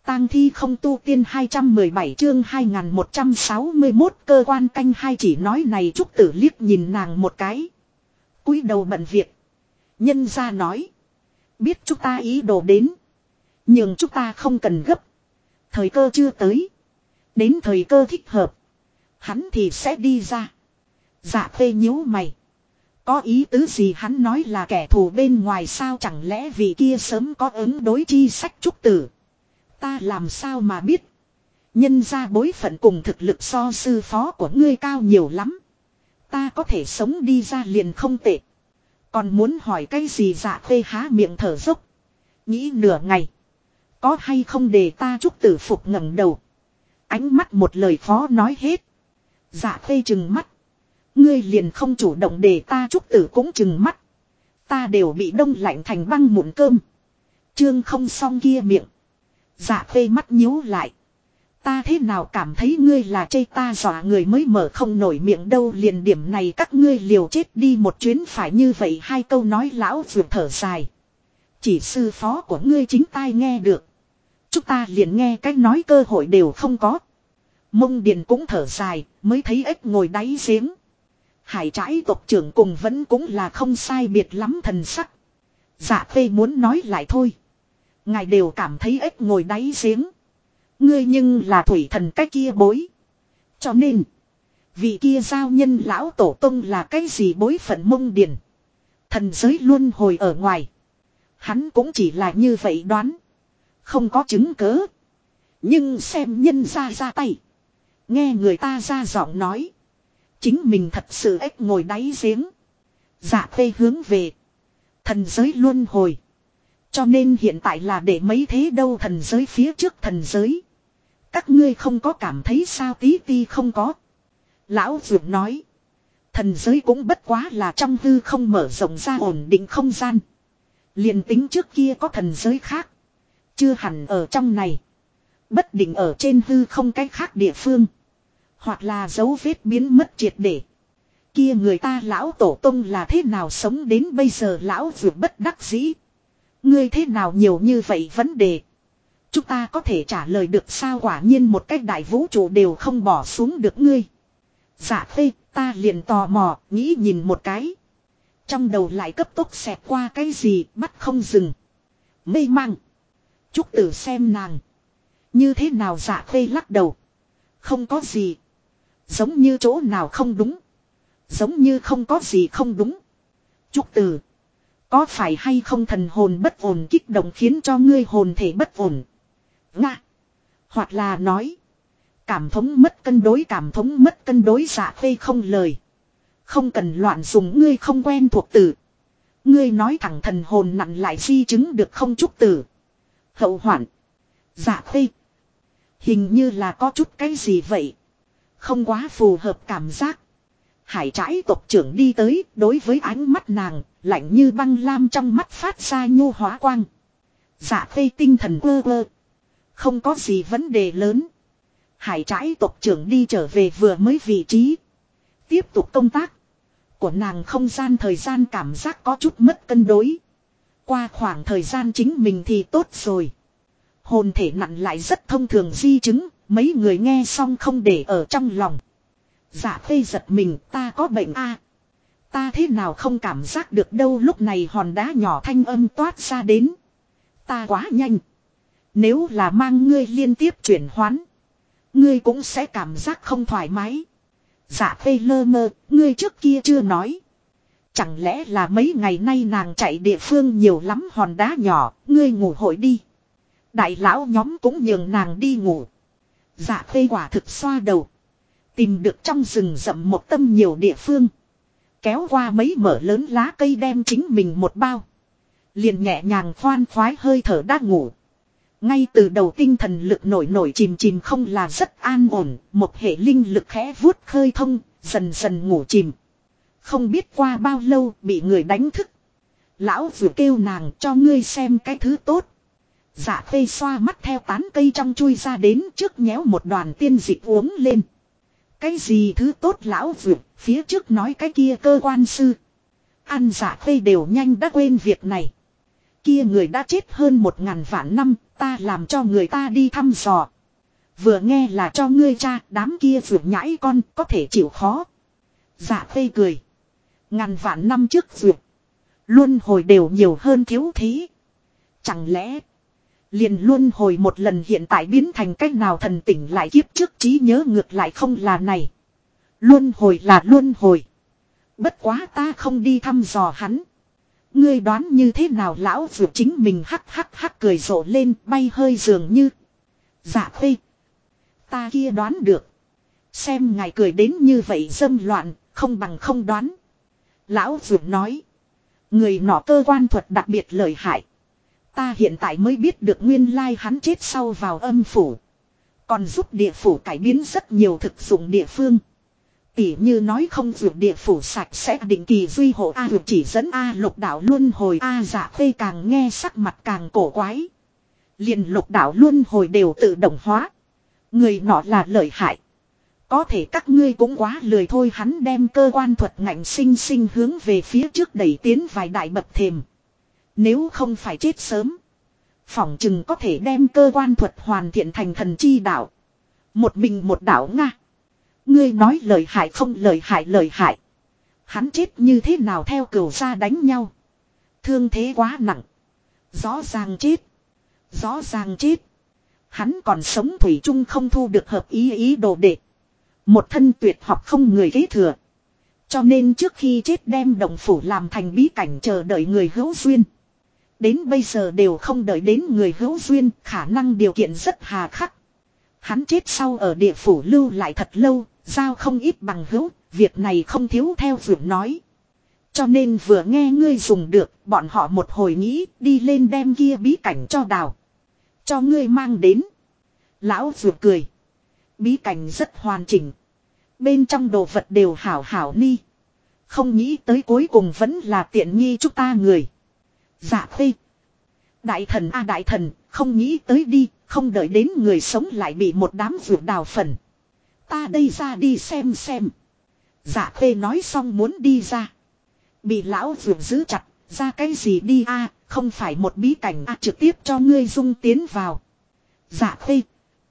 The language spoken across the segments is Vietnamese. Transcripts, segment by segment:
tang thi không tu tiên 217 chương 2161 cơ quan canh hai chỉ nói này Trúc Tử liếc nhìn nàng một cái. Cúi đầu bận việc. Nhân ra nói. Biết chúng ta ý đồ đến. Nhưng chúng ta không cần gấp. Thời cơ chưa tới. Đến thời cơ thích hợp. Hắn thì sẽ đi ra. Dạ phê nhíu mày. Có ý tứ gì hắn nói là kẻ thù bên ngoài sao chẳng lẽ vì kia sớm có ứng đối chi sách Trúc Tử. Ta làm sao mà biết. Nhân ra bối phận cùng thực lực so sư phó của ngươi cao nhiều lắm. Ta có thể sống đi ra liền không tệ. Còn muốn hỏi cái gì dạ phê há miệng thở dốc. Nghĩ nửa ngày. Có hay không để ta Trúc Tử phục ngẩng đầu. Ánh mắt một lời khó nói hết. Dạ phê chừng mắt. Ngươi liền không chủ động để ta Trúc Tử cũng chừng mắt. Ta đều bị đông lạnh thành băng mụn cơm. Chương không xong kia miệng. Dạ phê mắt nhíu lại. Ta thế nào cảm thấy ngươi là chê ta dọa người mới mở không nổi miệng đâu liền điểm này các ngươi liều chết đi một chuyến phải như vậy hai câu nói lão vượt thở dài. Chỉ sư phó của ngươi chính tai nghe được. Chúng ta liền nghe cách nói cơ hội đều không có. Mông Điền cũng thở dài mới thấy ếch ngồi đáy giếng. Hải trãi tộc trưởng cùng vẫn cũng là không sai biệt lắm thần sắc. Dạ phê muốn nói lại thôi. Ngài đều cảm thấy ếch ngồi đáy giếng. Ngươi nhưng là thủy thần cái kia bối. Cho nên. Vị kia giao nhân lão tổ tông là cái gì bối phận Mông Điền. Thần giới luân hồi ở ngoài. Hắn cũng chỉ là như vậy đoán. Không có chứng cớ. Nhưng xem nhân ra tay. Nghe người ta ra giọng nói. Chính mình thật sự ếch ngồi đáy giếng. Dạ phê hướng về. Thần giới luân hồi. Cho nên hiện tại là để mấy thế đâu thần giới phía trước thần giới. Các ngươi không có cảm thấy sao tí ti không có. Lão Dược nói. Thần giới cũng bất quá là trong hư không mở rộng ra ổn định không gian. Liền tính trước kia có thần giới khác. Chưa hẳn ở trong này. Bất định ở trên hư không cách khác địa phương. Hoặc là dấu vết biến mất triệt để. Kia người ta lão tổ tông là thế nào sống đến bây giờ lão Dược bất đắc dĩ. Ngươi thế nào nhiều như vậy vấn đề. Chúng ta có thể trả lời được sao quả nhiên một cách đại vũ trụ đều không bỏ xuống được ngươi. Dạ phê ta liền tò mò nghĩ nhìn một cái. Trong đầu lại cấp tốc xẹt qua cái gì bắt không dừng. Mê mang. Trúc Tử xem nàng. Như thế nào dạ phê lắc đầu. Không có gì. Giống như chỗ nào không đúng. Giống như không có gì không đúng. Trúc Tử. Có phải hay không thần hồn bất ổn kích động khiến cho ngươi hồn thể bất ổn. Nga. Hoặc là nói. Cảm thống mất cân đối dạ phê không lời. Không cần loạn dùng ngươi không quen thuộc từ. Ngươi nói thẳng thần hồn nặng lại di chứng được không Trúc Tử. Hậu hoạn. Dạ phê. Hình như là có chút cái gì vậy. Không quá phù hợp cảm giác. Hải trãi tộc trưởng đi tới đối với ánh mắt nàng. Lạnh như băng lam trong mắt phát ra nhu hóa quang. Dạ phê tinh thần ơ ơ. Không có gì vấn đề lớn. Hải trãi tộc trưởng đi trở về vừa mới vị trí. Tiếp tục công tác. Của nàng không gian thời gian cảm giác có chút mất cân đối. Qua khoảng thời gian chính mình thì tốt rồi. Hồn thể nặng lại rất thông thường di chứng. Mấy người nghe xong không để ở trong lòng. Dạ phê giật mình ta có bệnh a. Ta thế nào không cảm giác được đâu lúc này hòn đá nhỏ thanh âm toát ra đến. Ta quá nhanh. Nếu là mang ngươi liên tiếp chuyển hoán. Ngươi cũng sẽ cảm giác không thoải mái. Dạ phê lơ mơ, ngươi trước kia chưa nói. Chẳng lẽ là mấy ngày nay nàng chạy địa phương nhiều lắm hòn đá nhỏ, ngươi ngủ hội đi. Đại lão nhóm cũng nhường nàng đi ngủ. Dạ phê quả thực xoa đầu. Tìm được trong rừng rậm một tâm nhiều địa phương. Kéo qua mấy mỡ lớn lá cây đem chính mình một bao. Liền nhẹ nhàng khoan khoái hơi thở đã ngủ. Ngay từ đầu tinh thần lực nổi chìm không là rất an ổn, một hệ linh lực khẽ vuốt khơi thông, dần dần ngủ chìm. Không biết qua bao lâu bị người đánh thức. Lão vừa kêu nàng cho ngươi xem cái thứ tốt. Dạ phê xoa mắt theo tán cây trong chui ra đến trước nhéo một đoàn tiên dịch uống lên. Cái gì thứ tốt lão vừa, phía trước nói cái kia cơ quan sư. Ăn dạ phê đều nhanh đã quên việc này. Kia người đã chết hơn 1000 vạn năm, Ta làm cho người ta đi thăm dò. Vừa nghe là cho ngươi cha, đám kia vượt nhãi con có thể chịu khó. Dạ khê cười. Ngàn vạn năm trước vượt. Luân hồi đều nhiều hơn thiếu thí. Chẳng lẽ liền luân hồi một lần hiện tại biến thành cách nào thần tỉnh lại kiếp trước trí nhớ ngược lại không là này. Luân hồi là luân hồi. Bất quá ta không đi thăm dò hắn. Ngươi đoán như thế nào lão vượt chính mình hắc hắc hắc cười rộ lên bay hơi dường như. Dạ khê. Ta kia đoán được. Xem ngài cười đến như vậy dâm loạn, không bằng không đoán. Lão vượt nói. Người nọ cơ quan thuật đặc biệt lợi hại. Ta hiện tại mới biết được nguyên lai hắn chết sau vào âm phủ. Còn giúp địa phủ cải biến rất nhiều thực dụng địa phương. Tỉ như nói không vượt địa phủ sạch sẽ định kỳ duy hộ A vượt chỉ dẫn A lục đạo luân hồi A dạ khê càng nghe sắc mặt càng cổ quái. Liền lục đạo luân hồi đều tự động hóa. Người nọ là lợi hại. Có thể các ngươi cũng quá lười thôi hắn đem cơ quan thuật ngạnh sinh sinh hướng về phía trước đẩy tiến vài đại bậc thềm. Nếu không phải chết sớm. Phỏng chừng có thể đem cơ quan thuật hoàn thiện thành thần chi đạo. Một mình một đạo Nga. Ngươi nói lời hại không lời hại. Hắn chết như thế nào theo cửu gia đánh nhau. Thương thế quá nặng. Rõ ràng chết. Hắn còn sống thủy chung không thu được hợp ý đồ đệ. Một thân tuyệt học không người kế thừa. Cho nên trước khi chết đem đồng phủ làm thành bí cảnh chờ đợi người hữu duyên. Đến bây giờ đều không đợi đến người hữu duyên, khả năng điều kiện rất hà khắc. Hắn chết sau ở địa phủ lưu lại thật lâu, giao không ít bằng hữu, việc này không thiếu theo vượt nói. Cho nên vừa nghe ngươi dùng được, bọn họ một hồi nghĩ đi lên đem kia bí cảnh cho đào. Cho ngươi mang đến. Lão vượt cười. Bí cảnh rất hoàn chỉnh. Bên trong đồ vật đều hảo hảo ni. Không nghĩ tới cuối cùng vẫn là tiện nghi chúng ta người. Dạ khê. Đại thần a đại thần, không nghĩ tới đi, không đợi đến người sống lại bị một đám vượt đào phần. Ta đây ra đi xem. Dạ khê nói xong muốn đi ra. Bị lão vượt giữ chặt, ra cái gì đi a không phải một bí cảnh a trực tiếp cho ngươi dung tiến vào. Dạ khê.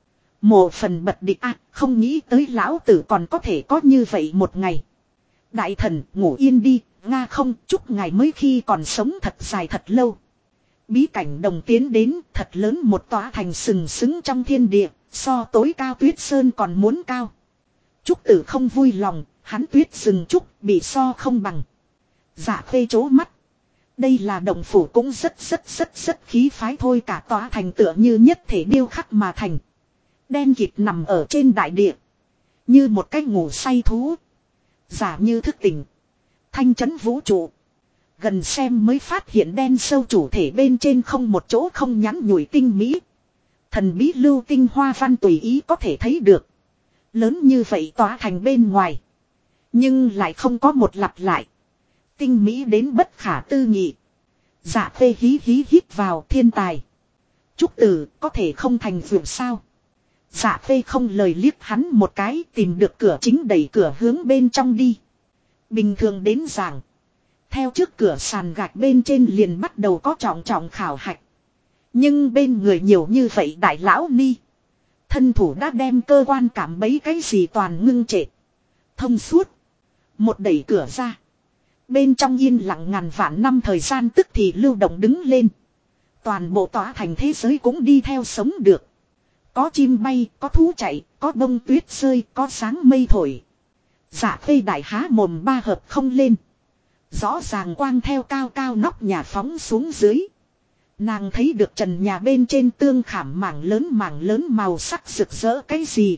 Mộ phần bật địch a không nghĩ tới lão tử còn có thể có như vậy một ngày. Đại thần ngủ yên đi, Nga không chúc ngài mới khi còn sống thật dài thật lâu. Bí cảnh đồng tiến đến thật lớn một tòa thành sừng sững trong thiên địa, so tối cao tuyết sơn còn muốn cao. Trúc tử không vui lòng, hắn tuyết rừng trúc bị so không bằng. Dạ khê chố mắt. Đây là đồng phủ cũng rất khí phái thôi cả tòa thành tựa như nhất thể điêu khắc mà thành. Đen kịt nằm ở trên đại địa. Như một cái ngủ say thú. Giả như thức tỉnh. Thanh chấn vũ trụ. Gần xem mới phát hiện đen sâu chủ thể bên trên không một chỗ không nhắn nhủi tinh mỹ. Thần bí lưu tinh hoa văn tùy ý có thể thấy được. Lớn như vậy tỏa thành bên ngoài. Nhưng lại không có một lặp lại. Tinh mỹ đến bất khả tư nghị. Dạ phê hí hít vào thiên tài. Trúc tử có thể không thành vượt sao. Dạ phê không lời liếc hắn một cái tìm được cửa chính đẩy cửa hướng bên trong đi. Bình thường đến giảng. Theo trước cửa sàn gạch bên trên liền bắt đầu có trọng khảo hạch. Nhưng bên người nhiều như vậy đại lão ni. Thân thủ đã đem cơ quan cảm bấy cái gì toàn ngưng trệ. Thông suốt. Một đẩy cửa ra. Bên trong yên lặng ngàn vạn năm thời gian tức thì lưu động đứng lên. Toàn bộ tỏa thành thế giới cũng đi theo sống được. Có chim bay, có thú chạy, có bông tuyết rơi, có sáng mây thổi. Dạ phê đại há mồm ba hợp không lên. Rõ ràng quang theo cao cao nóc nhà phóng xuống dưới. Nàng thấy được trần nhà bên trên tương khảm mảng lớn màu sắc rực rỡ cái gì.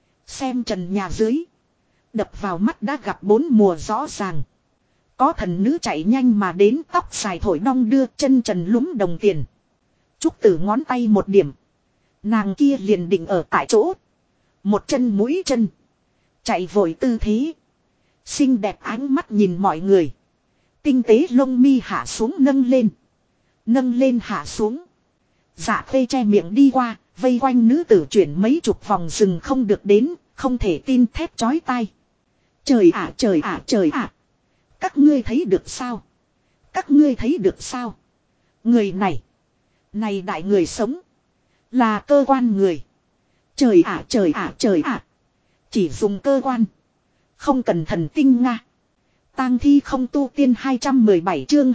Xem trần nhà dưới. Đập vào mắt đã gặp bốn mùa rõ ràng. Có thần nữ chạy nhanh mà đến tóc dài thổi đong đưa chân trần lúm đồng tiền. Trúc tử ngón tay một điểm. Nàng kia liền định ở tại chỗ. Một chân mũi chân. Chạy vội tư thế. Xinh đẹp ánh mắt nhìn mọi người. Tinh tế lông mi hạ xuống nâng lên. Nâng lên hạ xuống. Dạ phê che miệng đi qua. Vây quanh nữ tử chuyển mấy chục vòng rừng không được đến. Không thể tin thép chói tai. Trời ạ. Các ngươi thấy được sao? Các ngươi thấy được sao? Người này. Này đại người sống. Là cơ quan người. Trời ạ trời ạ trời ạ. Chỉ dùng cơ quan. Không cần thần tinh Nga. Tang thi không tu tiên 217 chương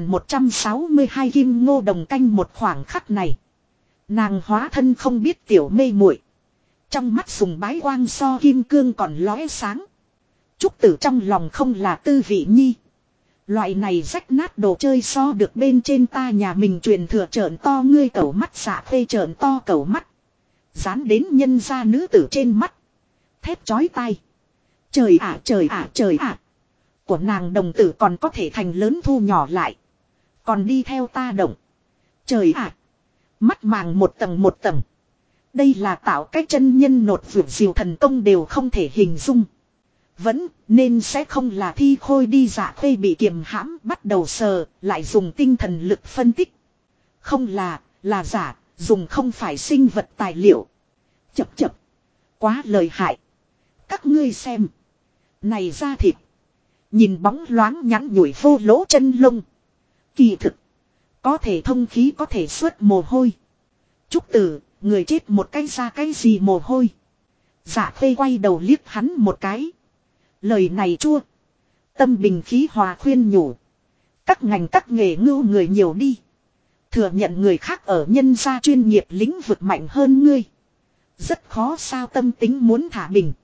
2162 kim ngô đồng canh một khoảng khắc này. Nàng hóa thân không biết tiểu mê muội, trong mắt sùng bái quang so kim cương còn lóe sáng. Trúc Tử trong lòng không là tư vị nhi. Loại này rách nát đồ chơi so được bên trên ta nhà mình truyền thừa trợn to ngươi cẩu mắt dạ phê trợn to cẩu mắt. Dán đến nhân gia nữ tử trên mắt. Thét chói tai. Trời ạ trời ạ trời ạ. Của nàng đồng tử còn có thể thành lớn thu nhỏ lại. Còn đi theo ta động. Trời ạ. Mắt màng một tầng một tầng. Đây là tạo cách chân nhân nột vượt diều thần công đều không thể hình dung. Vẫn nên sẽ không là thi khôi đi dạ phê bị kiềm hãm bắt đầu sờ, lại dùng tinh thần lực phân tích. Không là giả, dùng không phải sinh vật tài liệu. Chập chập. Quá lợi hại. Các ngươi xem. Này da thịt. Nhìn bóng loáng nhẵn nhủi vô lỗ chân lông. Kỳ thực. Có thể thông khí có thể xuất mồ hôi. Trúc Tử, người chết một cái ra cái gì mồ hôi. Dạ phê quay đầu liếc hắn một cái. Lời này chua. Tâm bình khí hòa khuyên nhủ. Các ngành các nghề ngưu người nhiều đi. Thừa nhận người khác ở nhân gia chuyên nghiệp lĩnh vực mạnh hơn ngươi. Rất khó sao tâm tính muốn thả bình.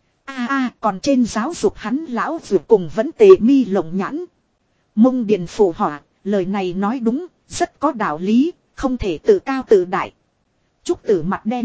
Còn trên giáo dục hắn lão vượt cùng vẫn tề mi lộng nhãn. Mông Điền phụ họa, lời này nói đúng, rất có đạo lý, không thể tự cao tự đại. Trúc Tử mặt đen.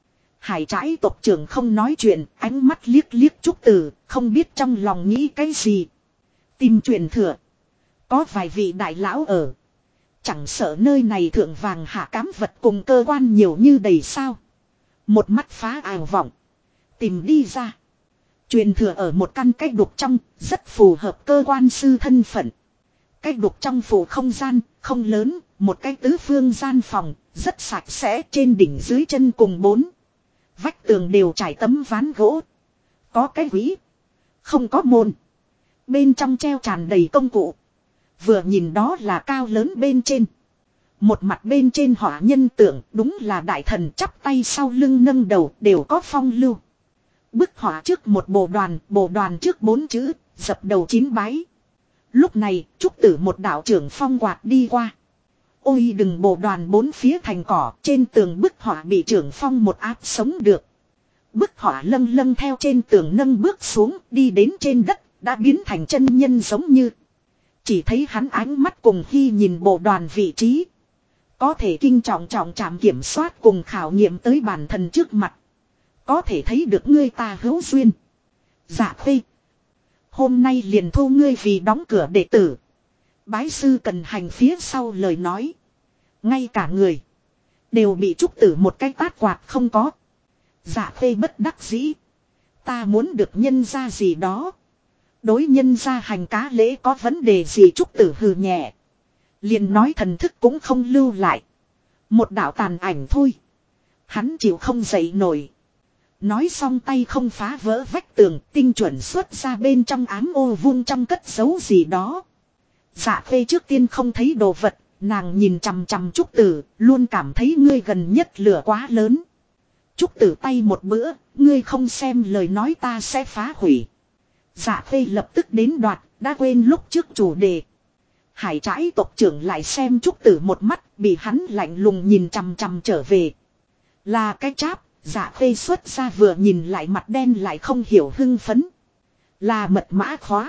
Hải trãi tộc trưởng không nói chuyện, ánh mắt liếc liếc Trúc Tử, không biết trong lòng nghĩ cái gì. Tìm truyền thừa. Có vài vị đại lão ở. Chẳng sợ nơi này thượng vàng hạ cám vật cùng cơ quan nhiều như đầy sao. Một mắt phá ảo vọng. Tìm đi ra. Truyền thừa ở một căn cách đục trong, rất phù hợp cơ quan sư thân phận. Cách đục trong phủ không gian, không lớn, một cái tứ phương gian phòng, rất sạch sẽ trên đỉnh dưới chân cùng bốn. Vách tường đều trải tấm ván gỗ. Có cái quỹ. Không có môn. Bên trong treo tràn đầy công cụ. Vừa nhìn đó là cao lớn bên trên. Một mặt bên trên họa nhân tượng đúng là đại thần chắp tay sau lưng nâng đầu đều có phong lưu. Bức họa trước một bộ đoàn trước 4 chữ, dập đầu 9 bái. Lúc này, Trúc Tử một đạo trưởng phong quạt đi qua. Ôi đừng bộ đoàn 4 phía thành cỏ, trên tường bức họa bị trưởng phong một áp sống được. Bức họa lâng lâng theo trên tường nâng bước xuống, đi đến trên đất, đã biến thành chân nhân giống như. Chỉ thấy hắn ánh mắt cùng khi nhìn bộ đoàn vị trí. Có thể kinh trọng chạm kiểm soát cùng khảo nghiệm tới bản thân trước mặt. Có thể thấy được ngươi ta hữu duyên. Dạ phê. Hôm nay liền thu ngươi vì đóng cửa đệ tử. Bái sư cần hành phía sau lời nói. Ngay cả người. Đều bị Trúc Tử một cái tát quạt không có. Dạ phê bất đắc dĩ. Ta muốn được nhân ra gì đó. Đối nhân ra hành cá lễ có vấn đề gì Trúc Tử hừ nhẹ. Liền nói thần thức cũng không lưu lại. Một đạo tàn ảnh thôi. Hắn chịu không dậy nổi. Nói xong tay không phá vỡ vách tường, tinh chuẩn xuất ra bên trong ám ô vuông trong cất giấu gì đó. Dạ phê trước tiên không thấy đồ vật, nàng nhìn chằm chằm Trúc Tử, luôn cảm thấy ngươi gần nhất lửa quá lớn. Trúc Tử tay một bữa, ngươi không xem lời nói ta sẽ phá hủy. Dạ phê lập tức đến đoạt, đã quên lúc trước chủ đề. Hải trãi tộc trưởng lại xem Trúc Tử một mắt, bị hắn lạnh lùng nhìn chằm chằm trở về. Là cái cháp. Dạ phê xuất ra vừa nhìn lại mặt đen lại không hiểu hưng phấn. Là mật mã khóa.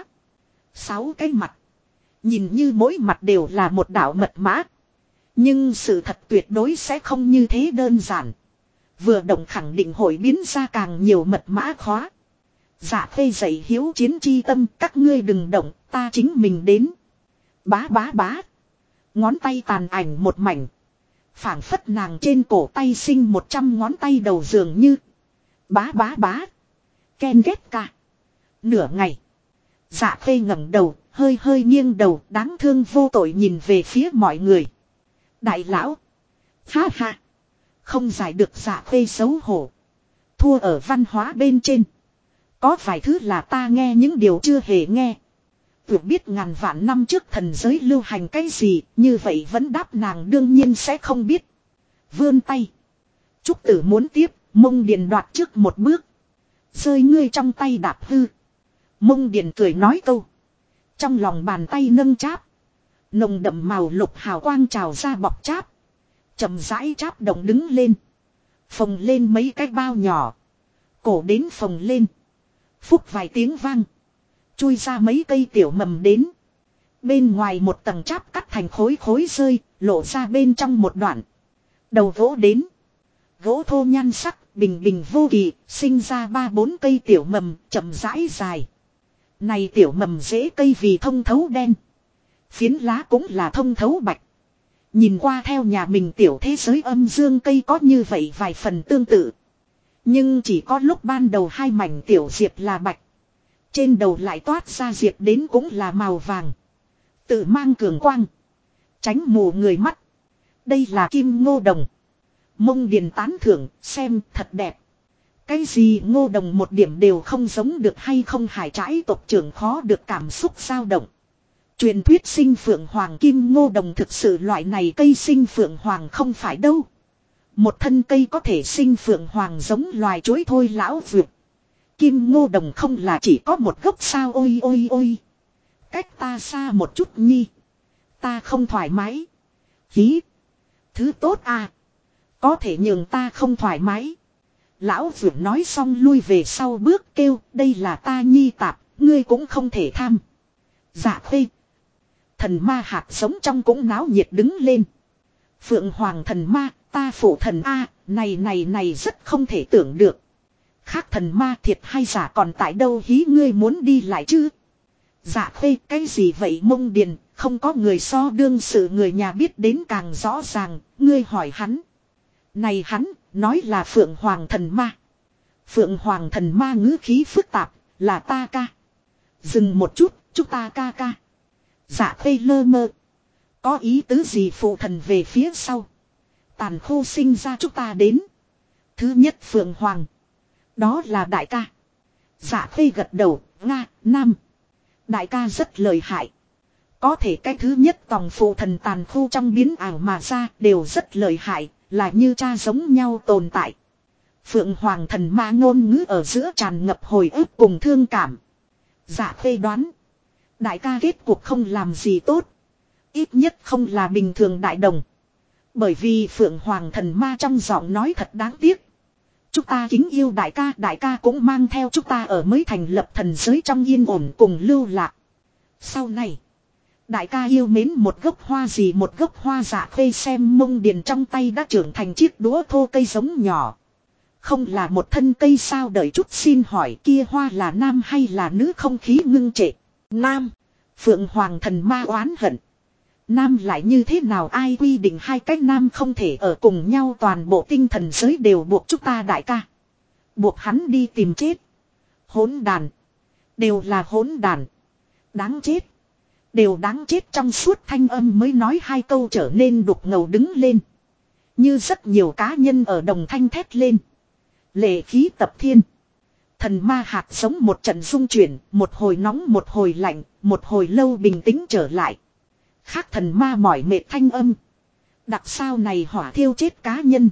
6 cái mặt. Nhìn như mỗi mặt đều là một đạo mật mã. Nhưng sự thật tuyệt đối sẽ không như thế đơn giản. Vừa động khẳng định hội biến ra càng nhiều mật mã khóa. Dạ phê dạy hiếu chiến chi tâm các ngươi đừng động ta chính mình đến. Bá bá bá. Ngón tay tàn ảnh một mảnh. Phảng phất nàng trên cổ tay sinh 100 ngón tay đầu dường như. Bá bá bá. Ken ghét ca. Nửa ngày. Dạ phê ngẩng đầu, hơi hơi nghiêng đầu, đáng thương vô tội nhìn về phía mọi người. Đại lão. Ha ha. Không giải được dạ phê xấu hổ. Thua ở văn hóa bên trên. Có vài thứ là ta nghe những điều chưa hề nghe. Tuyệt biết ngàn vạn năm trước thần giới lưu hành cái gì, như vậy vẫn đáp nàng đương nhiên sẽ không biết. Vươn tay. Trúc Tử muốn tiếp, Mông Điền đoạt trước một bước. Rơi ngươi trong tay đạp hư. Mông Điền cười nói câu. Trong lòng bàn tay nâng cháp. Nồng đậm màu lục hào quang trào ra bọc cháp. Chậm rãi cháp động đứng lên. Phồng lên mấy cái bao nhỏ. Cổ đến phồng lên. Phúc vài tiếng vang. Chui ra mấy cây tiểu mầm đến. Bên ngoài một tầng cháp cắt thành khối khối rơi. Lộ ra bên trong một đoạn. Đầu gỗ đến. Gỗ thô nhan sắc, bình bình vô kỳ, sinh ra 3-4 cây tiểu mầm, chậm rãi dài. Này tiểu mầm rễ cây vì thông thấu đen. Phiến lá cũng là thông thấu bạch. Nhìn qua theo nhà mình tiểu thế giới âm dương cây có như vậy vài phần tương tự. Nhưng chỉ có lúc ban đầu hai mảnh tiểu diệp là bạch. Trên đầu lại toát ra diệp đến cũng là màu vàng. Tự mang cường quang. Tránh mù người mắt. Đây là kim ngô đồng. Mông Điền tán thưởng, xem thật đẹp. Cái gì ngô đồng một điểm đều không giống được hay không hải trãi tộc trưởng khó được cảm xúc dao động. Truyền thuyết sinh phượng hoàng kim ngô đồng thực sự loại này cây sinh phượng hoàng không phải đâu. Một thân cây có thể sinh phượng hoàng giống loài chuối thôi lão vượt. Kim ngô đồng không là chỉ có một gốc sao ôi ôi ôi. Cách ta xa một chút nhi. Ta không thoải mái. Hí. Thứ tốt à. Có thể nhường ta không thoải mái. Lão vượt nói xong lui về sau bước kêu đây là ta nhi tạp, ngươi cũng không thể tham. Dạ khê. Thần ma hạt giống trong cũng náo nhiệt đứng lên. Phượng hoàng thần ma, ta phụ thần A, này rất không thể tưởng được. Khác thần ma thiệt hay giả còn tại đâu hí ngươi muốn đi lại chứ. Dạ khê cái gì vậy Mông Điền, không có người so đương sự người nhà biết đến càng rõ ràng, ngươi hỏi hắn. Này hắn, nói là Phượng Hoàng thần ma. Phượng Hoàng thần ma ngữ khí phức tạp, là ta ca. Dừng một chút, chúng ta ca ca. Dạ khê lơ mơ. Có ý tứ gì phụ thần về phía sau. Tàn khô sinh ra chúng ta đến. Thứ nhất Phượng Hoàng. Đó là đại ca. Dạ khê gật đầu, Nga, Nam. Đại ca rất lợi hại. Có thể cái thứ nhất tòng phụ thần tàn khô trong biến ảo mà ra đều rất lợi hại. Là như cha giống nhau tồn tại. Phượng Hoàng thần ma ngôn ngữ ở giữa tràn ngập hồi ức cùng thương cảm. Dạ khê đoán. Đại ca kết cuộc không làm gì tốt. Ít nhất không là bình thường đại đồng. Bởi vì Phượng Hoàng thần ma trong giọng nói thật đáng tiếc. Chúng ta kính yêu đại ca cũng mang theo chúng ta ở mới thành lập thần giới trong yên ổn cùng lưu lạc. Sau này. Đại ca yêu mến một gốc hoa gì một gốc hoa dạ khê xem Mông Điền trong tay đã trưởng thành chiếc đũa thô cây giống nhỏ. Không là một thân cây sao đợi chút xin hỏi kia hoa là nam hay là nữ không khí ngưng trệ. Nam. Phượng Hoàng thần ma oán hận. Nam lại như thế nào ai quy định hai cách nam không thể ở cùng nhau toàn bộ tinh thần giới đều buộc chúng ta đại ca. Buộc hắn đi tìm chết. Hỗn đàn. Đều là hỗn đàn. Đáng chết. Đều đáng chết trong suốt thanh âm mới nói hai câu trở nên đục ngầu đứng lên. Như rất nhiều cá nhân ở đồng thanh thét lên. Lệ khí tập thiên. Thần ma hạt giống một trận rung chuyển, một hồi nóng một hồi lạnh, một hồi lâu bình tĩnh trở lại. Khác thần ma mỏi mệt thanh âm. Đặc sao này hỏa thiêu chết cá nhân.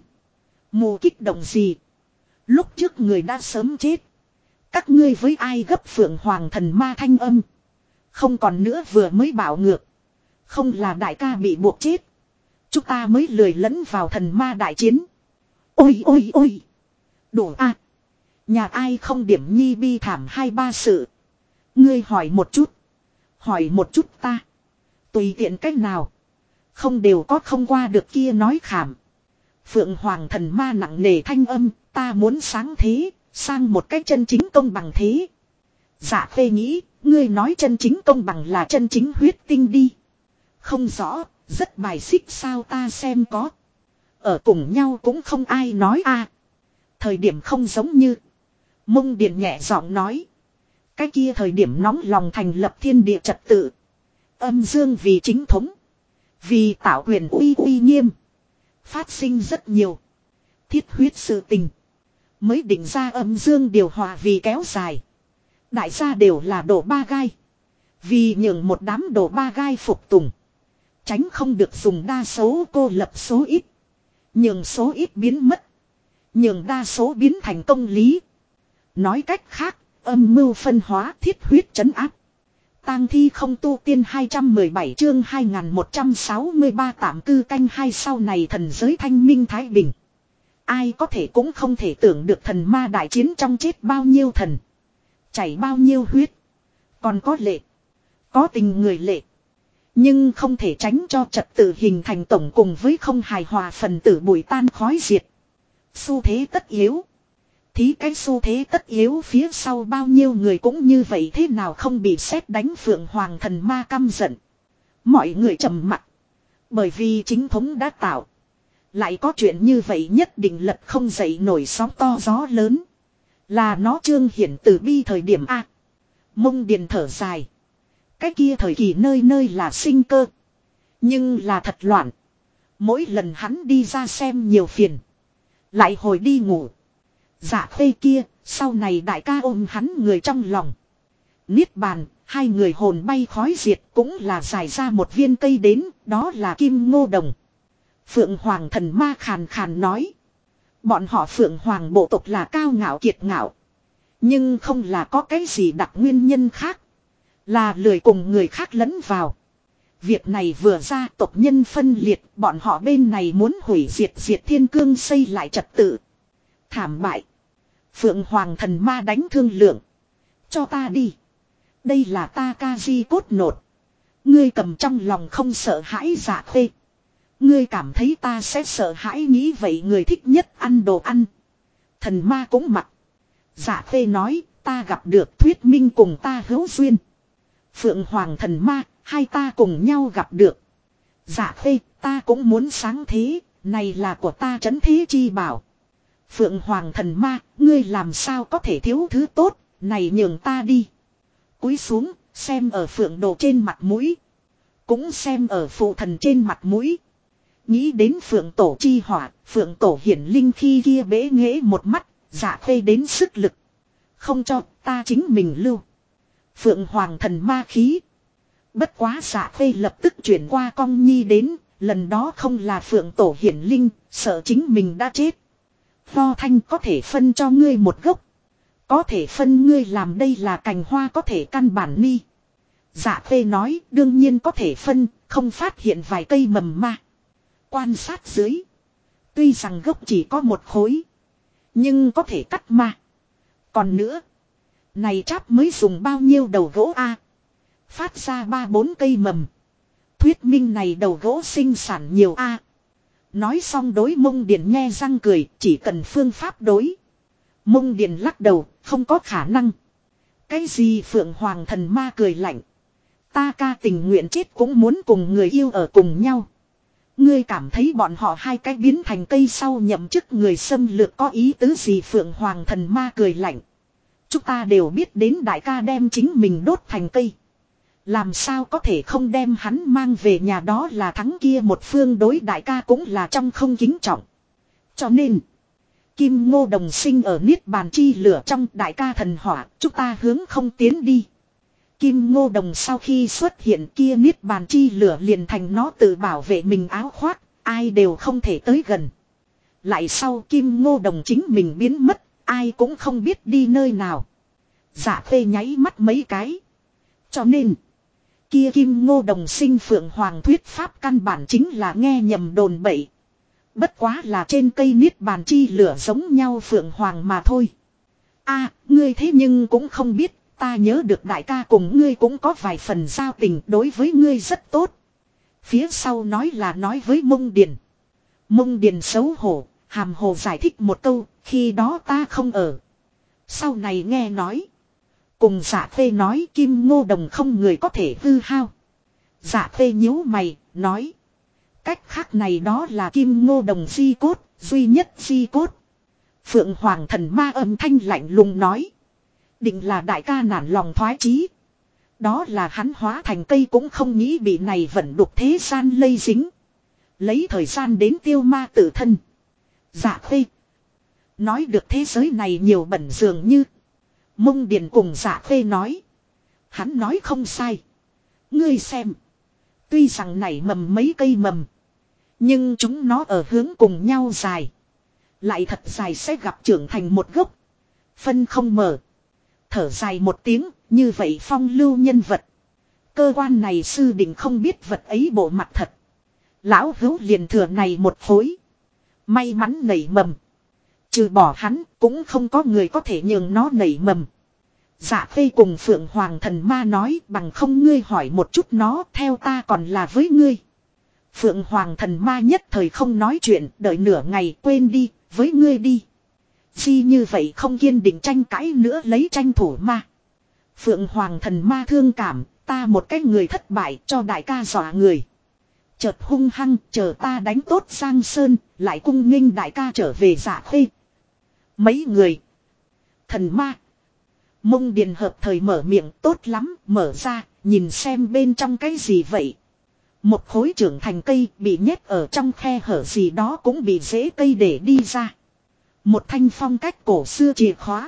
Mù kích động gì. Lúc trước người đã sớm chết. Các ngươi với ai gấp Phượng Hoàng thần ma thanh âm. Không còn nữa vừa mới bảo ngược. Không là đại ca bị buộc chết. Chúng ta mới lười lẫn vào thần ma đại chiến. Ôi ôi ôi. Đủ a. Nhà ai không điểm nhi bi thảm 2-3 sự. Ngươi hỏi một chút. Hỏi một chút ta. Tùy tiện cách nào. Không đều có không qua được kia nói khảm. Phượng Hoàng thần ma nặng nề thanh âm. Ta muốn sáng thế. Sang một cách chân chính công bằng thế. Dạ khê nghĩ. Ngươi nói chân chính công bằng là chân chính huyết tinh đi. Không rõ. Rất bài xích sao ta xem có. Ở cùng nhau cũng không ai nói a. Thời điểm không giống như. Mông Điền nhẹ giọng nói. Cái kia thời điểm nóng lòng thành lập thiên địa trật tự. Âm dương vì chính thống. Vì tạo quyền uy uy nghiêm. Phát sinh rất nhiều. Thiết huyết sự tình. Mới định ra âm dương điều hòa vì kéo dài. Đại gia đều là đổ ba gai. Vì nhường một đám đổ ba gai phục tùng. Tránh không được dùng đa số cô lập số ít. Nhường số ít biến mất. nhường đa số biến thành công lý. Nói cách khác, âm mưu phân hóa, thiết huyết trấn áp. Tang thi không tu tiên 217 chương 2163 tạm cư canh hai. Sau này thần giới thanh minh thái bình. Ai có thể cũng không thể tưởng được thần ma đại chiến trong chết bao nhiêu thần. Chảy bao nhiêu huyết. Còn có lệ. Có tình người lệ. Nhưng không thể tránh cho trật tự hình thành tổng cùng với không hài hòa phần tử bụi tan khói diệt. Xu thế tất yếu. Thí cái xu thế tất yếu phía sau bao nhiêu người cũng như vậy, thế nào không bị sét đánh Phượng Hoàng thần ma căm giận. Mọi người trầm mặc. Bởi vì chính thống đã tạo. Lại có chuyện như vậy nhất định lật không dậy nổi sóng to gió lớn. Là nó trương hiển từ bi thời điểm A. Mông Điền thở dài. Cái kia thời kỳ nơi nơi là sinh cơ. Nhưng là thật loạn. Mỗi lần hắn đi ra xem nhiều phiền. Lại hồi đi ngủ. Dạ Khê kia, sau này đại ca ôm hắn người trong lòng. Niết bàn, hai người hồn bay khói diệt cũng là giải ra một viên cây đến, đó là Kim Ngô Đồng. Phượng Hoàng thần ma khàn khàn nói. Bọn họ Phượng Hoàng bộ tộc là cao ngạo kiệt ngạo. Nhưng không là có cái gì đặc nguyên nhân khác. Là lười cùng người khác lẫn vào. Việc này vừa ra tộc nhân phân liệt, bọn họ bên này muốn hủy diệt thiên cương xây lại trật tự. Thảm bại. Phượng Hoàng thần ma đánh thương lượng. Cho ta đi. Đây là ta ca di cốt nột. Ngươi cầm trong lòng không sợ hãi Dạ Khê. Ngươi cảm thấy ta sẽ sợ hãi, nghĩ vậy người thích nhất ăn đồ ăn. Thần ma cũng mặc. Dạ Khê nói, ta gặp được thuyết minh cùng ta hữu duyên. Phượng Hoàng thần ma, hai ta cùng nhau gặp được. Dạ Khê, ta cũng muốn sáng thế, này là của ta trấn thế chi bảo. Phượng Hoàng thần ma, ngươi làm sao có thể thiếu thứ tốt, này nhường ta đi. Cúi xuống, xem ở Phượng đồ trên mặt mũi. Cũng xem ở phụ thần trên mặt mũi. Nghĩ đến Phượng tổ chi hỏa, Phượng tổ hiển linh khi kia bế nghễ một mắt, Dạ Khê đến sức lực. Không cho, ta chính mình lưu. Phượng Hoàng thần ma khí. Bất quá Dạ Khê lập tức chuyển qua Cong Nhi đến, lần đó không là Phượng tổ hiển linh, sợ chính mình đã chết. Lo Thanh có thể phân cho ngươi một gốc. Có thể phân ngươi làm đây là cành hoa có thể căn bản ni. Dạ Khê nói đương nhiên có thể phân, không phát hiện vài cây mầm ma. Quan sát dưới. Tuy rằng gốc chỉ có một khối. Nhưng có thể cắt ma. Còn nữa. Này cháp mới dùng bao nhiêu đầu gỗ a? Phát ra 3-4 cây mầm. Thuyết minh này đầu gỗ sinh sản nhiều a. Nói xong đối Mông Điền nhe răng cười, chỉ cần phương pháp đối. Mông Điền lắc đầu, không có khả năng. Cái gì Phượng Hoàng thần ma cười lạnh. Ta ca tình nguyện chết cũng muốn cùng người yêu ở cùng nhau. Ngươi cảm thấy bọn họ hai cái biến thành cây sau nhậm chức người xâm lược có ý tứ gì? Phượng Hoàng thần ma cười lạnh. Chúng ta đều biết đến đại ca đem chính mình đốt thành cây. Làm sao có thể không đem hắn mang về nhà, đó là thắng kia một phương đối đại ca cũng là trong không kính trọng. Cho nên, Kim Ngô Đồng sinh ở niết bàn chi lửa trong đại ca thần hỏa, chúng ta hướng không tiến đi. Kim Ngô Đồng sau khi xuất hiện kia niết bàn chi lửa liền thành nó tự bảo vệ mình áo khoác, ai đều không thể tới gần. Lại sau Kim Ngô Đồng chính mình biến mất, ai cũng không biết đi nơi nào. Dạ Khê nháy mắt mấy cái. Cho nên, kia Kim Ngô Đồng sinh Phượng Hoàng thuyết pháp căn bản chính là nghe nhầm đồn bậy. Bất quá là trên cây niết bàn chi lửa giống nhau Phượng Hoàng mà thôi. A, ngươi thế nhưng cũng không biết, ta nhớ được đại ca cùng ngươi cũng có vài phần giao tình, đối với ngươi rất tốt. Phía sau nói là nói với Mông Điền. Mông Điền xấu hổ, hàm hồ giải thích một câu, khi đó ta không ở. Sau này nghe nói. Cùng Dạ Khê nói Kim Ngô Đồng không người có thể hư hao. Dạ Khê nhíu mày, nói. Cách khác này đó là Kim Ngô Đồng di cốt, duy nhất di cốt. Phượng Hoàng thần ma âm thanh lạnh lùng nói. Định là đại ca nản lòng thoái chí. Đó là hắn hóa thành cây cũng không nghĩ bị này vẫn đục thế gian lây dính. Lấy thời gian đến tiêu ma tự thân. Dạ Khê. Nói được thế giới này nhiều bẩn dường như. Mông Điền cùng Dạ Khê nói. Hắn nói không sai. Ngươi xem. Tuy rằng nảy mầm mấy cây mầm. Nhưng chúng nó ở hướng cùng nhau dài. Lại thật dài sẽ gặp trưởng thành một gốc. Phân không mở. Thở dài một tiếng, như vậy phong lưu nhân vật. Cơ quan này sư định không biết vật ấy bộ mặt thật. Lão hữu liền thừa này một phối. May mắn nảy mầm. Trừ bỏ hắn, cũng không có người có thể nhường nó nảy mầm. Dạ Khê cùng Phượng Hoàng Thần Ma nói bằng không ngươi hỏi một chút nó, theo ta còn là với ngươi. Phượng Hoàng Thần Ma nhất thời không nói chuyện, đợi nửa ngày quên đi, với ngươi đi. Di như vậy không kiên định tranh cãi nữa lấy tranh thủ ma. Phượng Hoàng Thần Ma thương cảm, ta một cái người thất bại cho đại ca dọa người. Chợt hung hăng, chờ ta đánh tốt Giang Sơn, lại cung nghênh đại ca trở về Dạ Khê. Mấy người. Thần Ma. Mông Điền hợp thời mở miệng tốt lắm, mở ra, nhìn xem bên trong cái gì vậy. Một khối trưởng thành cây bị nhét ở trong khe hở gì đó cũng bị rễ cây để đi ra. Một thanh phong cách cổ xưa chìa khóa.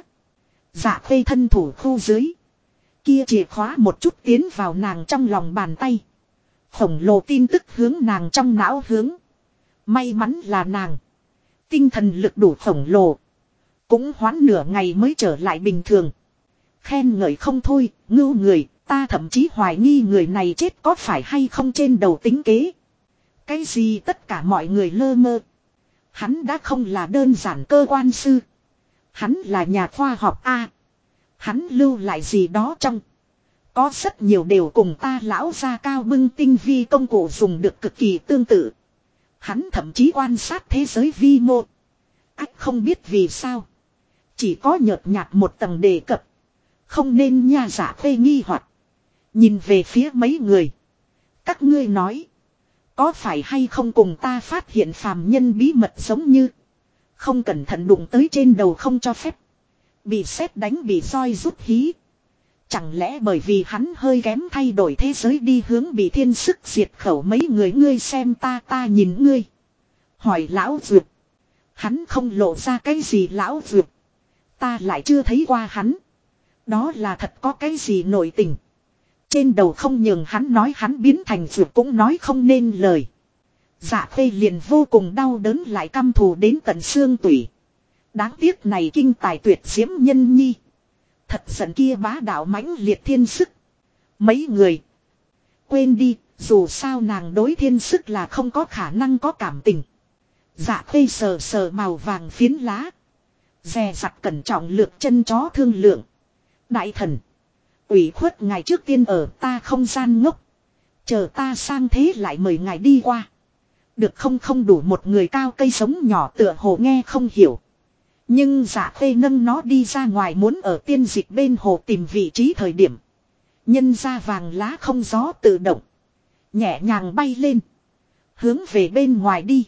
Dạ Khê thân thủ khu dưới. Kia chìa khóa một chút tiến vào nàng trong lòng bàn tay. Khổng lồ tin tức hướng nàng trong não hướng. May mắn là nàng. Tinh thần lực đủ khổng lồ. Cũng hoãn nửa ngày mới trở lại bình thường. Khen ngợi không thôi, ngưu người, ta thậm chí hoài nghi người này chết có phải hay không trên đầu tính kế. Cái gì tất cả mọi người lơ mơ. Hắn đã không là đơn giản cơ quan sư. Hắn là nhà khoa học A. Hắn lưu lại gì đó trong. Có rất nhiều đều cùng ta lão gia cao bưng tinh vi công cụ dùng được cực kỳ tương tự. Hắn thậm chí quan sát thế giới vi mô. Ách không biết vì sao. Chỉ có nhợt nhạt một tầng đề cập. Không nên nha giả phê nghi hoặc. Nhìn về phía mấy người. Các ngươi nói. Có phải hay không cùng ta phát hiện phàm nhân bí mật giống như. Không cẩn thận đụng tới trên đầu không cho phép. Bị sét đánh bị roi rút hí. Chẳng lẽ bởi vì hắn hơi kém thay đổi thế giới đi hướng bị thiên sức diệt khẩu mấy người ngươi xem ta nhìn ngươi. Hỏi lão dược. Hắn không lộ ra cái gì lão dược. Ta lại chưa thấy qua hắn. Đó là thật có cái gì nổi tình. Trên đầu không nhường hắn nói hắn biến thành dược cũng nói không nên lời. Dạ Khê liền vô cùng đau đớn lại căm thù đến tận xương tủy. Đáng tiếc này kinh tài tuyệt diễm nhân nhi. Thật giận kia bá đạo mãnh liệt thiên sức. Mấy người. Quên đi, dù sao nàng đối thiên sức là không có khả năng có cảm tình. Dạ Khê sờ sờ màu vàng phiến lá. Dè dặt cẩn trọng lược chân chó thương lượng. Đại thần. Ủy khuất ngài trước tiên ở ta không gian ngốc. Chờ ta sang thế lại mời ngài đi qua. Được không đủ một người cao cây sống nhỏ tựa hồ nghe không hiểu. Nhưng Dạ Khê nâng nó đi ra ngoài muốn ở tiên dịch bên hồ tìm vị trí thời điểm. Nhân ra vàng lá không gió tự động. Nhẹ nhàng bay lên. Hướng về bên ngoài đi.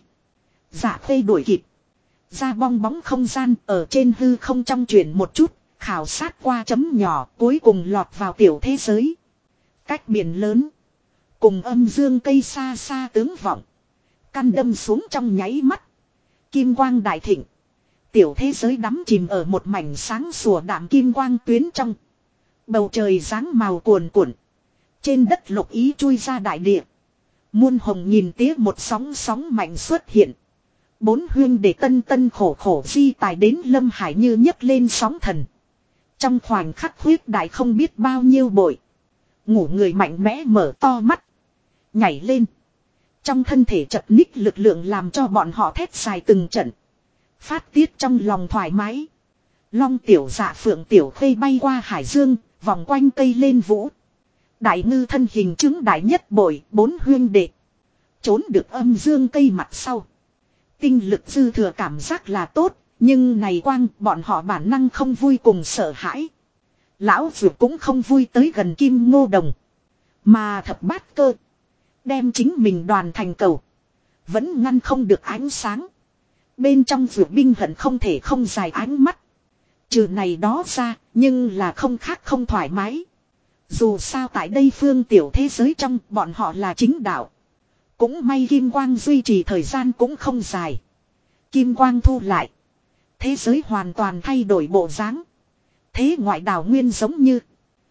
Dạ Khê đuổi kịp. Ra bong bóng không gian ở trên hư không trong chuyển một chút. Khảo sát qua chấm nhỏ cuối cùng lọt vào tiểu thế giới. Cách biển lớn. Cùng âm dương cây xa xa tướng vọng. Căn đâm xuống trong nháy mắt. Kim quang đại thịnh. Tiểu thế giới đắm chìm ở một mảnh sáng sủa đạm kim quang tuyến trong. Bầu trời dáng màu cuồn cuộn. Trên đất lục ý chui ra đại địa. Muôn hồng nhìn tía một sóng sóng mạnh xuất hiện. Bốn huyên để tân tân khổ khổ di tài đến Lâm Hải như nhấc lên sóng thần. Trong khoảnh khắc huyết đại không biết bao nhiêu bội. Ngủ người mạnh mẽ mở to mắt. Nhảy lên. Trong thân thể chật ních lực lượng làm cho bọn họ thét dài từng trận. Phát tiết trong lòng thoải mái. Long tiểu dạ phượng tiểu khê bay qua hải dương, vòng quanh cây lên vũ. Đại ngư thân hình chứng đại nhất bội, bốn huyên đệ. Trốn được âm dương cây mặt sau. Tinh lực dư thừa cảm giác là tốt, nhưng này quang bọn họ bản năng không vui cùng sợ hãi. Lão Dược cũng không vui tới gần Kim Ngô Đồng. Mà thập bát cơ. Đem chính mình đoàn thành cầu. Vẫn ngăn không được ánh sáng. Bên trong Dược binh hận không thể không dài ánh mắt. Trừ này đó ra, nhưng là không khác không thoải mái. Dù sao tại đây phương tiểu thế giới trong bọn họ là chính đạo. Cũng may Kim Quang duy trì thời gian cũng không dài. Kim Quang thu lại. Thế giới hoàn toàn thay đổi bộ dáng. Thế ngoại đảo nguyên giống như.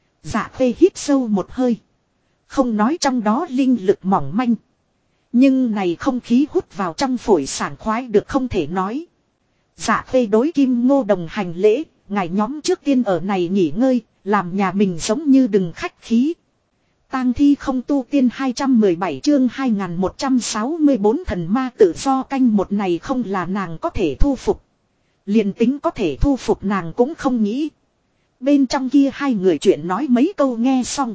Dạ Khê hít sâu một hơi. Không nói trong đó linh lực mỏng manh. Nhưng này không khí hút vào trong phổi sảng khoái được không thể nói. Dạ Khê đối Kim Ngô Đồng hành lễ, ngài nhóm trước tiên ở này nghỉ ngơi, làm nhà mình giống như đừng khách khí. Tang thi không tu tiên 217 chương 2164 thần ma tự do canh một này không là nàng có thể thu phục. Liền tính có thể thu phục nàng cũng không nghĩ. Bên trong kia hai người chuyện nói mấy câu nghe xong.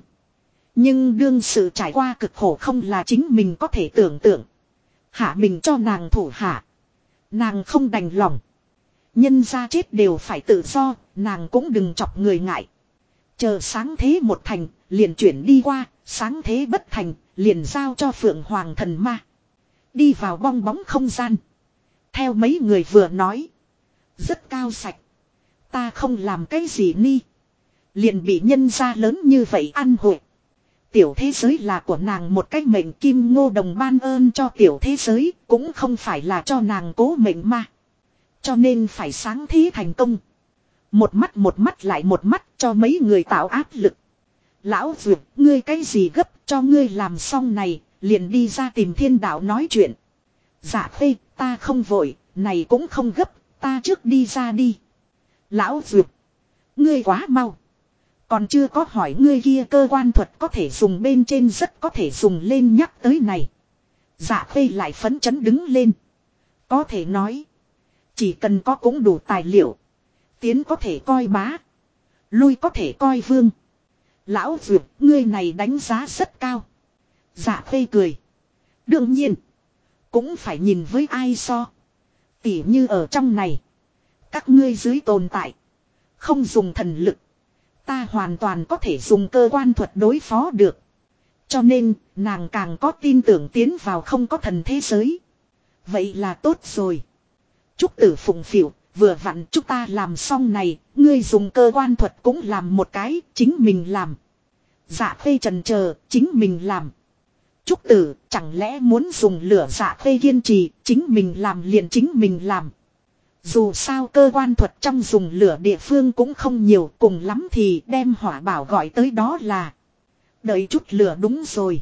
Nhưng đương sự trải qua cực khổ không là chính mình có thể tưởng tượng. Hạ mình cho nàng thủ hạ. Nàng không đành lòng. Nhân ra chết đều phải tự do, nàng cũng đừng chọc người ngại. Chờ sáng thế một thành, liền chuyển đi qua, sáng thế bất thành, liền giao cho Phượng Hoàng thần ma. Đi vào bong bóng không gian. Theo mấy người vừa nói. Rất cao sạch. Ta không làm cái gì ni. Liền bị nhân ra lớn như vậy ăn hội. Tiểu thế giới là của nàng một cách mệnh Kim Ngô Đồng ban ơn cho tiểu thế giới, cũng không phải là cho nàng cố mệnh ma. Cho nên phải sáng thế thành công. Một mắt lại một mắt cho mấy người tạo áp lực. Lão Dược, ngươi cái gì gấp cho ngươi làm xong này, liền đi ra tìm thiên đạo nói chuyện. Dạ Khê, ta không vội, này cũng không gấp, ta trước đi ra đi. Lão Dược, ngươi quá mau. Còn chưa có hỏi ngươi kia cơ quan thuật có thể dùng bên trên rất có thể dùng lên nhắc tới này. Dạ Khê lại phấn chấn đứng lên. Có thể nói. Chỉ cần có cũng đủ tài liệu. Tiến có thể coi bá. Lui có thể coi vương. Lão Dược, ngươi này đánh giá rất cao. Dạ Khê cười. Đương nhiên. Cũng phải nhìn với ai so. Tỉ như ở trong này. Các ngươi dưới tồn tại. Không dùng thần lực. Ta hoàn toàn có thể dùng cơ quan thuật đối phó được. Cho nên, nàng càng có tin tưởng tiến vào không có thần thế giới. Vậy là tốt rồi. Trúc Tử phụng phịu, vừa vặn chúng ta làm xong này, ngươi dùng cơ quan thuật cũng làm một cái, chính mình làm. Dạ Khê trần chờ, chính mình làm. Trúc Tử, chẳng lẽ muốn dùng lửa Dạ Khê kiên trì, chính mình làm liền chính mình làm. Dù sao cơ quan thuật trong dùng lửa địa phương cũng không nhiều, cùng lắm thì đem hỏa bảo gọi tới đó là. Đợi chút lửa đúng rồi.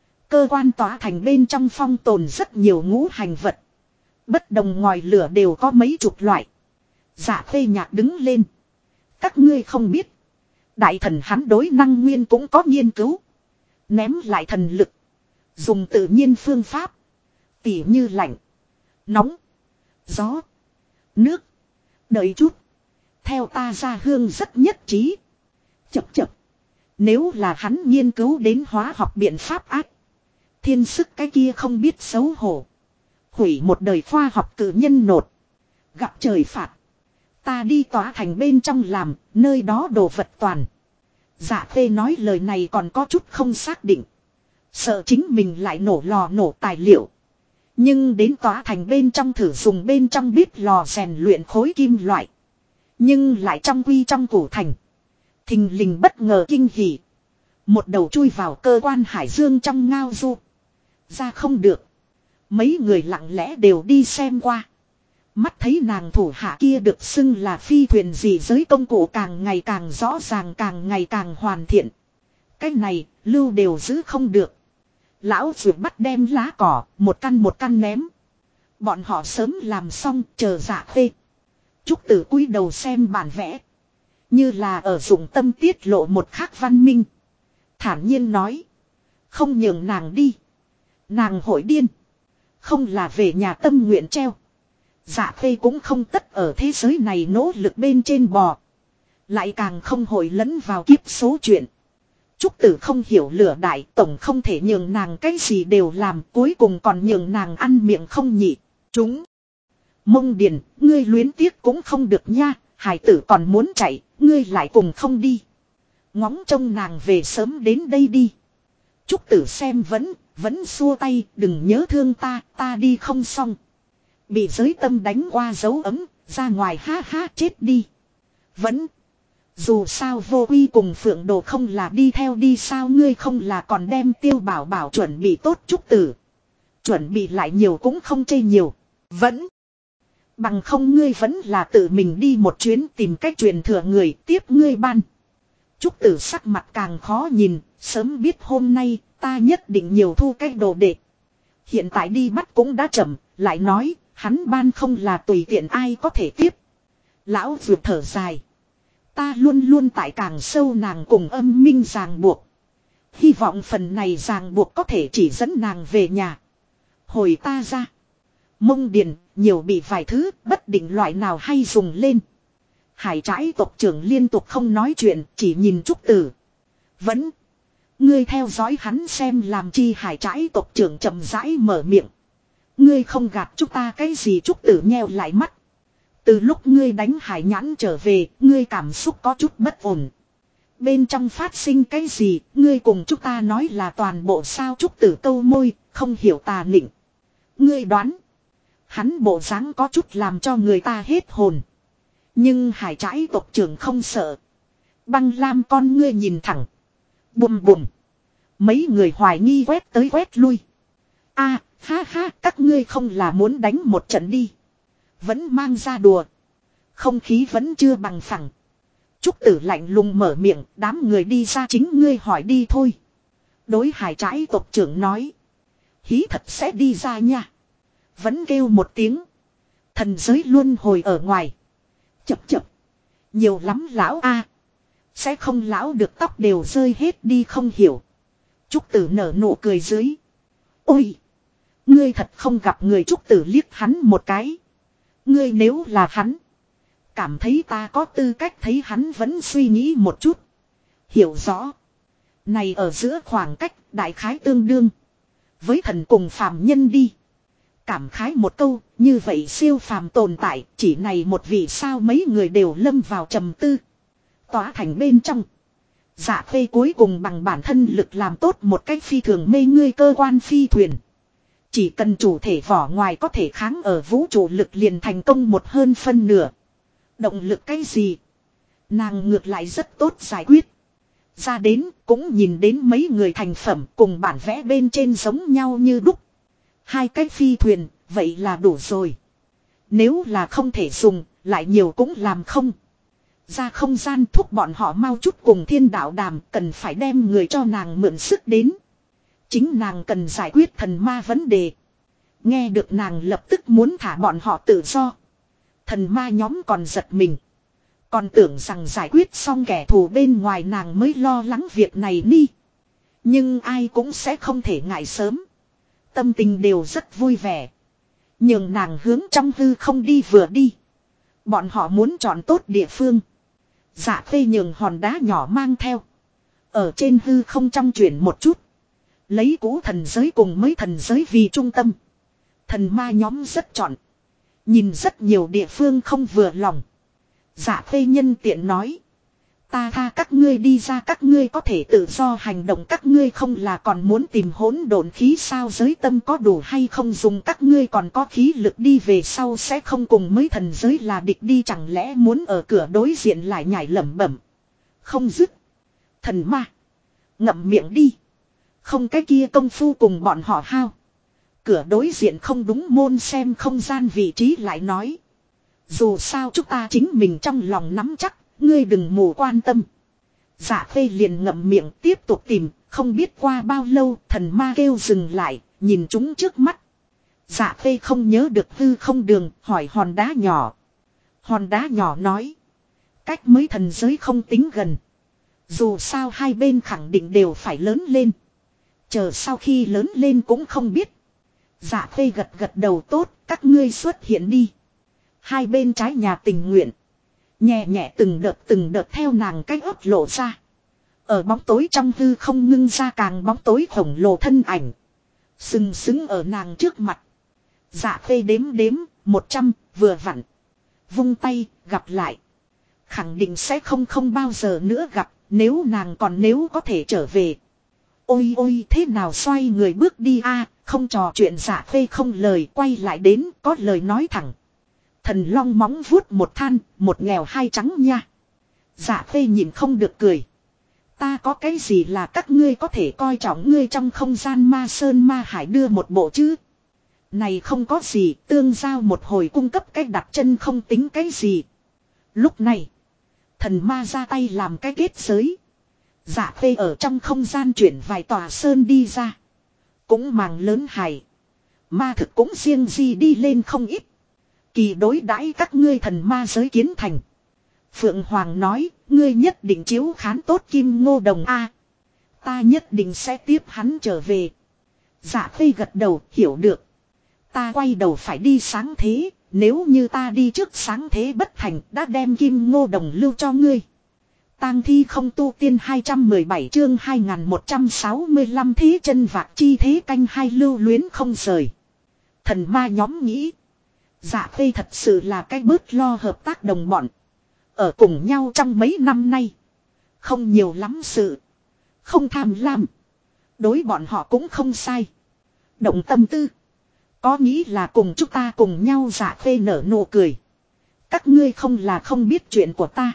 Cơ quan tỏa thành bên trong phong tồn rất nhiều ngũ hành vật. Bất đồng ngòi lửa đều có mấy chục loại. Dạ Khê nhạc đứng lên. Các ngươi không biết. Đại thần hắn đối năng nguyên cũng có nghiên cứu. Ném lại thần lực. Dùng tự nhiên phương pháp. Tỉ như lạnh. Nóng. Gió. Nước. Đợi chút. Theo ta ra hương rất nhất trí. Chập chập. Nếu là hắn nghiên cứu đến hóa học biện pháp ác. Thiên sức cái kia không biết xấu hổ. Hủy một đời khoa học cử nhân nột. Gặp trời phạt. Ta đi tỏa thành bên trong làm, nơi đó đồ vật toàn. Dạ Khê nói lời này còn có chút không xác định. Sợ chính mình lại nổ lò nổ tài liệu. Nhưng đến tỏa thành bên trong thử dùng bên trong bếp lò rèn luyện khối kim loại. Nhưng lại trong quy trong củ thành. Thình lình bất ngờ kinh hỉ. Một đầu chui vào cơ quan hải dương trong ngao du. Ra không được. Mấy người lặng lẽ đều đi xem qua. Mắt thấy nàng thủ hạ kia được xưng là phi thuyền gì giới công cụ càng ngày càng rõ ràng càng ngày càng hoàn thiện. Cái này lưu đều giữ không được. Lão Dược bắt đem lá cỏ một căn ném. Bọn họ sớm làm xong chờ Dạ Khê. Trúc Tử cúi đầu xem bản vẽ. Như là ở dụng tâm tiết lộ một khắc văn minh. Thản nhiên nói. Không nhường nàng đi. Nàng hội điên. Không là về nhà tâm nguyện treo. Dạ Khê cũng không tất ở thế giới này nỗ lực bên trên bò. Lại càng không hội lẫn vào kiếp số chuyện. Trúc Tử không hiểu lửa đại tổng không thể nhường nàng cái gì đều làm. Cuối cùng còn nhường nàng ăn miệng không nhị. Chúng. Mông Điền, ngươi luyến tiếc cũng không được nha. Hải tử còn muốn chạy, ngươi lại cùng không đi. Ngóng trông nàng về sớm đến đây đi. Trúc Tử xem vẫn xua tay, đừng nhớ thương ta đi không xong. Bị giới tâm đánh qua dấu ấm, ra ngoài ha ha chết đi. Vẫn. Dù sao vô quy cùng Phượng Đồ không là đi theo đi sao ngươi không là còn đem Tiêu Bảo Bảo chuẩn bị tốt Trúc Tử. Chuẩn bị lại nhiều cũng không chê nhiều. Vẫn. Bằng không ngươi vẫn là tự mình đi một chuyến tìm cách truyền thừa người tiếp ngươi ban. Trúc Tử sắc mặt càng khó nhìn, sớm biết hôm nay ta nhất định nhiều thu cách đồ đệ. Hiện tại đi bắt cũng đã chậm, lại nói, Hắn ban không là tùy tiện ai có thể tiếp. Lão Dược thở dài. Ta luôn luôn tại càng sâu nàng cùng âm minh ràng buộc. Hy vọng phần này ràng buộc có thể chỉ dẫn nàng về nhà. Hồi ta ra. Mông điền, nhiều bị vài thứ, bất định loại nào hay dùng lên. Hải trãi tộc trưởng liên tục không nói chuyện, chỉ nhìn Trúc Tử. Vẫn. Ngươi theo dõi hắn xem làm chi hải trãi tộc trưởng chậm rãi mở miệng. Ngươi không gạt chúng ta cái gì. Trúc Tử nheo lại mắt. Từ lúc ngươi đánh hải nhãn trở về, ngươi cảm xúc có chút bất ổn. Bên trong phát sinh cái gì, ngươi cùng chúng ta nói là toàn bộ sao. Trúc Tử câu môi, không hiểu tà nịnh. Ngươi đoán. Hắn bộ dáng có chút làm cho người ta hết hồn. Nhưng hải trãi tộc trưởng không sợ. Băng lam con ngươi nhìn thẳng. Bùm bùm. Mấy người hoài nghi quét tới quét lui. A, ha ha, các ngươi không là muốn đánh một trận đi. Vẫn mang ra đùa. Không khí vẫn chưa bằng phẳng. Trúc Tử lạnh lùng mở miệng, đám người đi ra chính ngươi hỏi đi thôi. Đối hải trãi tộc trưởng nói. Hí thật sẽ đi ra nha. Vẫn kêu một tiếng. Thần giới luôn hồi ở ngoài. Chập chập. Nhiều lắm lão a. Sẽ không lão được tóc đều rơi hết đi không hiểu. Trúc Tử nở nụ cười dưới. Ôi. Ngươi thật không gặp người. Trúc Tử liếc hắn một cái. Ngươi nếu là hắn. Cảm thấy ta có tư cách thấy hắn vẫn suy nghĩ một chút. Hiểu rõ. Này ở giữa khoảng cách đại khái tương đương. Với thần cùng phàm nhân đi. Cảm khái một câu, như vậy siêu phàm tồn tại, chỉ này một vị sao mấy người đều lâm vào trầm tư. Tỏa thành bên trong. Dạ Khê cuối cùng bằng bản thân lực làm tốt một cách phi thường mê ngươi cơ quan phi thuyền. Chỉ cần chủ thể vỏ ngoài có thể kháng ở vũ trụ lực liền thành công một hơn phân nửa. Động lực cái gì? Nàng ngược lại rất tốt giải quyết. Ra đến cũng nhìn đến mấy người thành phẩm cùng bản vẽ bên trên giống nhau như đúc. Hai cái phi thuyền, vậy là đủ rồi. Nếu là không thể dùng, lại nhiều cũng làm không. Ra không gian thúc bọn họ mau chút cùng thiên đạo đàm, cần phải đem người cho nàng mượn sức đến. Chính nàng cần giải quyết thần ma vấn đề. Nghe được nàng lập tức muốn thả bọn họ tự do. Thần ma nhóm còn giật mình. Còn tưởng rằng giải quyết xong kẻ thù bên ngoài nàng mới lo lắng việc này đi. Nhưng ai cũng sẽ không thể ngại sớm. Tâm tình đều rất vui vẻ. Nhưng nàng hướng trong hư không đi vừa đi. Bọn họ muốn chọn tốt địa phương. Dạ Khê nhường hòn đá nhỏ mang theo. Ở trên hư không trong chuyển một chút. Lấy cũ thần giới cùng mới thần giới vì trung tâm. Thần ma nhóm rất chọn. Nhìn rất nhiều địa phương không vừa lòng. Dạ Khê nhân tiện nói. Ta tha các ngươi đi ra, các ngươi có thể tự do hành động, các ngươi không là còn muốn tìm hỗn độn khí sao, giới tâm có đủ hay không dùng, các ngươi còn có khí lực đi về sau sẽ không cùng mấy thần giới là địch đi, chẳng lẽ muốn ở cửa đối diện lại nhảy lẩm bẩm. Không dứt. Thần ma. Ngậm miệng đi. Không cái kia công phu cùng bọn họ hao. Cửa đối diện không đúng môn xem không gian vị trí lại nói. Dù sao chúng ta chính mình trong lòng nắm chắc. Ngươi đừng mù quan tâm. Dạ Khê liền ngậm miệng tiếp tục tìm. Không biết qua bao lâu thần ma kêu dừng lại. Nhìn chúng trước mắt. Dạ Khê không nhớ được hư không đường. Hỏi hòn đá nhỏ. Hòn đá nhỏ nói. Cách mới thần giới không tính gần. Dù sao hai bên khẳng định đều phải lớn lên. Chờ sau khi lớn lên cũng không biết. Dạ Khê gật gật đầu tốt. Các ngươi xuất hiện đi. Hai bên trái nhà tình nguyện. Nhẹ nhẹ từng đợt theo nàng cách ấp lộ ra. Ở bóng tối trong hư không ngưng ra càng bóng tối khổng lồ thân ảnh. Sừng sững ở nàng trước mặt. Dạ Khê đếm 100 vừa vặn. Vung tay gặp lại. Khẳng định sẽ không bao giờ nữa gặp. Nếu nàng còn nếu có thể trở về. Ôi ôi thế nào xoay người bước đi a, không trò chuyện. Dạ Khê không lời quay lại đến có lời nói thẳng. Thần long móng vuốt một than, một nghèo hai trắng nha. Dạ Khê nhìn không được cười. Ta có cái gì là các ngươi có thể coi trọng, ngươi trong không gian ma sơn ma hải đưa một bộ chứ. Này không có gì, tương giao một hồi cung cấp cái đặt chân không tính cái gì. Lúc này, thần ma ra tay làm cái kết giới. Dạ Khê ở trong không gian chuyển vài tòa sơn đi ra. Cũng màng lớn hải. Ma thực cũng riêng gì đi lên không ít. Kỳ đối đãi các ngươi thần ma giới kiến thành. Phượng Hoàng nói, ngươi nhất định chiếu khán tốt Kim Ngô Đồng a. Ta nhất định sẽ tiếp hắn trở về. Dạ Khê gật đầu, hiểu được. Ta quay đầu phải đi sáng thế, nếu như ta đi trước sáng thế bất thành, đã đem Kim Ngô Đồng lưu cho ngươi. Tang thi không tu tiên 217 chương 2165 thế chân vạc chi thế canh hai lưu luyến không rời. Thần ma nhóm nghĩ. Dạ Khê thật sự là cái bớt lo hợp tác đồng bọn. Ở cùng nhau trong mấy năm nay. Không nhiều lắm sự. Không tham lam. Đối bọn họ cũng không sai. Động tâm tư. Có nghĩ là cùng chúng ta cùng nhau. Dạ Khê nở nụ cười. Các ngươi không là không biết chuyện của ta.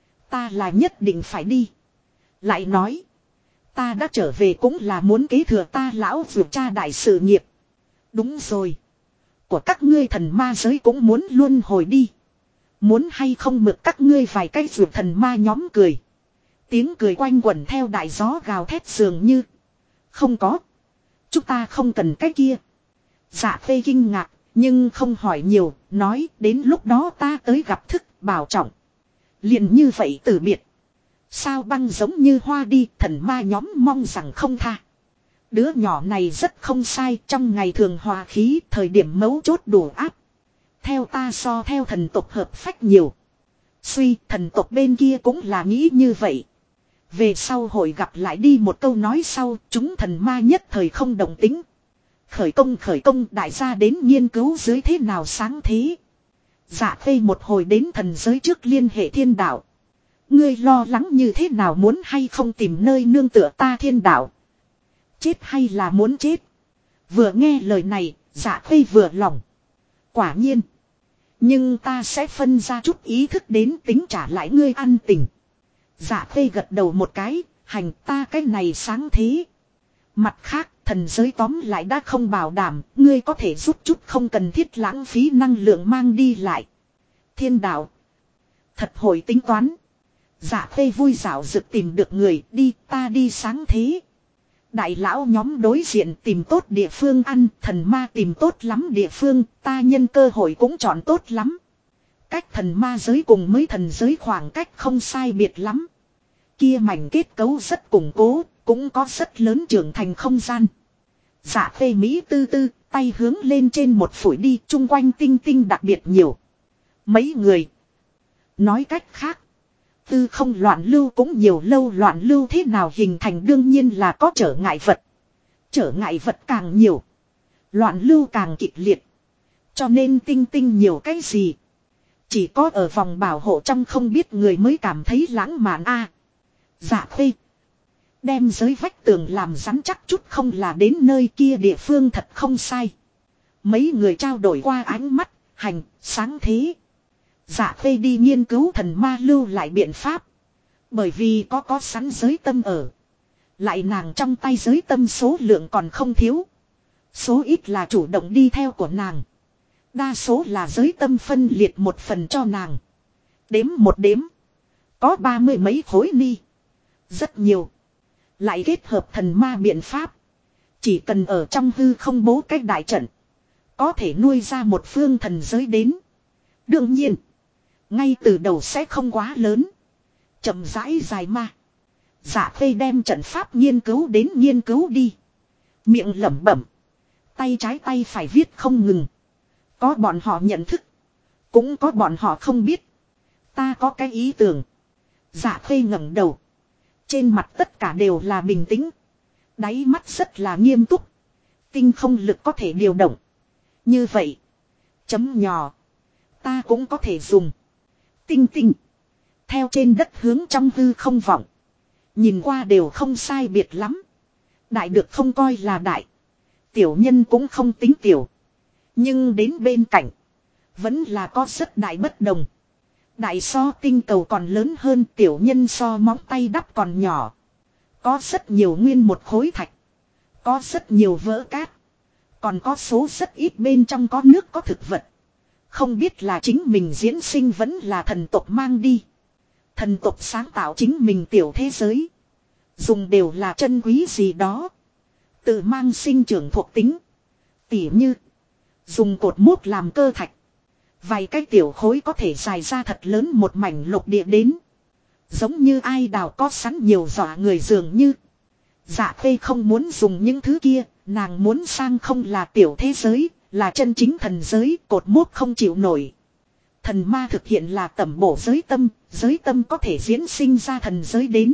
Ta là nhất định phải đi. Lại nói. Ta đã trở về cũng là muốn kế thừa ta lão vượt cha đại sự nghiệp. Đúng rồi. Của các ngươi thần ma giới cũng muốn luân hồi đi. Muốn hay không mượn các ngươi vài cái vượt thần ma nhóm cười. Tiếng cười quanh quẩn theo đại gió gào thét dường như. Không có. Chúng ta không cần cái kia. Dạ Phê kinh ngạc. Nhưng không hỏi nhiều. Nói đến lúc đó ta tới gặp thức bảo trọng. Liền như vậy từ biệt. Sao băng giống như hoa đi. Thần ma nhóm mong rằng không tha. Đứa nhỏ này rất không sai. Trong ngày thường hòa khí. Thời điểm mấu chốt đủ áp. Theo ta so theo thần tộc hợp phách nhiều. Suy thần tộc bên kia cũng là nghĩ như vậy. Về sau hội gặp lại đi một câu nói sau. Chúng thần ma nhất thời không đồng tính. Khởi công đại gia đến nghiên cứu dưới thế nào sáng thế. Dạ Khê một hồi đến thần giới trước liên hệ thiên đạo. Ngươi lo lắng như thế nào muốn hay không tìm nơi nương tựa ta thiên đạo. Chết hay là muốn chết. Vừa nghe lời này, Dạ Khê vừa lòng. Quả nhiên. Nhưng ta sẽ phân ra chút ý thức đến tính trả lại ngươi ăn tình. Dạ Khê gật đầu một cái, hành ta cái này sáng thế. Mặt khác, thần giới tóm lại đã không bảo đảm, ngươi có thể giúp chút không cần thiết lãng phí năng lượng mang đi lại. Thiên đạo. Thật hồi tính toán. Dạ Khê vui dạo dực tìm được người, đi ta đi sáng thế. Đại lão nhóm đối diện tìm tốt địa phương ăn, thần ma tìm tốt lắm địa phương, ta nhân cơ hội cũng chọn tốt lắm. Cách thần ma giới cùng mấy thần giới khoảng cách không sai biệt lắm. Kia mảnh kết cấu rất củng cố, cũng có rất lớn trưởng thành không gian. Dạ Khê Mỹ tư tư, tay hướng lên trên một phủi đi, chung quanh tinh tinh đặc biệt nhiều. Mấy người. Nói cách khác. Tư không loạn lưu cũng nhiều lâu loạn lưu thế nào hình thành đương nhiên là có trở ngại vật. Trở ngại vật càng nhiều. Loạn lưu càng kịch liệt. Cho nên tinh tinh nhiều cái gì. Chỉ có ở vòng bảo hộ trong không biết người mới cảm thấy lãng mạn a. Dạ Khê. Đem giới vách tường làm rắn chắc chút không là đến nơi kia địa phương thật không sai. Mấy người trao đổi qua ánh mắt, hành, sáng thế. Dạ Khê đi nghiên cứu thần ma lưu lại biện pháp. Bởi vì có sẵn giới tâm ở. Lại nàng trong tay giới tâm số lượng còn không thiếu. Số ít là chủ động đi theo của nàng. Đa số là giới tâm phân liệt một phần cho nàng. Đếm một đếm. Có 30 mấy khối ni. Rất nhiều. Lại kết hợp thần ma biện pháp. Chỉ cần ở trong hư không bố cách đại trận. Có thể nuôi ra một phương thần giới đến. Đương nhiên. Ngay từ đầu sẽ không quá lớn. Chậm rãi dài ma. Dạ Khê đem trận pháp nghiên cứu đến nghiên cứu đi. Miệng lẩm bẩm. Tay trái tay phải viết không ngừng. Có bọn họ nhận thức. Cũng có bọn họ không biết. Ta có cái ý tưởng. Dạ Khê ngẩng đầu. Trên mặt tất cả đều là bình tĩnh. Đáy mắt rất là nghiêm túc. Tinh không lực có thể điều động. Như vậy. Chấm nhỏ. Ta cũng có thể dùng. Tinh tinh. Theo trên đất hướng trong hư không vọng. Nhìn qua đều không sai biệt lắm. Đại được không coi là đại. Tiểu nhân cũng không tính tiểu. Nhưng đến bên cạnh. Vẫn là có rất đại bất đồng. Đại so tinh cầu còn lớn hơn, tiểu nhân so móng tay đắp còn nhỏ. Có rất nhiều nguyên một khối thạch. Có rất nhiều vỡ cát. Còn có số rất ít bên trong có nước có thực vật. Không biết là chính mình diễn sinh vẫn là thần tộc mang đi. Thần tộc sáng tạo chính mình tiểu thế giới. Dùng đều là chân quý gì đó. Tự mang sinh trưởng thuộc tính. Tỉ như. Dùng cột mốc làm cơ thạch. Vài cái tiểu khối có thể dài ra thật lớn một mảnh lục địa đến. Giống như ai đào có sẵn nhiều dọa người dường như. Dạ Khê không muốn dùng những thứ kia. Nàng muốn sang không là tiểu thế giới. Là chân chính thần giới. Cột mốc không chịu nổi. Thần ma thực hiện là tẩm bổ giới tâm. Giới tâm có thể diễn sinh ra thần giới đến.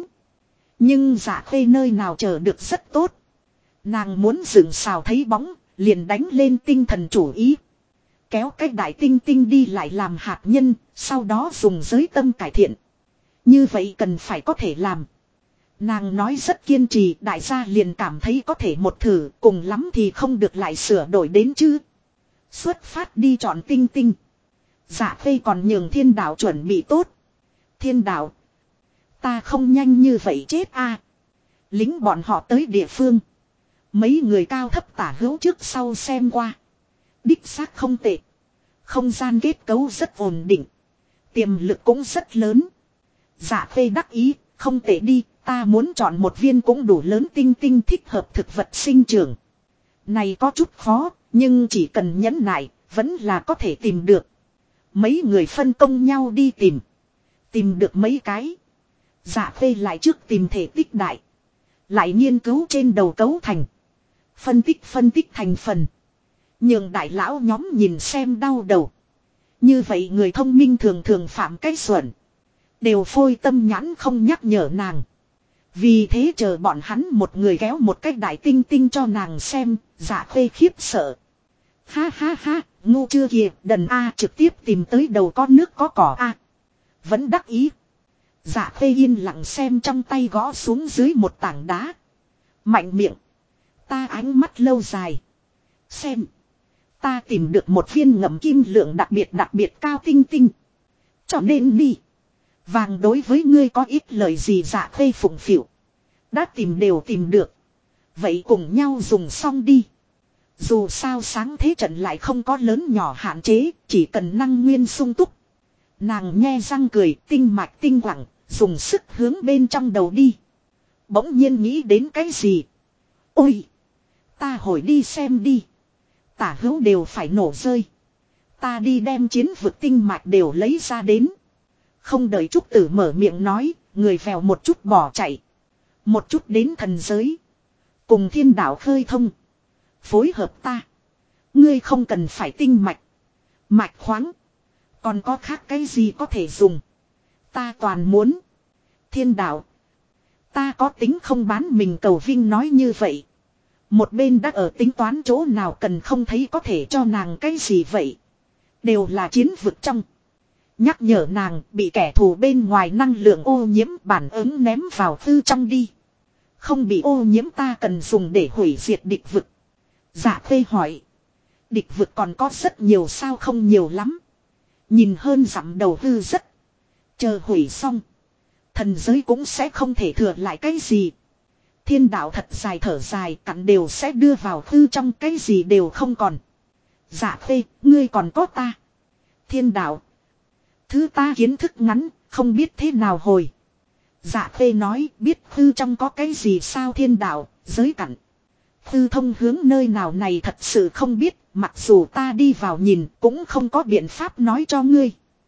Nhưng Dạ Khê nơi nào chờ được rất tốt. Nàng muốn dựng xào thấy bóng. Liền đánh lên tinh thần chủ ý. Kéo cái đại tinh tinh đi lại làm hạt nhân. Sau đó dùng giới tâm cải thiện. Như vậy cần phải có thể làm. Nàng nói rất kiên trì. Đại gia liền cảm thấy có thể một thử. Cùng lắm thì không được lại sửa đổi đến chứ. Xuất phát đi chọn tinh tinh. Dạ Khê còn nhường thiên đạo chuẩn bị tốt. Thiên đạo. Ta không nhanh như vậy chết a. Lính bọn họ tới địa phương. Mấy người cao thấp tả hữu trước sau xem qua. Đích xác không tệ. Không gian kết cấu rất ổn định. Tiềm lực cũng rất lớn. Dạ Khê đắc ý, không tệ đi, ta muốn chọn một viên cũng đủ lớn tinh tinh thích hợp thực vật sinh trưởng. Này có chút khó, nhưng chỉ cần nhẫn nại, vẫn là có thể tìm được. Mấy người phân công nhau đi tìm. Tìm được mấy cái. Dạ Khê lại trước tìm thể tích đại. Lại nghiên cứu trên đầu cấu thành. Phân tích thành phần. Nhường đại lão nhóm nhìn xem đau đầu. Như vậy người thông minh thường thường phạm cái xuẩn. Đều phôi tâm nhãn không nhắc nhở nàng. Vì thế chờ bọn hắn một người kéo một cái đại tinh tinh cho nàng xem. Dạ Khê khiếp sợ. Ha ha ha, ngu chưa kìa, đần A trực tiếp tìm tới đầu con nước có cỏ A. Vẫn đắc ý. Dạ Khê yên lặng xem trong tay gõ xuống dưới một tảng đá. Mạnh miệng. Ta ánh mắt lâu dài. Xem. Ta tìm được một viên ngậm kim lượng đặc biệt cao tinh tinh. Cho nên đi. Vàng đối với ngươi có ít lời gì Dạ Khê phụng phịu. Đã tìm đều tìm được. Vậy cùng nhau dùng xong đi. Dù sao sáng thế trận lại không có lớn nhỏ hạn chế. Chỉ cần năng nguyên sung túc. Nàng nhe răng cười tinh mạch tinh quẳng. Dùng sức hướng bên trong đầu đi. Bỗng nhiên nghĩ đến cái gì. Ôi. Ta hồi đi xem đi. Tả hữu đều phải nổ rơi. Ta đi đem chiến vực tinh mạch đều lấy ra đến. Không đợi Trúc Tử mở miệng nói. Người vèo một chút bỏ chạy. Một chút đến thần giới. Cùng thiên đạo khơi thông. Phối hợp ta. Ngươi không cần phải tinh mạch. Mạch khoáng. Còn có khác cái gì có thể dùng. Ta toàn muốn. Thiên đạo. Ta có tính không bán mình cầu vinh nói như vậy. Một bên đã ở tính toán chỗ nào cần không thấy có thể cho nàng cái gì vậy. Đều là chiến vực trong. Nhắc nhở nàng bị kẻ thù bên ngoài năng lượng ô nhiễm bản ứng ném vào tư trong đi. Không bị ô nhiễm ta cần dùng để hủy diệt địch vực. Dạ Khê hỏi. Địch vực còn có rất nhiều sao không nhiều lắm. Nhìn hơn dặm đầu hư rất. Chờ hủy xong. Thần giới cũng sẽ không thể thừa lại cái gì. Thiên đạo thật dài thở dài cặn đều sẽ đưa vào hư trong cái gì đều không còn. Dạ Khê, ngươi còn có ta. Thiên đạo. Thứ ta kiến thức ngắn, không biết thế nào hồi. Dạ Khê nói biết hư trong có cái gì sao thiên đạo, giới cặn. Hư thông hướng nơi nào này thật sự không biết, mặc dù ta đi vào nhìn cũng không có biện pháp nói cho ngươi.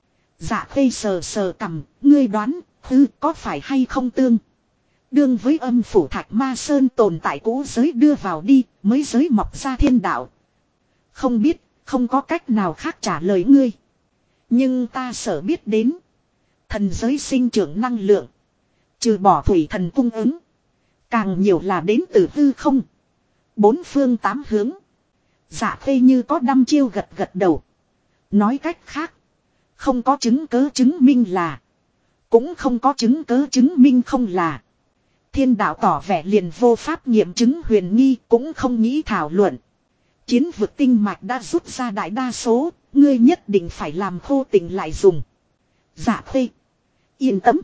Dạ Khê sờ sờ cằm, ngươi đoán, hư có phải hay không tương. Đương với âm phủ thạch ma sơn tồn tại cũ giới đưa vào đi, mới giới mọc ra thiên đạo. Không biết, không có cách nào khác trả lời ngươi. Nhưng ta sở biết đến. Thần giới sinh trưởng năng lượng. Trừ bỏ thủy thần cung ứng. Càng nhiều là đến từ hư không. Bốn phương tám hướng. Dạ Khê như có đăm chiêu gật gật đầu. Nói cách khác. Không có chứng cớ chứng minh là. Cũng không có chứng cớ chứng minh không là. Thiên đạo tỏ vẻ liền vô pháp nghiệm chứng huyền nghi cũng không nghĩ thảo luận. Chiến vực tinh mạch đã rút ra đại đa số. Ngươi nhất định phải làm khô tình lại dùng. Dạ Khê. Yên tâm.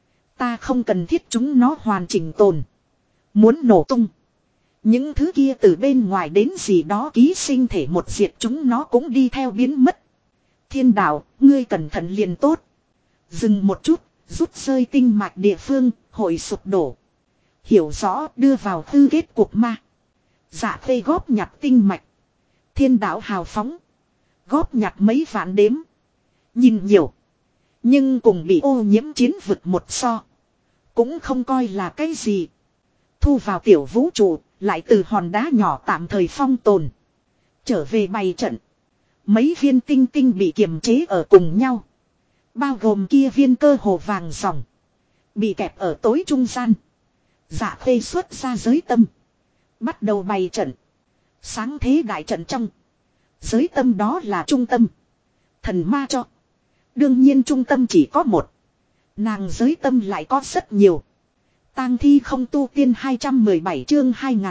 Ta không cần thiết chúng nó hoàn chỉnh tồn. Muốn nổ tung. Những thứ kia từ bên ngoài đến gì đó ký sinh thể một diệt chúng nó cũng đi theo biến mất. Thiên đạo, ngươi cẩn thận liền tốt. Dừng một chút, rút rơi tinh mạch địa phương, hội sụp đổ. Hiểu rõ đưa vào tư kết cuộc ma. Dạ Khê góp nhặt tinh mạch. Thiên đạo hào phóng. Góp nhặt mấy vạn đếm. Nhìn nhiều. Nhưng cùng bị ô nhiễm chiến vực một so. Cũng không coi là cái gì. Thu vào tiểu vũ trụ. Lại từ hòn đá nhỏ tạm thời phong tồn. Trở về bày trận. Mấy viên tinh tinh bị kiềm chế ở cùng nhau. Bao gồm kia viên cơ hồ vàng ròng. Bị kẹp ở tối trung gian. Dạ Khê xuất ra giới tâm. Bắt đầu bày trận. Sáng thế đại trận trong. Giới tâm đó là trung tâm. Thần ma cho. Đương nhiên trung tâm chỉ có một. Nàng giới tâm lại có rất nhiều. Tang thi không tu tiên 217 chương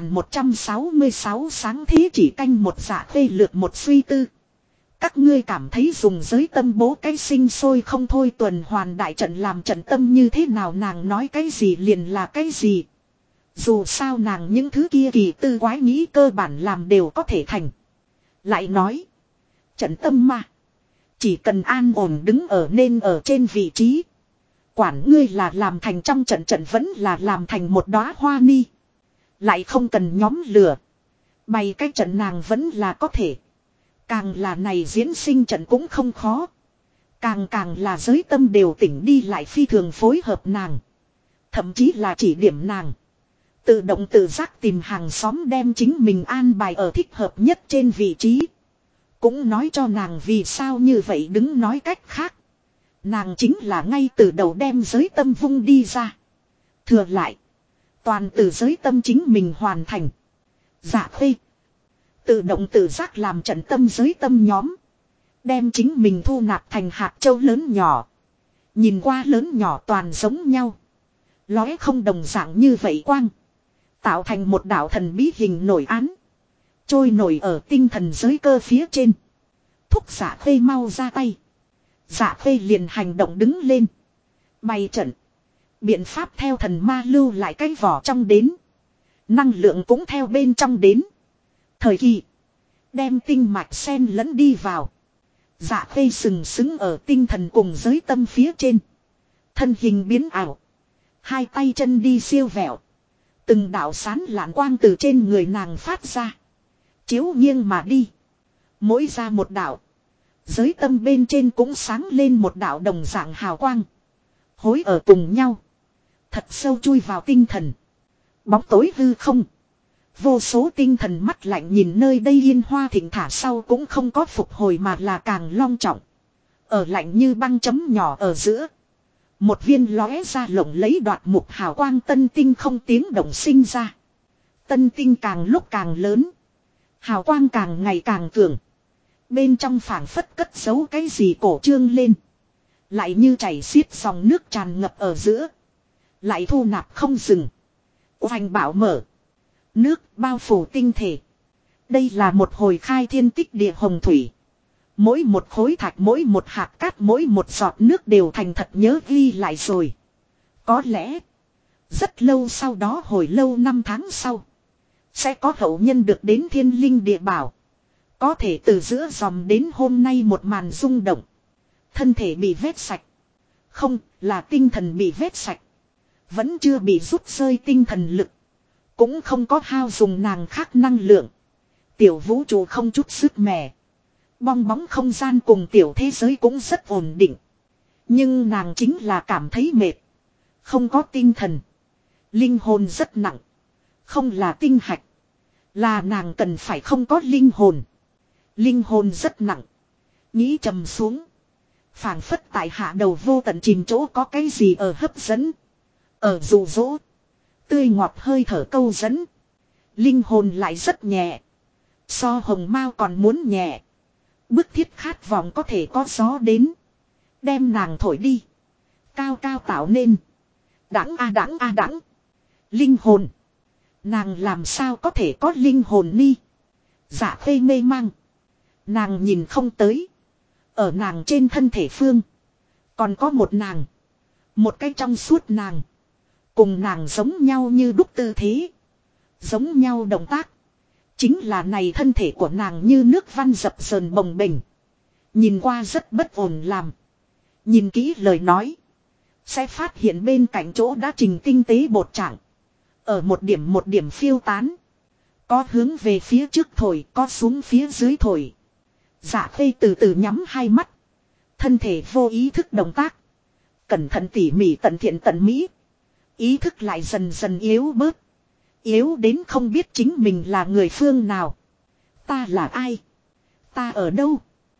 2166 sáng thế chỉ canh một Dạ Khê lược một suy tư. Các ngươi cảm thấy dùng giới tâm bố cái sinh sôi không thôi tuần hoàn đại trận làm trận tâm như thế nào, nàng nói cái gì liền là cái gì. Dù sao nàng những thứ kia kỳ tư quái nghĩ cơ bản làm đều có thể thành. Lại nói. Trận tâm mà. Chỉ cần an ổn đứng ở nên ở trên vị trí. Quản ngươi là làm thành trong trận trận vẫn là làm thành một đóa hoa ni. Lại không cần nhóm lửa. Bày cái trận nàng vẫn là có thể. Càng là này diễn sinh trận cũng không khó. Càng là giới tâm đều tỉnh đi lại phi thường phối hợp nàng. Thậm chí là chỉ điểm nàng. Tự động tự giác tìm hàng xóm đem chính mình an bài ở thích hợp nhất trên vị trí. Cũng nói cho nàng vì sao như vậy, đứng nói cách khác. Nàng chính là ngay từ đầu đem giới tâm vung đi ra. Thừa lại. Toàn từ giới tâm chính mình hoàn thành. Dạ Khê. Tự động tự giác làm trận tâm giới tâm nhóm. Đem chính mình thu nạp thành hạt châu lớn nhỏ. Nhìn qua lớn nhỏ toàn giống nhau. Lóe không đồng dạng như vậy quang. Tạo thành một đạo thần bí hình nổi án. Trôi nổi ở tinh thần giới cơ phía trên. Thúc Dạ Khê mau ra tay. Dạ Khê liền hành động đứng lên. Bày trận. Biện pháp theo thần ma lưu lại cái vỏ trong đến. Năng lượng cũng theo bên trong đến. Thời kỳ. Đem tinh mạch sen lẫn đi vào. Dạ Khê sừng sững ở tinh thần cùng giới tâm phía trên. Thân hình biến ảo. Hai tay chân đi siêu vẹo. Từng đạo sán lạn quang từ trên người nàng phát ra. Chiếu nghiêng mà đi. Mỗi ra một đạo. Giới tâm bên trên cũng sáng lên một đạo đồng dạng hào quang. Hối ở cùng nhau. Thật sâu chui vào tinh thần. Bóng tối hư không. Vô số tinh thần mắt lạnh nhìn nơi đây yên hoa thịnh thả sau cũng không có phục hồi mà là càng long trọng. Ở lạnh như băng chấm nhỏ ở giữa. Một viên lóe ra lộng lấy đoạt mục hào quang tân tinh không tiếng động sinh ra. Tân tinh càng lúc càng lớn. Hào quang càng ngày càng cường. Bên trong phảng phất cất giấu cái gì cổ trương lên. Lại như chảy xiết dòng nước tràn ngập ở giữa. Lại thu nạp không dừng. Oanh bảo mở. Nước bao phủ tinh thể. Đây là một hồi khai thiên tích địa hồng thủy. Mỗi một khối thạch, mỗi một hạt cát, mỗi một giọt nước đều thành thật nhớ ghi lại rồi. Có lẽ. Rất lâu sau đó, hồi lâu năm tháng sau. Sẽ có hậu nhân được đến thiên linh địa bảo. Có thể từ giữa dòng đến hôm nay một màn rung động. Thân thể bị vét sạch. Không, là tinh thần bị vét sạch. Vẫn chưa bị rút rơi tinh thần lực. Cũng không có hao dùng nàng khác năng lượng. Tiểu vũ trụ không chút sức mẻ. Bong bóng không gian cùng tiểu thế giới cũng rất ổn định. Nhưng nàng chính là cảm thấy mệt. Không có tinh thần. Linh hồn rất nặng. Không là tinh hạch. Là nàng cần phải không có linh hồn. Linh hồn rất nặng. Nghĩ trầm xuống. Phảng phất tại hạ đầu vô tận chìm chỗ có cái gì ở hấp dẫn. Ở dụ dỗ. Tươi ngọt hơi thở câu dẫn. Linh hồn lại rất nhẹ. So hồng mao còn muốn nhẹ. Bức thiết khát vọng có thể có gió đến. Đem nàng thổi đi. Cao cao tạo nên. Đãng a đãng a đãng. Linh hồn. Nàng làm sao có thể có linh hồn ni. Dạ Khê mê mang. Nàng nhìn không tới. Ở nàng trên thân thể phương. Còn có một nàng. Một cái trong suốt nàng. Cùng nàng giống nhau như đúc tư thế. Giống nhau động tác. Chính là này thân thể của nàng như nước văn dập dờn bồng bềnh. Nhìn qua rất bất ổn làm. Nhìn kỹ lời nói. Sẽ phát hiện bên cạnh chỗ đã trình tinh tế bột trạng. Ở một điểm phiêu tán. Có hướng về phía trước thổi, có xuống phía dưới thổi. Dạ khê từ từ nhắm hai mắt. Thân thể vô ý thức động tác. Cẩn thận tỉ mỉ tận thiện tận mỹ. Ý thức lại dần dần yếu bớt. Yếu đến không biết chính mình là người phương nào. Ta là ai? Ta ở đâu?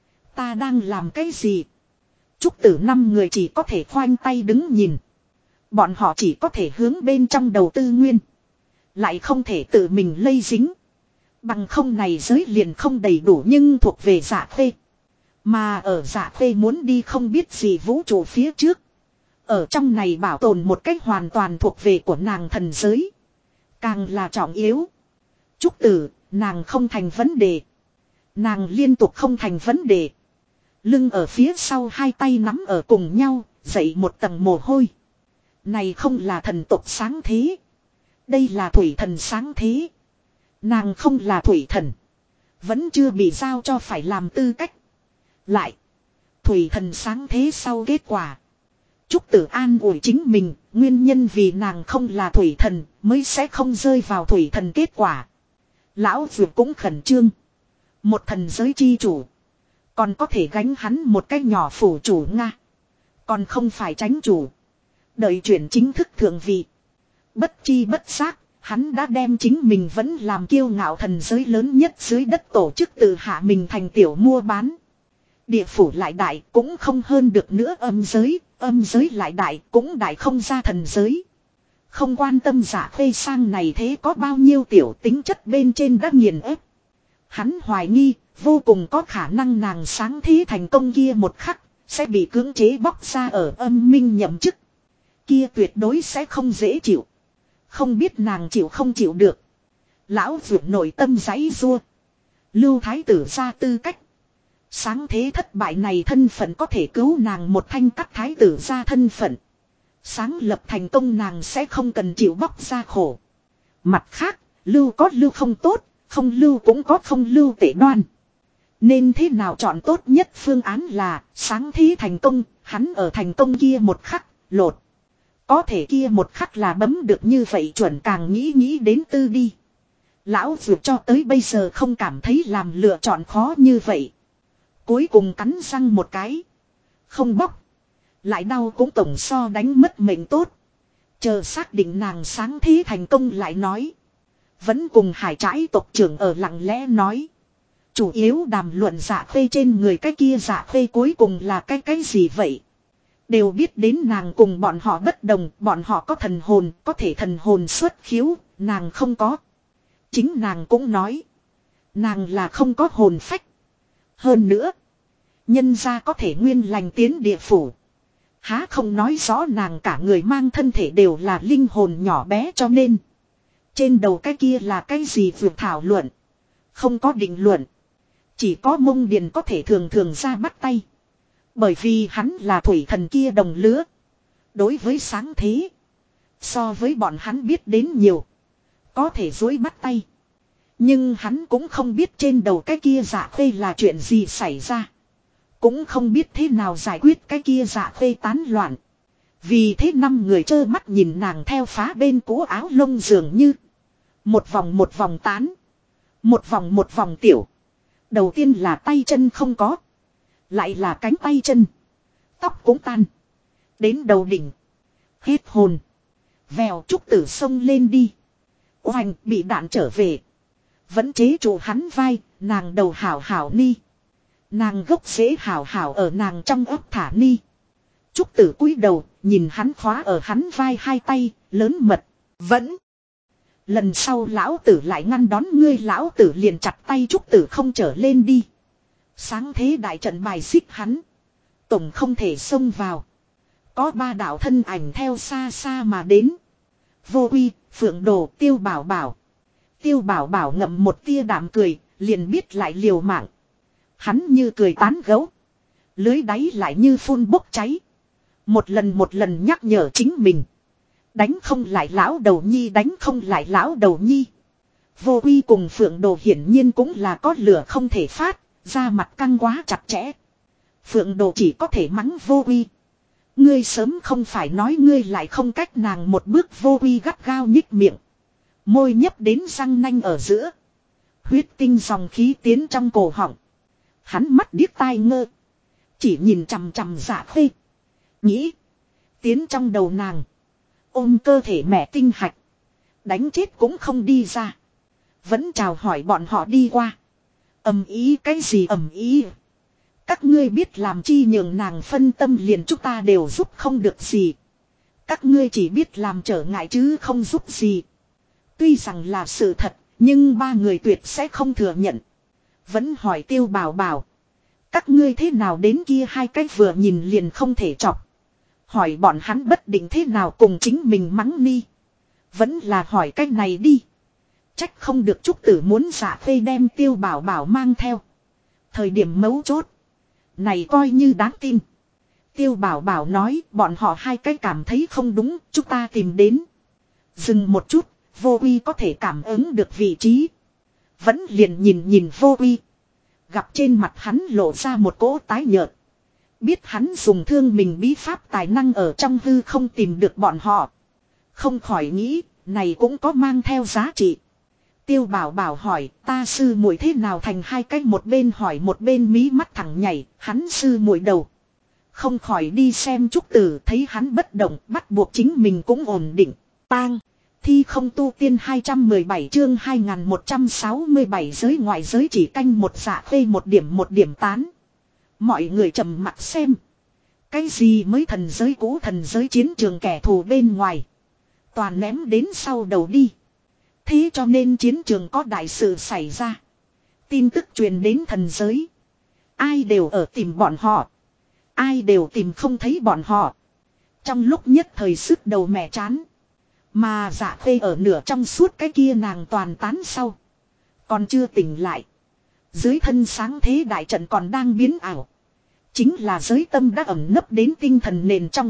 Ta đang làm cái gì? Trúc Tử năm người chỉ có thể khoanh tay đứng nhìn. Bọn họ chỉ có thể hướng bên trong đầu tư nguyên. Lại không thể tự mình lây dính. Bằng không này giới liền không đầy đủ nhưng thuộc về Dạ Khê. Mà ở Dạ Khê muốn đi không biết gì vũ trụ phía trước. Ở trong này bảo tồn một cách hoàn toàn thuộc về của nàng thần giới. Càng là trọng yếu. Trúc Tử, nàng không thành vấn đề. Nàng liên tục không thành vấn đề. Lưng ở phía sau hai tay nắm ở cùng nhau, dậy một tầng mồ hôi. Này không là thần tộc sáng thế. Đây là thủy thần sáng thế. Nàng không là thủy thần. Vẫn chưa bị giao cho phải làm tư cách. Lại. Thủy thần sáng thế sau kết quả. Trúc Tử an ủi chính mình. Nguyên nhân vì nàng không là thủy thần. Mới sẽ không rơi vào thủy thần kết quả. Lão Dược cũng khẩn trương. Một thần giới chi chủ. Còn có thể gánh hắn một cái nhỏ phủ chủ Nga. Còn không phải tránh chủ. Đợi chuyển chính thức thượng vị. Bất chi bất giác. Hắn đã đem chính mình vẫn làm kiêu ngạo thần giới lớn nhất dưới đất tổ chức tự hạ mình thành tiểu mua bán. Địa phủ lại đại cũng không hơn được nữa âm giới lại đại cũng đại không ra thần giới. Không quan tâm Dạ Khê sang này thế có bao nhiêu tiểu tính chất bên trên đã nghiền ép. Hắn hoài nghi, vô cùng có khả năng nàng sáng thế thành công kia một khắc, sẽ bị cưỡng chế bóc ra ở âm minh nhậm chức. Kia tuyệt đối sẽ không dễ chịu. Không biết nàng chịu không chịu được. Lão vượt nội tâm giãy rua. Lưu thái tử ra tư cách. Sáng thế thất bại này thân phận có thể cứu nàng một thanh cắt thái tử ra thân phận. Sáng lập thành công nàng sẽ không cần chịu bóc ra khổ. Mặt khác, lưu có lưu không tốt, không lưu cũng có không lưu tệ đoan. Nên thế nào chọn tốt nhất phương án là sáng thế thành công, hắn ở thành công kia một khắc, lột. Có thể kia một khắc là bấm được như vậy chuẩn càng nghĩ đến tư đi. Lão vượt cho tới bây giờ không cảm thấy làm lựa chọn khó như vậy. Cuối cùng cắn răng một cái. Không bóc. Lại đau cũng tổng so đánh mất mệnh tốt. Chờ xác định nàng sáng thế thành công lại nói. Vẫn cùng hải trãi tộc trưởng ở lặng lẽ nói. Chủ yếu đàm luận Dạ Khê trên người cái kia Dạ Khê cuối cùng là cái gì vậy. Đều biết đến nàng cùng bọn họ bất đồng. Bọn họ có thần hồn, có thể thần hồn xuất khiếu, nàng không có. Chính nàng cũng nói. Nàng là không có hồn phách. Hơn nữa. Nhân ra có thể nguyên lành tiến địa phủ. Há không nói rõ nàng cả người mang thân thể đều là linh hồn nhỏ bé cho nên. Trên đầu cái kia là cái gì vượt thảo luận. Không có định luận. Chỉ có Mông Điền có thể thường thường ra bắt tay. Bởi vì hắn là thủy thần kia đồng lứa. Đối với sáng thế. So với bọn hắn biết đến nhiều. Có thể dối bắt tay. Nhưng hắn cũng không biết trên đầu cái kia Dạ Khê là chuyện gì xảy ra. Cũng không biết thế nào giải quyết cái kia Dạ Khê tán loạn. Vì thế 5 người trơ mắt nhìn nàng theo phá bên cũ áo lông dường như. Một vòng tán. Một vòng tiểu. Đầu tiên là tay chân không có. Lại là cánh tay chân. Tóc cũng tan. Đến đầu đỉnh. Hết hồn. Vèo Trúc Tử xông lên đi. Oanh bị đạn trở về. Vẫn chế trụ hắn vai. Nàng đầu hảo ni. Nàng gốc rễ hảo ở nàng trong ấp thả ni. Trúc Tử cúi đầu. Nhìn hắn khóa ở hắn vai hai tay. Lớn mật. Vẫn. Lần sau lão tử lại ngăn đón ngươi. Lão tử liền chặt tay Trúc Tử không trở lên đi. Sáng thế đại trận bài xích hắn. Tổng không thể xông vào. Có 3 đạo thân ảnh theo xa xa mà đến. Vô Uy, Phượng Đồ, Tiêu Bảo Bảo. Tiêu Bảo Bảo ngậm một tia đạm cười, liền biết lại liều mạng. Hắn như cười tán gẫu. Lưới đáy lại như phun bốc cháy. Một lần nhắc nhở chính mình. Đánh không lại lão đầu nhi, đánh không lại lão đầu nhi. Vô Uy cùng Phượng Đồ hiển nhiên cũng là có lửa không thể phát. Da mặt căng quá chặt chẽ. Phượng Đồ chỉ có thể mắng Vô Uy. Ngươi sớm không phải nói ngươi lại không cách nàng một bước. Vô Uy gắt gao nhích miệng. Môi nhấp đến răng nanh ở giữa. Huyết tinh dòng khí tiến trong cổ họng. Hắn mắt điếc tai ngơ. Chỉ nhìn chằm chằm Dạ Khê. Nghĩ. Tiến trong đầu nàng. Ôm cơ thể mẹ tinh hạch. Đánh chết cũng không đi ra. Vẫn chào hỏi bọn họ đi qua. Ầm ý cái gì ầm ý. Các ngươi biết làm chi nhường nàng phân tâm liền chúng ta đều giúp không được gì. Các ngươi chỉ biết làm trở ngại chứ không giúp gì. Tuy rằng là sự thật, nhưng ba người tuyệt sẽ không thừa nhận. Vẫn hỏi Tiêu Bảo Bảo. Các ngươi thế nào đến kia hai cách vừa nhìn liền không thể chọc. Hỏi bọn hắn bất định thế nào cùng chính mình mắng ni. Vẫn là hỏi cách này đi. Trách không được Trúc Tử muốn Dạ Khê đem Tiêu Bảo Bảo mang theo. Thời điểm mấu chốt. Này coi như đáng tin. Tiêu Bảo Bảo nói bọn họ hai cái cảm thấy không đúng, chúng ta tìm đến. Dừng một chút, Vô Uy có thể cảm ứng được vị trí. Vẫn liền nhìn Vô Uy. Gặp trên mặt hắn lộ ra một cỗ tái nhợt. Biết hắn dùng thương mình bí pháp tài năng ở trong hư không tìm được bọn họ. Không khỏi nghĩ, này cũng có mang theo giá trị. Tiêu Bảo Bảo hỏi, ta sư muội thế nào thành hai cách một bên hỏi một bên mí mắt thẳng nhảy, hắn sư muội đầu. Không khỏi đi xem Trúc Tử thấy hắn bất động, bắt buộc chính mình cũng ổn định. Tang, thi không tu tiên 217 chương 2167 giới ngoại giới chỉ canh một Dạ Khê một điểm tán. Mọi người trầm mặt xem. Cái gì mới thần giới cũ thần giới chiến trường kẻ thù bên ngoài. Toàn ném đến sau đầu đi. Thế cho nên chiến trường có đại sự xảy ra. Tin tức truyền đến thần giới. Ai đều ở tìm bọn họ. Ai đều tìm không thấy bọn họ. Trong lúc nhất thời sức đầu mẹ chán. Mà Dạ Khê ở nửa trong suốt cái kia nàng toàn tán sau. Còn chưa tỉnh lại. Dưới thân sáng thế đại trận còn đang biến ảo. Chính là giới tâm đã ẩn nấp đến tinh thần nền trong.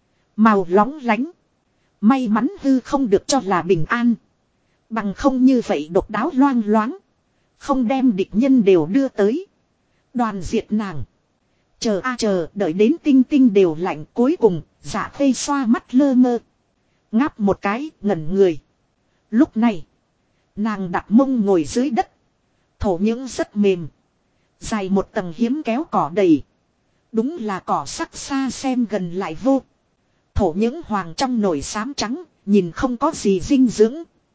Màu lóng lánh. May mắn hư không được cho là bình an. Bằng không như vậy độc đáo loang loáng. Không đem địch nhân đều đưa tới. Đoàn diệt nàng. Chờ a chờ đợi đến tinh tinh đều lạnh cuối cùng. Dạ Khê xoa mắt lơ mơ. Ngáp một cái ngẩn người. Lúc này. Nàng đặt mông ngồi dưới đất. Thổ những rất mềm. Dài một tầng hiếm kéo cỏ đầy. Đúng là cỏ sắc xa xem gần lại vô. Thổ những hoàng trong nồi xám trắng. Nhìn không có gì dinh dưỡng.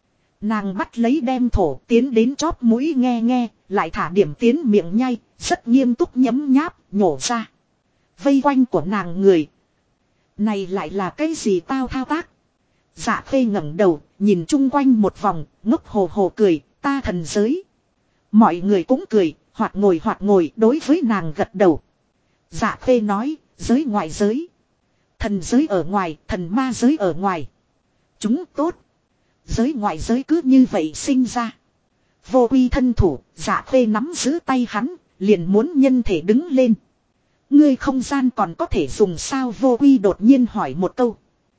Nàng bắt lấy đem thổ tiến đến chóp mũi nghe nghe. Lại thả điểm tiến miệng nhai. Rất nghiêm túc nhấm nháp nhổ ra. Vây quanh của nàng người. Này lại là cái gì tao thao tác. Dạ Khê ngẩng đầu. Nhìn chung quanh một vòng. Ngốc hồ hồ cười. Ta thần giới. Mọi người cũng cười. Hoặc ngồi đối với nàng gật đầu. Dạ Khê nói. Giới ngoại giới. Thần giới ở ngoài. Thần ma giới ở ngoài. Chúng tốt. Giới ngoại giới cứ như vậy sinh ra. Vô Uy thân thủ. Dạ Khê nắm giữ tay hắn. Liền muốn nhân thể đứng lên. Ngươi không gian còn có thể dùng sao Vô Uy đột nhiên hỏi một câu.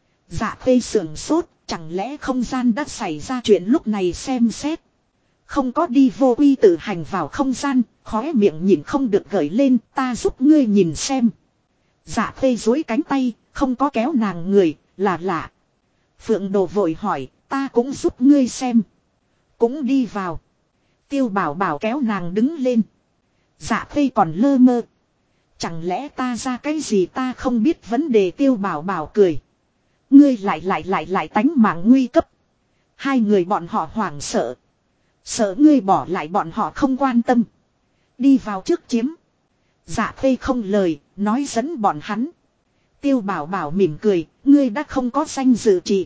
Dạ Khê sườn sốt. Chẳng lẽ không gian đã xảy ra chuyện lúc này xem xét. Không có đi Vô Uy tự hành vào không gian. Khóe miệng nhìn không được gởi lên. Ta giúp ngươi nhìn xem. Dạ Khê duỗi cánh tay. Không có kéo nàng người. Là lạ. Phượng Đồ vội hỏi. Ta cũng giúp ngươi xem. Cũng đi vào. Tiêu Bảo Bảo kéo nàng đứng lên. Dạ Khê còn lơ mơ. Chẳng lẽ ta ra cái gì ta không biết vấn đề Tiêu Bảo Bảo cười. Ngươi lại tánh mạng nguy cấp. Hai người bọn họ hoảng sợ. Sợ ngươi bỏ lại bọn họ không quan tâm. Đi vào trước chiếm. Dạ Khê không lời, nói dẫn bọn hắn. Tiêu Bảo Bảo mỉm cười, ngươi đã không có danh dự trị.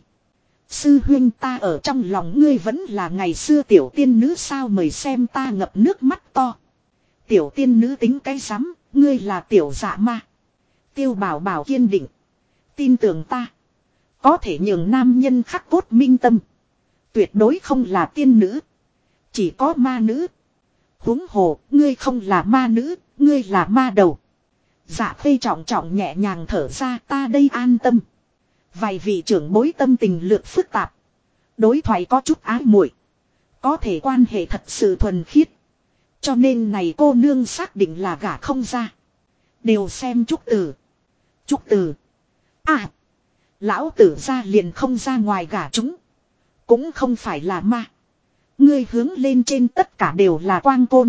Sư huynh ta ở trong lòng ngươi vẫn là ngày xưa tiểu tiên nữ sao mời xem ta ngập nước mắt to. Tiểu tiên nữ tính cái rắm, ngươi là tiểu dạ ma. Tiêu Bảo Bảo kiên định. Tin tưởng ta. Có thể nhường nam nhân khắc cốt minh tâm. Tuyệt đối không là tiên nữ. Chỉ có ma nữ. Huống hồ, ngươi không là ma nữ, ngươi là ma đầu. Dạ Khê trọng trọng nhẹ nhàng thở ra ta đây an tâm. Vài vị trưởng bối tâm tình lược phức tạp. Đối thoại có chút ái muội. Có thể quan hệ thật sự thuần khiết. Cho nên này cô nương xác định là gả không ra. Đều xem Trúc Tử. Trúc Tử. À. Lão tử ra liền không ra ngoài gả chúng. Cũng không phải là ma. Ngươi hướng lên trên tất cả đều là quang côn.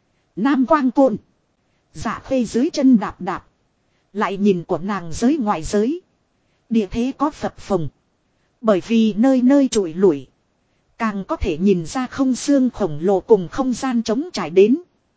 Nam quang côn. Dạ khê dưới chân đạp đạp. Lại nhìn của nàng giới ngoại giới. Địa thế có phập phồng. Bởi vì nơi nơi trụi lủi. Càng có thể nhìn ra không xương khổng lồ cùng không gian trống trải đến.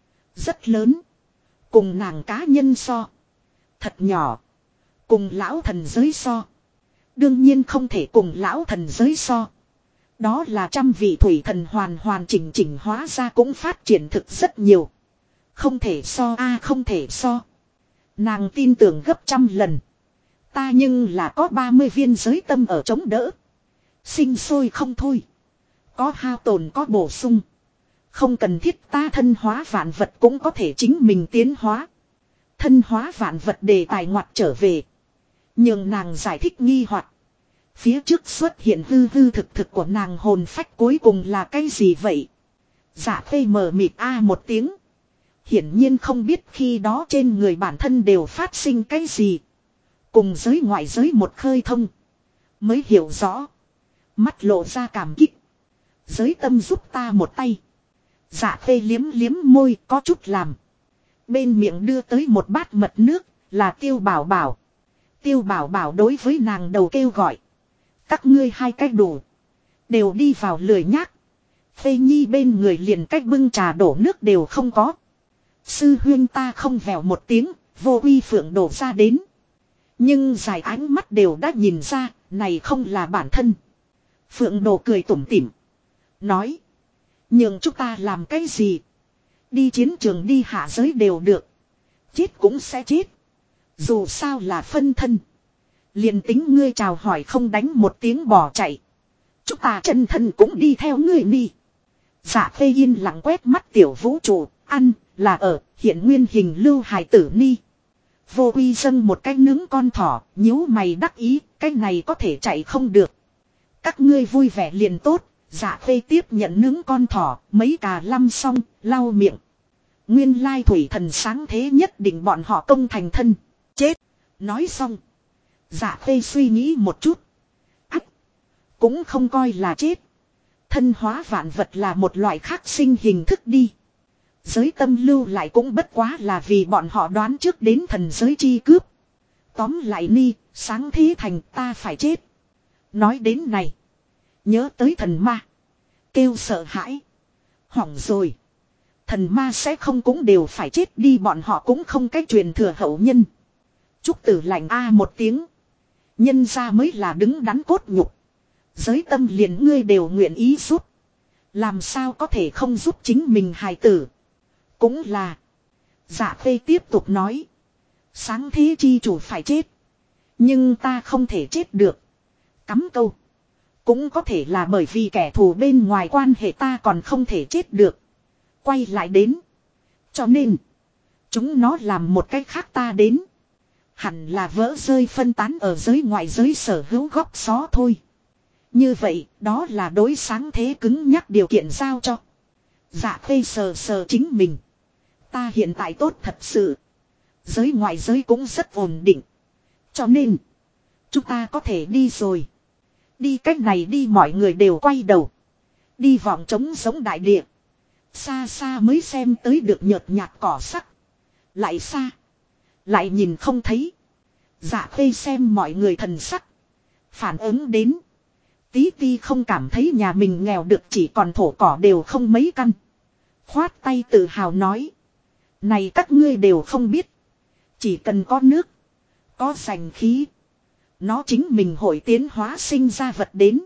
Rất lớn. Cùng nàng cá nhân so. Thật nhỏ. Cùng lão thần giới so. Đương nhiên không thể cùng lão thần giới so. Đó là trăm vị thủy thần hoàn chỉnh hóa ra cũng phát triển thực rất nhiều. Không thể so không thể so. Nàng tin tưởng gấp trăm lần. Ta nhưng là có 30 viên giới tâm ở chống đỡ. Sinh sôi không thôi. Có hao tồn có bổ sung. Không cần thiết ta thân hóa vạn vật cũng có thể chính mình tiến hóa. Thân hóa vạn vật đề tài ngoặt trở về. Nhưng nàng giải thích nghi hoặc. Phía trước xuất hiện hư hư thực của nàng hồn phách cuối cùng là cái gì vậy? Dạ khê mờ mịt một tiếng. Hiển nhiên không biết khi đó trên người bản thân đều phát sinh cái gì. Cùng giới ngoại giới một khơi thông. Mới hiểu rõ. Mắt lộ ra cảm kích. Giới tâm giúp ta một tay. Dạ khê liếm liếm môi có chút làm. Bên miệng đưa tới một bát mật nước là Tiêu Bảo Bảo. Tiêu Bảo Bảo đối với nàng đầu kêu gọi. Các ngươi hai cách đủ. Đều đi vào lười nhác. Phê Nhi bên người liền cách bưng trà đổ nước đều không có. Sư huyên ta không vèo một tiếng, vô uy phượng đổ ra đến. Nhưng dài ánh mắt đều đã nhìn ra, này không là bản thân. Phượng đồ cười tủm tỉm. Nói. Nhưng chúng ta làm cái gì? Đi chiến trường đi hạ giới đều được. Chết cũng sẽ chết. Dù sao là phân thân. Liền tính ngươi chào hỏi không đánh một tiếng bỏ chạy. Chúng ta chân thân cũng đi theo ngươi đi. Dạ khê yên lặng quét mắt tiểu vũ trụ. Ăn là ở hiện nguyên hình lưu hài tử ni. Vô uy dâng một cái nướng con thỏ. Nhíu mày đắc ý. Cái này có thể chạy không được. Các ngươi vui vẻ liền tốt. Dạ khê tiếp nhận nướng con thỏ. Mấy cà lăm xong lau miệng. Nguyên lai thủy thần sáng thế nhất định bọn họ công thành thân. Chết. Nói xong. Dạ khê suy nghĩ một chút. Cũng không coi là chết. Thân hóa vạn vật là một loại khác sinh hình thức đi. Giới tâm lưu lại cũng bất quá là vì bọn họ đoán trước đến thần giới chi cướp. Tóm lại ni, sáng thế thành ta phải chết. Nói đến này. Nhớ tới thần ma. Kêu sợ hãi. Hỏng rồi. Thần ma sẽ không cũng đều phải chết đi, bọn họ cũng không cái truyền thừa hậu nhân. Trúc tử lạnh một tiếng. Nhân ra mới là đứng đắn cốt nhục. Giới tâm liền ngươi đều nguyện ý giúp. Làm sao có thể không giúp chính mình hài tử. Cũng là. Dạ khê tiếp tục nói. Sáng thế chi chủ phải chết. Nhưng ta không thể chết được. Cắm câu. Cũng có thể là bởi vì kẻ thù bên ngoài quan hệ ta còn không thể chết được. Quay lại đến. Cho nên. Chúng nó làm một cách khác ta đến. Hẳn là vỡ rơi phân tán ở giới ngoại giới sở hữu góc xó thôi. Như vậy, đó là đối sáng thế cứng nhắc điều kiện giao cho. Dạ khê sờ sờ chính mình. Ta hiện tại tốt thật sự. Giới ngoại giới cũng rất ổn định. Cho nên, chúng ta có thể đi rồi. Đi cách này đi, mọi người đều quay đầu. Đi vòng trống giống đại địa. Xa xa mới xem tới được nhợt nhạt cỏ sắc. Lại xa. Lại nhìn không thấy. Dạ khê xem mọi người thần sắc. Phản ứng đến. Tí ti không cảm thấy nhà mình nghèo được, chỉ còn thổ cỏ đều không mấy căn. Khoát tay tự hào nói. Này các ngươi đều không biết. Chỉ cần có nước. Có sành khí. Nó chính mình hội tiến hóa sinh ra vật đến.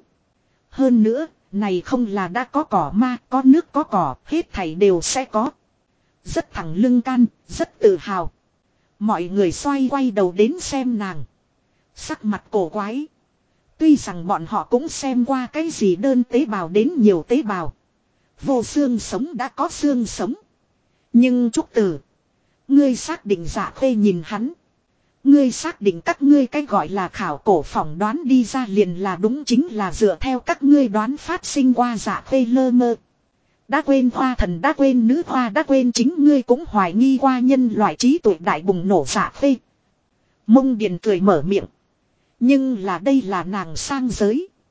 Hơn nữa, này không là đã có cỏ ma, có nước có cỏ, hết thảy đều sẽ có. Rất thẳng lưng can, rất tự hào. Mọi người xoay quay đầu đến xem nàng. Sắc mặt cổ quái. Tuy rằng bọn họ cũng xem qua cái gì đơn tế bào đến nhiều tế bào. Vô xương sống đã có xương sống. Nhưng Trúc Tử. Ngươi xác định Dạ khê nhìn hắn. Ngươi xác định các ngươi cái gọi là khảo cổ phỏng đoán đi ra liền là đúng, chính là dựa theo các ngươi đoán phát sinh qua. Dạ khê lơ mơ. Đã quên hoa thần, đã quên nữ hoa, đã quên chính ngươi cũng hoài nghi qua nhân loại trí tuệ đại bùng nổ. Dạ khê. Mông Điền cười mở miệng. Nhưng là đây là nàng sang giới.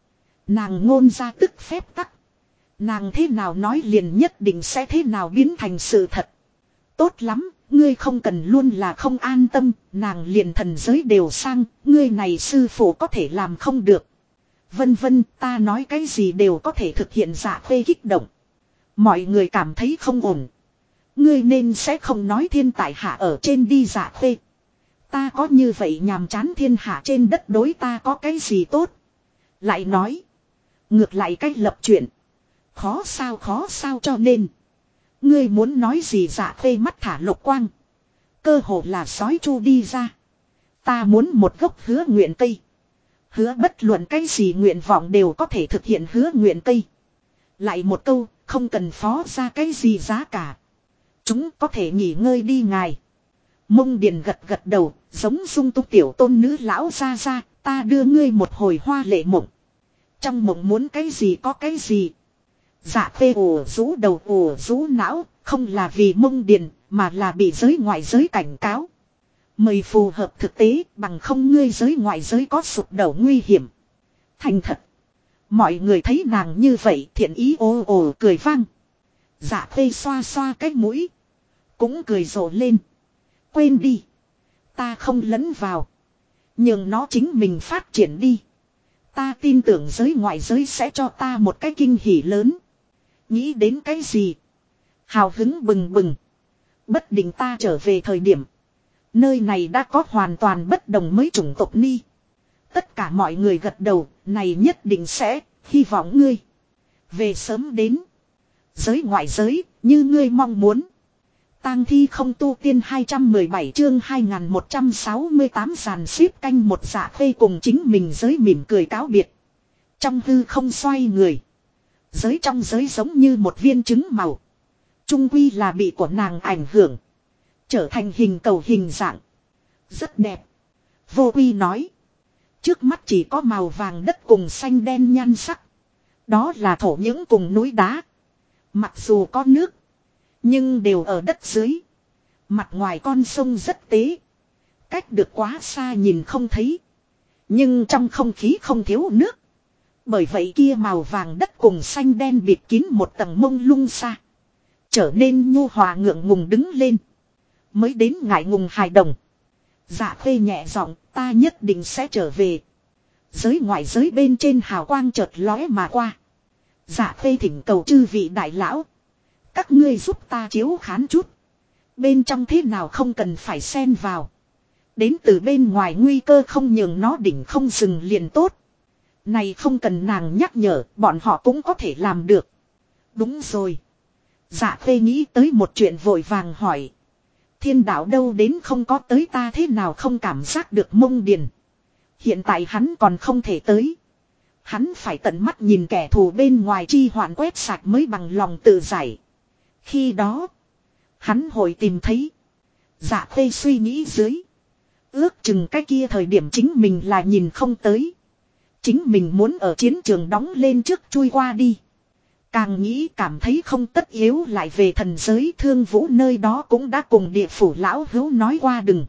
Nàng ngôn ra tức phép tắc. Nàng thế nào nói liền nhất định sẽ thế nào biến thành sự thật. Tốt lắm, ngươi không cần luôn là không an tâm, nàng liền thần giới đều sang, ngươi này sư phụ có thể làm không được. Vân vân, ta nói cái gì đều có thể thực hiện. Dạ Khê kích động. Mọi người cảm thấy không ổn. Ngươi nên sẽ không nói thiên tại hạ ở trên đi. Dạ Khê. Ta có như vậy nhàm chán thiên hạ trên đất đối ta có cái gì tốt. Lại nói. Ngược lại cách lập chuyện. Khó sao cho nên. Ngươi muốn nói gì? Dạ Khê mắt thả lục quang. Cơ hồ là sói chu đi ra. Ta muốn một gốc hứa nguyện cây. Hứa bất luận cái gì nguyện vọng đều có thể thực hiện hứa nguyện cây. Lại một câu, không cần phó ra cái gì giá cả. Chúng có thể nghỉ ngơi đi ngài. Mông Điền gật gật đầu, giống Dung Túc tiểu tôn nữ lão ra ra, ta đưa ngươi một hồi hoa lệ mộng. Trong mộng muốn cái gì có cái gì. Dạ Khê ủ rũ đầu ủ rũ não, không là vì Mông Điền, mà là bị giới ngoại giới cảnh cáo. Mời phù hợp thực tế, bằng không ngươi giới ngoại giới có sụp đổ nguy hiểm. Thành thật. Mọi người thấy nàng như vậy thiện ý ồ ồ cười vang. Dạ Khê xoa xoa cái mũi. Cũng cười rộ lên. Quên đi. Ta không lấn vào. Nhưng nó chính mình phát triển đi. Ta tin tưởng giới ngoại giới sẽ cho ta một cái kinh hỉ lớn. Nghĩ đến cái gì? Hào hứng bừng bừng. Bất định ta trở về thời điểm. Nơi này đã có hoàn toàn bất đồng mới chủng tộc ni. Tất cả mọi người gật đầu, này nhất định sẽ, hy vọng ngươi. Về sớm đến. Giới ngoại giới, như ngươi mong muốn. Tang thi không tu tiên 217 chương 2168 dàn xếp canh một. Dạ Khê cùng chính mình giới mỉm cười cáo biệt. Trong hư không xoay người. Giới trong giới giống như một viên trứng màu. Trung quy là bị của nàng ảnh hưởng. Trở thành hình cầu hình dạng. Rất đẹp. Vô Quy nói. Trước mắt chỉ có màu vàng đất cùng xanh đen nhan sắc. Đó là thổ những cùng núi đá. Mặc dù có nước. Nhưng đều ở đất dưới. Mặt ngoài con sông rất tế. Cách được quá xa nhìn không thấy. Nhưng trong không khí không thiếu nước. Bởi vậy kia màu vàng đất cùng xanh đen bịt kín một tầng mông lung xa. Trở nên nhu hòa ngượng ngùng đứng lên. Mới đến ngại ngùng hài đồng. Dạ Khê nhẹ giọng, ta nhất định sẽ trở về. Giới ngoại giới bên trên hào quang chợt lóe mà qua. Dạ Khê thỉnh cầu chư vị đại lão. Các ngươi giúp ta chiếu khán chút. Bên trong thế nào không cần phải xen vào. Đến từ bên ngoài nguy cơ không nhường nó đỉnh không dừng liền tốt. Này không cần nàng nhắc nhở, bọn họ cũng có thể làm được. Đúng rồi. Dạ Khê nghĩ tới một chuyện vội vàng hỏi. Thiên đạo đâu đến không có tới, ta thế nào không cảm giác được Mông Điền. Hiện tại hắn còn không thể tới. Hắn phải tận mắt nhìn kẻ thù bên ngoài chi hoạn quét sạch mới bằng lòng tự giải. Khi đó, hắn hồi tìm thấy. Dạ Khê suy nghĩ dưới. Ước chừng cái kia thời điểm chính mình là nhìn không tới. Chính mình muốn ở chiến trường đóng lên trước chui qua đi. Càng nghĩ cảm thấy không tất yếu lại về thần giới. Thương Vũ nơi đó cũng đã cùng địa phủ lão hữu nói qua đừng.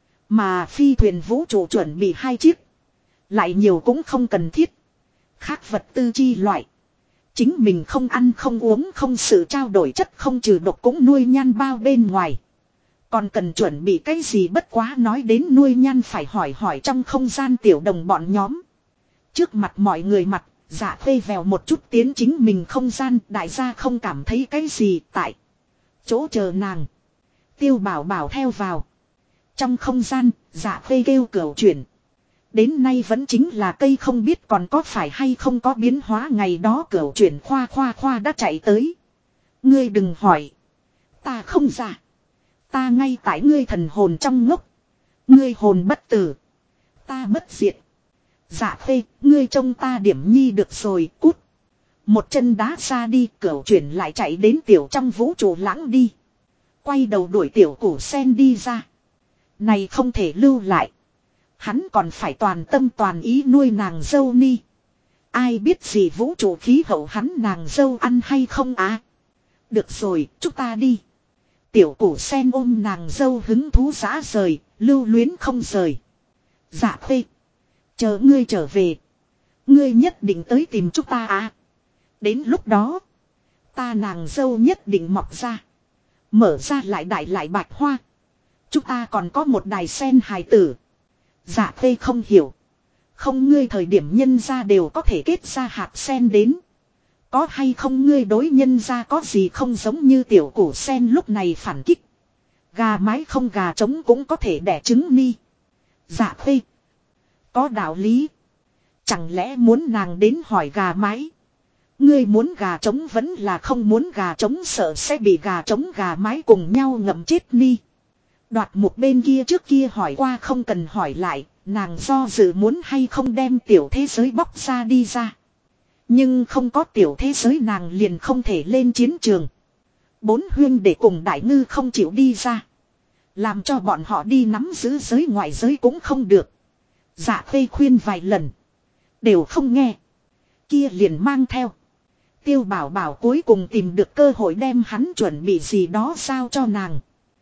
Mà phi thuyền vũ trụ chuẩn bị 2 chiếc. Lại nhiều cũng không cần thiết. Khác vật tư chi loại. Chính mình không ăn không uống không sự trao đổi chất không trừ độc cũng nuôi nhan bao bên ngoài. Còn cần chuẩn bị cái gì bất quá nói đến nuôi nhan phải hỏi hỏi trong không gian tiểu đồng bọn nhóm. Trước mặt mọi người mặt, Dạ Khê vèo một chút tiến chính mình không gian, đại gia không cảm thấy cái gì tại chỗ chờ nàng. Tiêu Bảo Bảo theo vào. Trong không gian, Dạ Khê kêu cửu chuyển. Đến nay vẫn chính là cây không biết còn có phải hay không có biến hóa. Ngày đó cửu chuyển khoa đã chạy tới. Ngươi đừng hỏi. Ta không ra. Ta ngay tại ngươi thần hồn trong ngốc. Ngươi hồn bất tử. Ta bất diệt. Dạ Khê, ngươi trông ta điểm nhi được rồi, cút. Một chân đá ra đi, cửu chuyển lại chạy đến tiểu trong vũ trụ lãng đi. Quay đầu đuổi tiểu củ sen đi ra. Này không thể lưu lại. Hắn còn phải toàn tâm toàn ý nuôi nàng dâu ni. Ai biết gì vũ trụ khí hậu hắn nàng dâu ăn hay không á. Được rồi, chúng ta đi. Tiểu củ sen ôm nàng dâu hứng thú dã rời, lưu luyến không rời. Dạ Khê. Chờ ngươi trở về. Ngươi nhất định tới tìm chúng ta à. Đến lúc đó. Ta nàng dâu nhất định mọc ra. Mở ra lại đại lại bạch hoa. Chúng ta còn có một đài sen hài tử. Dạ Khê không hiểu. Không ngươi thời điểm nhân ra đều có thể kết ra hạt sen đến. Có hay không ngươi đối nhân ra có gì không giống như tiểu củ sen lúc này phản kích. Gà mái không gà trống cũng có thể đẻ trứng ni. Dạ Khê. Có đạo lý. Chẳng lẽ muốn nàng đến hỏi gà mái. Ngươi muốn gà trống vẫn là không muốn gà trống sợ sẽ bị gà trống gà mái cùng nhau ngậm chết ni. Đoạt một bên kia trước kia hỏi qua không cần hỏi lại. Nàng do dự muốn hay không đem tiểu thế giới bóc ra đi ra. Nhưng không có tiểu thế giới nàng liền không thể lên chiến trường. Bốn huyên để cùng đại ngư không chịu đi ra. Làm cho bọn họ đi nắm giữ giới ngoại giới cũng không được. Dạ Khê khuyên vài lần. Đều không nghe. Kia liền mang theo. Tiêu Bảo Bảo cuối cùng tìm được cơ hội đem hắn chuẩn bị gì đó giao cho nàng.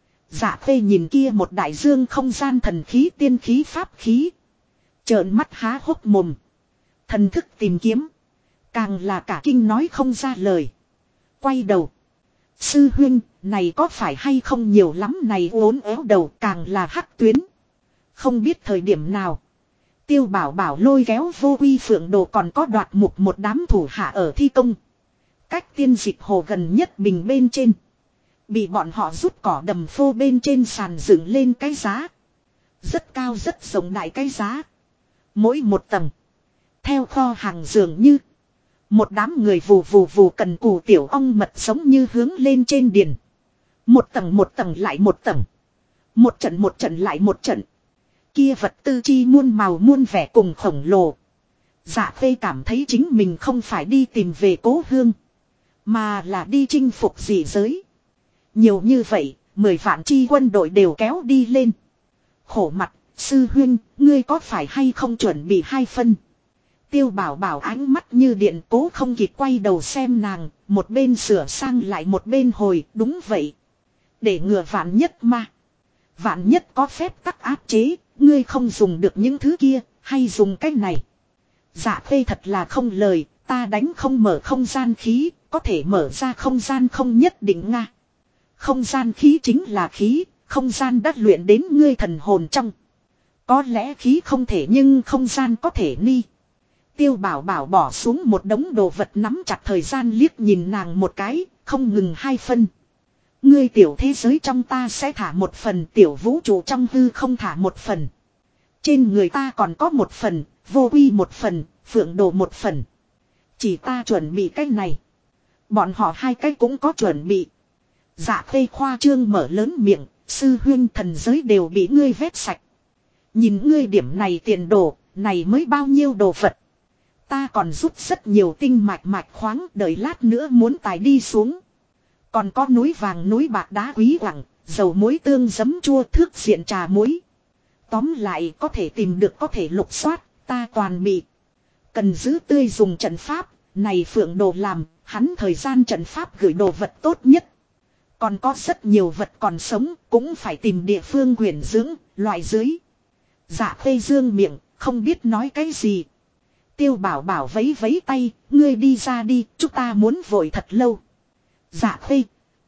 Dạ Khê nhìn kia một đại dương không gian thần khí tiên khí pháp khí. Trợn mắt há hốc mồm. Thần thức tìm kiếm. Càng là cả kinh nói không ra lời. Quay đầu. Sư huynh, này có phải hay không nhiều lắm này uốn éo đầu càng là hắc tuyến. Không biết thời điểm nào. Tiêu Bảo Bảo lôi kéo Vô Quy Phượng Đồ còn có Đoạt Mục một đám thủ hạ ở thi công. Cách tiên dịch hồ gần nhất bình bên trên. Bị bọn họ rút cỏ đầm phô bên trên sàn dựng lên cái giá. Rất cao rất rộng đại cái giá. Mỗi một tầng. Theo kho hàng dường như. Một đám người vù vù vù cần cù tiểu ong mật giống như hướng lên trên điền. Một tầng lại một tầng. Một trận lại một trận. Kia vật tư chi muôn màu muôn vẻ cùng khổng lồ. Dạ Khê cảm thấy chính mình không phải đi tìm về cố hương. Mà là đi chinh phục dị giới. Nhiều như vậy, 10 vạn chi quân đội đều kéo đi lên. Khổ mặt, sư huynh, ngươi có phải hay không chuẩn bị 2 phân. Tiêu Bảo Bảo ánh mắt như điện cố không kịp quay đầu xem nàng, một bên sửa sang lại một bên hồi, đúng vậy. Để ngừa vạn nhất mà. Vạn nhất có phép tắc áp chế, ngươi không dùng được những thứ kia, hay dùng cái này. Dạ Khê thật là không lời, ta đánh không mở không gian khí, có thể mở ra không gian không nhất định nga. Không gian khí chính là khí, không gian đã luyện đến ngươi thần hồn trong. Có lẽ khí không thể nhưng không gian có thể ni. Tiêu Bảo Bảo bỏ xuống một đống đồ vật nắm chặt thời gian liếc nhìn nàng một cái, không ngừng 2 phân. Ngươi tiểu thế giới trong ta sẽ thả 1 phần, tiểu vũ trụ trong hư không thả 1 phần. Trên người ta còn có 1 phần, Vô Quy 1 phần, Phượng Đồ 1 phần. Chỉ ta chuẩn bị cái này. Bọn họ 2 cái cũng có chuẩn bị. Dạ Khê khoa trương mở lớn miệng, sư huynh thần giới đều bị ngươi vét sạch. Nhìn ngươi điểm này tiền đồ, này mới bao nhiêu đồ vật. Ta còn rút rất nhiều tinh mạch khoáng, đợi lát nữa muốn tài đi xuống. Còn có núi vàng núi bạc đá quý quặng, dầu muối tương giấm chua thước diện trà muối. Tóm lại có thể tìm được có thể lục soát, ta toàn bị. Cần giữ tươi dùng trận pháp, này Phượng Đồ làm, hắn thời gian trận pháp gửi đồ vật tốt nhất. Còn có rất nhiều vật còn sống, cũng phải tìm địa phương quyển dưỡng, loại dưới. Dạ Khê dương miệng, không biết nói cái gì. Tiêu Bảo Bảo vấy vấy tay, ngươi đi ra đi, chúng ta muốn vội thật lâu. Dạ Khê.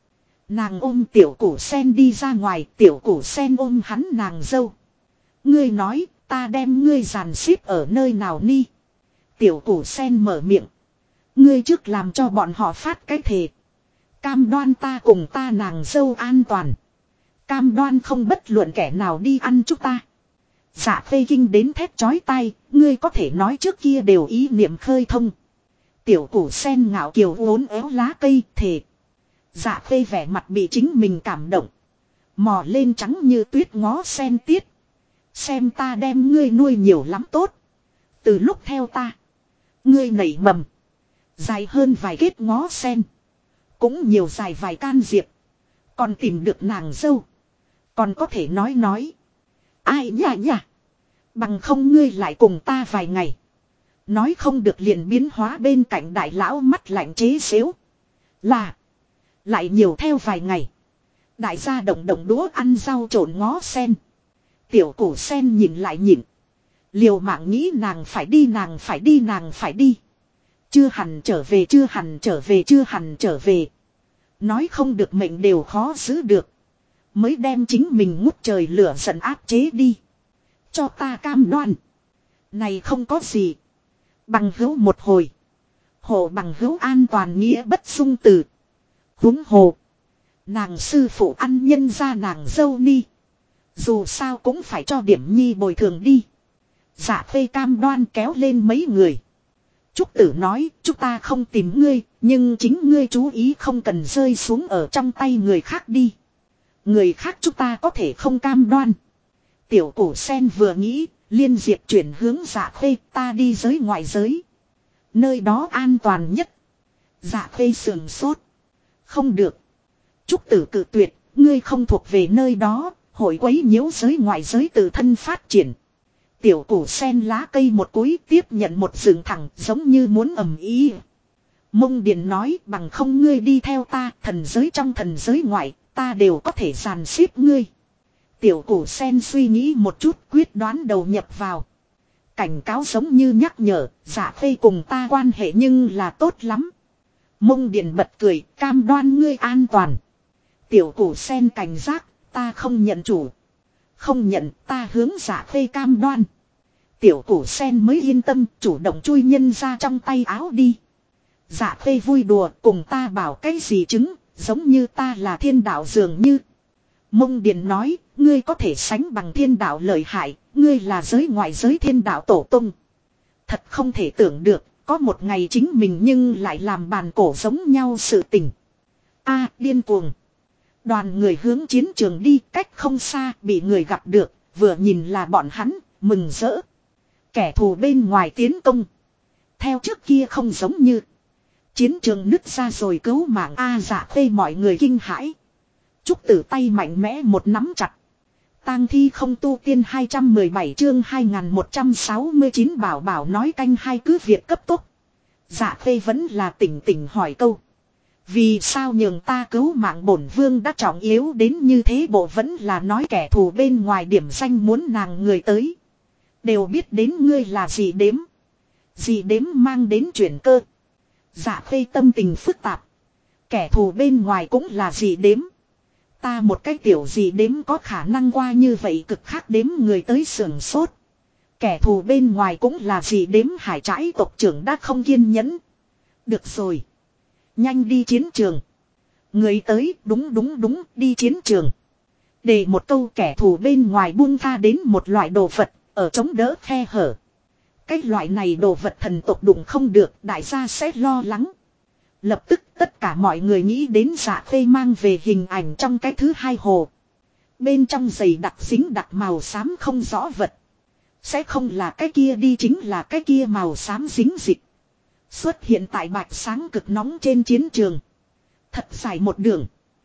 Nàng ôm tiểu củ sen đi ra ngoài, tiểu củ sen ôm hắn nàng dâu. Ngươi nói, ta đem ngươi dàn xếp ở nơi nào ni. Tiểu củ sen mở miệng. Ngươi trước làm cho bọn họ phát cái thề. Cam đoan ta cùng ta nàng dâu an toàn. Cam đoan không bất luận kẻ nào đi ăn chúng ta. Dạ Khê kinh đến thét chói tai, ngươi có thể nói trước kia đều ý niệm khơi thông. Tiểu củ sen ngạo kiều uốn éo lá cây thề. Dạ Khê vẻ mặt bị chính mình cảm động. Mò lên trắng như tuyết ngó sen tiết. Xem ta đem ngươi nuôi nhiều lắm tốt. Từ lúc theo ta. Ngươi nảy mầm. Dài hơn vài kết ngó sen. Cũng nhiều dài vài can diệp. Còn tìm được nàng dâu. Còn có thể nói. Ai nhả. Bằng không ngươi lại cùng ta vài ngày. Nói không được liền biến hóa bên cạnh đại lão mắt lạnh chế xếu. Là. Lại nhiều theo vài ngày. Đại gia động đũa ăn rau trộn ngó sen. Tiểu củ sen nhìn lại nhìn. Liều mạng nghĩ nàng phải đi, nàng phải đi, nàng phải đi. Chưa hẳn trở về, chưa hẳn trở về, chưa hẳn trở về. Nói không được mệnh đều khó giữ được. Mới đem chính mình ngút trời lửa giận áp chế đi. Cho ta cam đoan. Này không có gì. Bằng hữu một hồi. Hộ bằng hữu an toàn nghĩa bất xung từ. Huống hồ. Nàng sư phụ ăn nhân ra nàng dâu ni. Dù sao cũng phải cho điểm nhi bồi thường đi. Dạ phê cam đoan kéo lên mấy người. Trúc Tử nói, chúng ta không tìm ngươi, nhưng chính ngươi chú ý không cần rơi xuống ở trong tay người khác đi. Người khác chúng ta có thể không cam đoan. Tiểu Củ Sen vừa nghĩ, liên diệp chuyển hướng Dạ Khê, ta đi giới ngoại giới. Nơi đó an toàn nhất. Dạ Khê sườn sốt. Không được. Trúc Tử cự tuyệt, ngươi không thuộc về nơi đó, hội quấy nhiễu giới ngoại giới tự thân phát triển. Tiểu Củ Sen lá cây một cúi tiếp nhận một dựng thẳng giống như muốn ầm ý. Mông Điền nói bằng không ngươi đi theo ta, thần giới trong thần giới ngoại, ta đều có thể dàn xếp ngươi. Tiểu Củ Sen suy nghĩ một chút quyết đoán đầu nhập vào. Cảnh cáo giống như nhắc nhở, Dạ Khê cùng ta quan hệ nhưng là tốt lắm. Mông Điền bật cười, cam đoan ngươi an toàn. Tiểu Củ Sen cảnh giác, ta không nhận chủ. Không nhận, ta hướng Dạ Khê cam đoan. Tiểu Củ Sen mới yên tâm, chủ động chui nhân ra trong tay áo đi. Dạ Khê vui đùa, cùng ta bảo cái gì chứng, giống như ta là thiên đạo dường như. Mông Điền nói, ngươi có thể sánh bằng thiên đạo lợi hại, ngươi là giới ngoại giới thiên đạo tổ tung. Thật không thể tưởng được, có một ngày chính mình nhưng lại làm bàn cổ giống nhau sự tình. A, điên cuồng. Đoàn người hướng chiến trường đi, cách không xa, bị người gặp được, vừa nhìn là bọn hắn, mừng rỡ. Kẻ thù bên ngoài tiến công. Theo trước kia không giống như. Chiến trường nứt ra rồi cứu mạng A Dạ Khê mọi người kinh hãi. Trúc Tử tay mạnh mẽ một nắm chặt. Tang thi không tu tiên 217 chương 2169 bảo bảo nói canh hai cứ việc cấp tốc. Dạ Khê vẫn là tỉnh tỉnh hỏi câu. Vì sao nhường ta cứu mạng bổn vương đã trọng yếu đến như thế, bộ vẫn là nói kẻ thù bên ngoài điểm danh muốn nàng người tới. Đều biết đến ngươi là gì đếm. Gì đếm mang đến chuyển cơ. Dạ Khê tâm tình phức tạp. Kẻ thù bên ngoài cũng là gì đếm. Ta một cái tiểu gì đếm có khả năng qua như vậy cực khác đếm người tới sưởng sốt. Kẻ thù bên ngoài cũng là gì đếm, hải trãi tộc trưởng đã không kiên nhẫn. Được rồi. Nhanh đi chiến trường. Người tới đúng đi chiến trường. Để một câu kẻ thù bên ngoài buông tha đến một loại đồ vật ở chống đỡ khe hở. Cái loại này đồ vật thần tộc đụng không được, đại gia sẽ lo lắng. Lập tức tất cả mọi người nghĩ đến Dạ Khê mang về hình ảnh trong cái thứ hai hồ. Bên trong giày đặc dính đặc màu xám không rõ vật. Sẽ không là cái kia đi, chính là cái kia màu xám dính dịch. Xuất hiện tại bạch sáng cực nóng trên chiến trường. Thật dài một đường.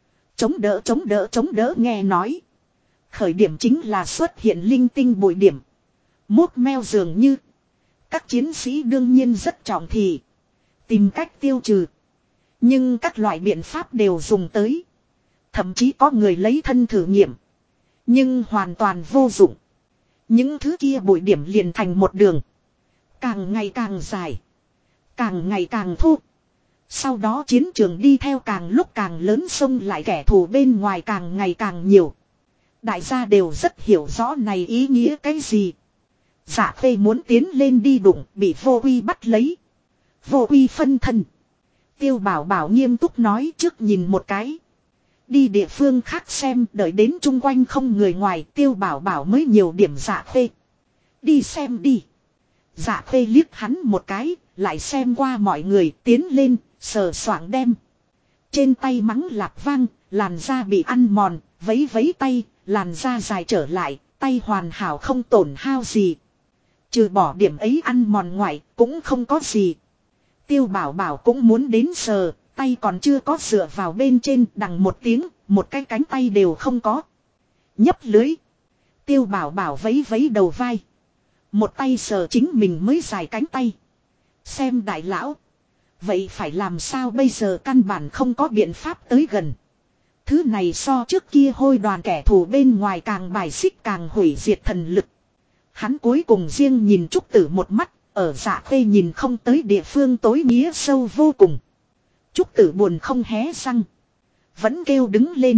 Chống đỡ nghe nói. Khởi điểm chính là xuất hiện linh tinh bụi điểm. Mốt meo dường như. Các chiến sĩ đương nhiên rất trọng thị. Tìm cách tiêu trừ. Nhưng các loại biện pháp đều dùng tới. Thậm chí có người lấy thân thử nghiệm. Nhưng hoàn toàn vô dụng. Những thứ kia bụi điểm liền thành một đường. Càng ngày càng dài. Càng ngày càng thô. Sau đó chiến trường đi theo càng lúc càng lớn, xông lại kẻ thù bên ngoài càng ngày càng nhiều. Đại gia đều rất hiểu rõ này ý nghĩa cái gì. Dạ Khê muốn tiến lên đi đụng, bị Vô Uy bắt lấy. Vô Uy phân thân. Tiêu Bảo Bảo nghiêm túc nói, trước nhìn một cái. Đi địa phương khác xem, đợi đến chung quanh không người ngoài, Tiêu Bảo Bảo mới nhiều điểm Dạ Khê. Đi xem đi. Dạ Khê liếc hắn một cái, lại xem qua mọi người, tiến lên, sờ soạng đem. Trên tay mắng lạc vang, làn da bị ăn mòn, vấy vấy tay, làn da dài trở lại, tay hoàn hảo không tổn hao gì. Trừ bỏ điểm ấy ăn mòn ngoại, cũng không có gì. Tiêu Bảo Bảo cũng muốn đến sờ, tay còn chưa có dựa vào bên trên, đằng một tiếng, một cái cánh tay đều không có. Nhấp lưới. Tiêu Bảo Bảo vấy vấy đầu vai. Một tay sờ chính mình mới dài cánh tay. Xem đại lão. Vậy phải làm sao bây giờ, căn bản không có biện pháp tới gần. Thứ này so trước kia hôi đoàn kẻ thù bên ngoài càng bài xích, càng hủy diệt thần lực. Hắn cuối cùng riêng nhìn Trúc Tử một mắt, ở Dạ Khê nhìn không tới địa phương tối nghĩa sâu vô cùng. Trúc Tử buồn không hé răng. Vẫn kêu đứng lên.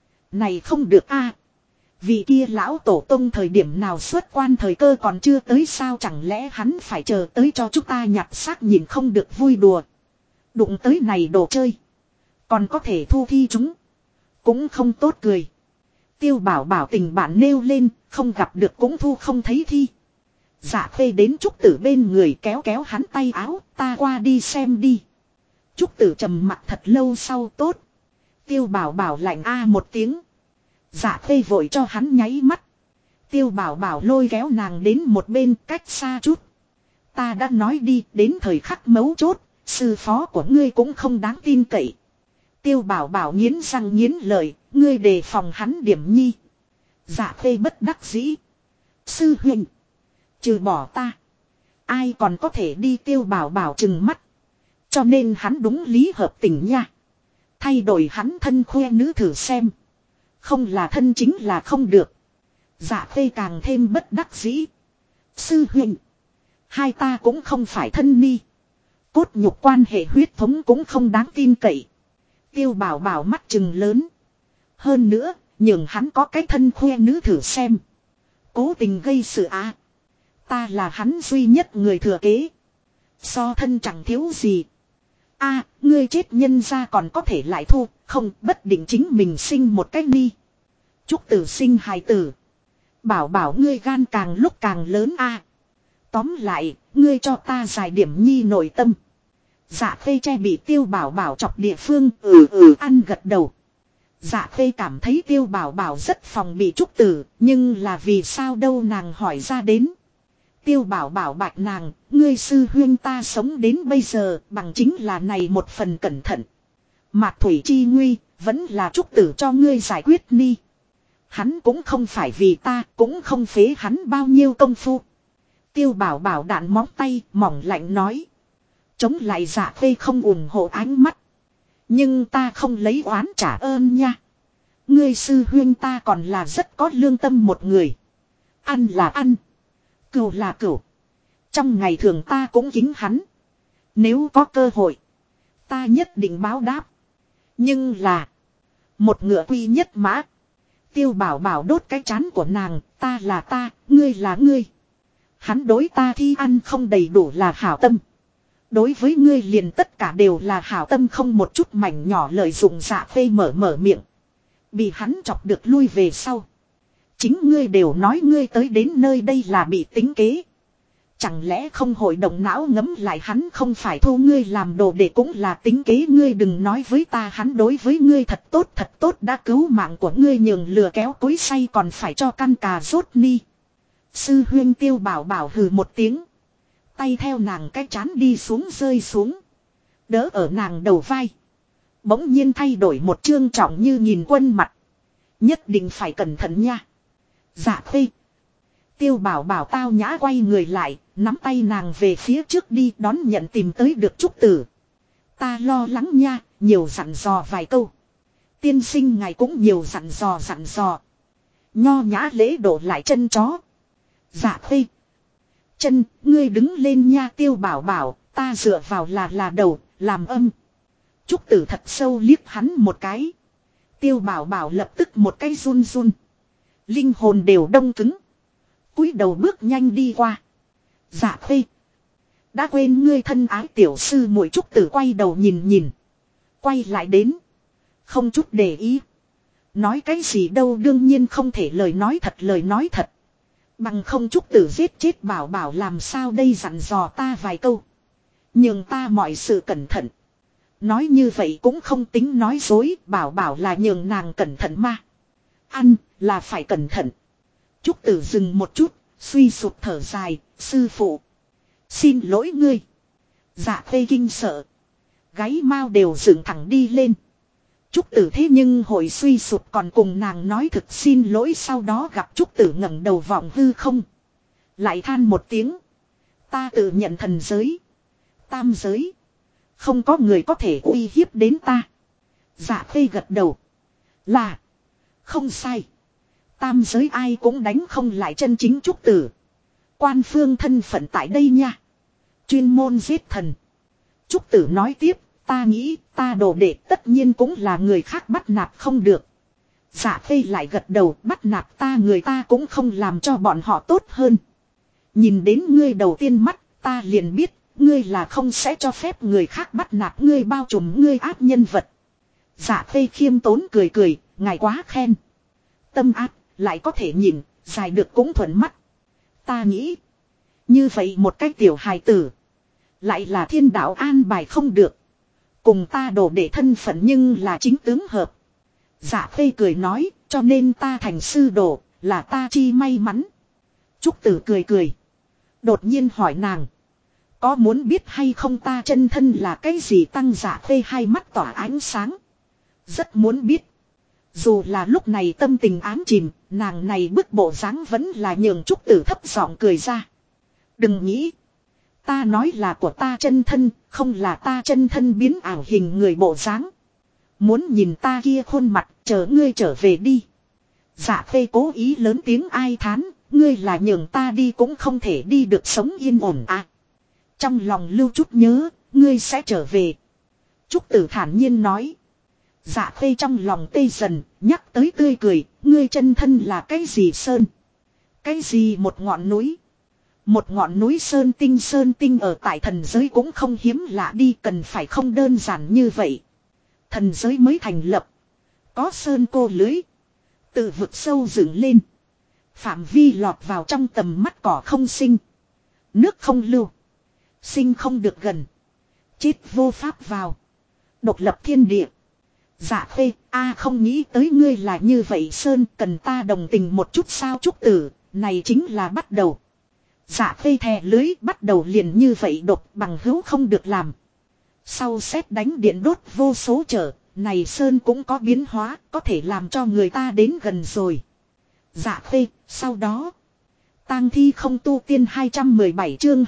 Này không được a, vì kia lão tổ tông thời điểm nào xuất quan thời cơ còn chưa tới sao, chẳng lẽ hắn phải chờ tới cho chúng ta nhặt xác nhìn không được vui đùa. Đụng tới này đồ chơi. Còn có thể thu thi chúng. Cũng không tốt cười. Tiêu Bảo Bảo tình bạn nêu lên, không gặp được cũng thu không thấy thi. Dạ Khê đến Trúc Tử bên người kéo kéo hắn tay áo, ta qua đi xem đi. Trúc Tử trầm mặt thật lâu sau tốt. Tiêu Bảo Bảo lạnh a một tiếng. Dạ Khê vội cho hắn nháy mắt. Tiêu Bảo Bảo lôi kéo nàng đến một bên cách xa chút. Ta đã nói đi, đến thời khắc mấu chốt, sư phó của ngươi cũng không đáng tin cậy. Tiêu Bảo Bảo nghiến răng nghiến lợi, ngươi đề phòng hắn điểm nhi. Dạ Khê bất đắc dĩ. Sư huynh, trừ bỏ ta, ai còn có thể đi. Tiêu Bảo Bảo trừng mắt. Cho nên hắn đúng lý hợp tình nha. Thay đổi hắn thân khoe nữ thử xem. Không là thân chính là không được. Dạ Khê càng thêm bất đắc dĩ. Sư huynh, hai ta cũng không phải thân ni. Cốt nhục quan hệ huyết thống cũng không đáng tin cậy. Tiêu Bảo Bảo mắt trừng lớn. Hơn nữa, nhường hắn có cái thân khoe nữ thử xem. Cố tình gây sự á. Ta là hắn duy nhất người thừa kế. So thân chẳng thiếu gì. A, ngươi chết nhân ra còn có thể lại thu, không bất định chính mình sinh một cách ni. Trúc Tử sinh hài tử. Bảo Bảo ngươi gan càng lúc càng lớn a. Tóm lại, ngươi cho ta giải điểm nhi nội tâm. Dạ Khê che bị Tiêu Bảo Bảo chọc địa phương ăn gật đầu. Dạ Khê cảm thấy Tiêu Bảo Bảo rất phòng bị Trúc Tử, nhưng là vì sao đâu nàng hỏi ra đến. Tiêu Bảo Bảo bạch nàng, ngươi sư huyên ta sống đến bây giờ bằng chính là này một phần cẩn thận. Mạc Thủy Chi nguy, vẫn là Trúc Tử cho ngươi giải quyết ni. Hắn cũng không phải vì ta, cũng không phế hắn bao nhiêu công phu. Tiêu Bảo Bảo đạn móng tay, mỏng lạnh nói. Chống lại Dạ Khê không ủng hộ ánh mắt. Nhưng ta không lấy oán trả ơn nha. Ngươi sư huyên ta còn là rất có lương tâm một người. Ăn là ăn. Cừu là cừu. Trong ngày thường ta cũng kính hắn. Nếu có cơ hội, ta nhất định báo đáp. Nhưng là một ngựa quy nhất mã. Tiêu Bảo Bảo đốt cái trán của nàng. Ta là ta, ngươi là ngươi. Hắn đối ta thi ăn không đầy đủ là hảo tâm. Đối với ngươi liền tất cả đều là hảo tâm, không một chút mảnh nhỏ lợi dụng. Dạ Khê mở miệng. Bị hắn chọc được lui về sau. Chính ngươi đều nói ngươi tới đến nơi đây là bị tính kế. Chẳng lẽ không hội động não ngấm lại hắn không phải thu ngươi làm đồ để cũng là tính kế. Ngươi đừng nói với ta hắn đối với ngươi thật tốt đã cứu mạng của ngươi, nhường lừa kéo cối say còn phải cho căn cà rốt ni. Sư huyên. Tiêu Bảo Bảo hừ một tiếng. Tay theo nàng cái chán đi xuống rơi xuống. Đỡ ở nàng đầu vai. Bỗng nhiên thay đổi một trương trọng như nhìn quân mặt. Nhất định phải cẩn thận nha. Dạ Khê. Tiêu Bảo Bảo tao nhã quay người lại, nắm tay nàng về phía trước đi đón nhận tìm tới được Trúc Tử. Ta lo lắng nha, nhiều dặn dò vài câu. Tiên sinh ngài cũng nhiều dặn dò. Nho nhã lễ độ lại chân chó. Dạ Khê. Chân, ngươi đứng lên nha. Tiêu Bảo Bảo, ta dựa vào là đầu, làm âm. Trúc Tử thật sâu liếc hắn một cái. Tiêu Bảo Bảo lập tức một cái run. Linh hồn đều đông cứng. Cúi đầu bước nhanh đi qua. Dạ Khê. Đã quên ngươi thân ái tiểu sư muội. Trúc Tử quay đầu nhìn. Quay lại đến. Không chút để ý. Nói cái gì đâu, đương nhiên không thể lời nói thật. Bằng không Trúc Tử giết chết Bảo Bảo làm sao đây, dặn dò ta vài câu. Nhưng ta mọi sự cẩn thận. Nói như vậy cũng không tính nói dối. Bảo Bảo là nhường nàng cẩn thận mà. Ăn là phải cẩn thận. Trúc Tử dừng một chút, suy sụp thở dài. Sư phụ, xin lỗi ngươi. Dạ Khê kinh sợ. Gáy mau đều dựng thẳng đi lên. Trúc Tử thế nhưng hội suy sụp còn cùng nàng nói thực xin lỗi. Sau đó gặp Trúc Tử ngẩng đầu vọng hư không. Lại than một tiếng. Ta tự nhận thần giới, tam giới, không có người có thể uy hiếp đến ta. Dạ Khê gật đầu. Là không sai. Tam giới ai cũng đánh không lại chân chính Trúc Tử. Quan phương thân phận tại đây nha. Chuyên môn giết thần. Trúc Tử nói tiếp, ta nghĩ ta đồ đệ tất nhiên cũng là người khác bắt nạt không được. Dạ Khê lại gật đầu, bắt nạt ta người ta cũng không làm cho bọn họ tốt hơn. Nhìn đến ngươi đầu tiên mắt, ta liền biết, ngươi là không sẽ cho phép người khác bắt nạt ngươi, bao trùm ngươi ác nhân vật. Dạ Khê khiêm tốn cười cười, ngài quá khen. Tâm ác, lại có thể nhìn, dài được cũng thuận mắt. Ta nghĩ, như vậy một cái tiểu hài tử, lại là thiên đạo an bài không được. Cùng ta đổ để thân phận nhưng là chính tướng hợp. Dạ Khê cười nói, cho nên ta thành sư đồ, là ta chi may mắn. Trúc Tử cười cười. Đột nhiên hỏi nàng, có muốn biết hay không ta chân thân là cái gì? Tăng Dạ Khê hai mắt tỏa ánh sáng. Rất muốn biết. Dù là lúc này tâm tình ám chìm, nàng này bức bộ dáng vẫn là nhường Trúc Tử thấp giọng cười ra. Đừng nghĩ. Ta nói là của ta chân thân, không là ta chân thân biến ảo hình người bộ dáng. Muốn nhìn ta kia khuôn mặt, chờ ngươi trở về đi. Dạ Khê cố ý lớn tiếng ai thán, ngươi là nhường ta đi cũng không thể đi được sống yên ổn à. Trong lòng lưu chút nhớ, ngươi sẽ trở về. Trúc Tử thản nhiên nói. Dạ Khê trong lòng tê dần, nhắc tới tươi cười, ngươi chân thân là cái gì sơn? Cái gì một ngọn núi? Một ngọn núi sơn tinh ở tại thần giới cũng không hiếm lạ đi, cần phải không đơn giản như vậy. Thần giới mới thành lập. Có sơn cô lưới. Tự vực sâu dựng lên. Phạm vi lọt vào trong tầm mắt cỏ không sinh. Nước không lưu. Sinh không được gần. Chết vô pháp vào. Độc lập thiên địa. Dạ Khê, không nghĩ tới ngươi là như vậy Sơn, cần ta đồng tình một chút sao? Trúc Tử, này chính là bắt đầu. Dạ Khê thè lưới, bắt đầu liền như vậy đột bằng hữu không được làm. Sau xét đánh điện đốt vô số trở, này Sơn cũng có biến hóa, có thể làm cho người ta đến gần rồi. Dạ Khê, sau đó. Tang thi không tu tiên 217 chương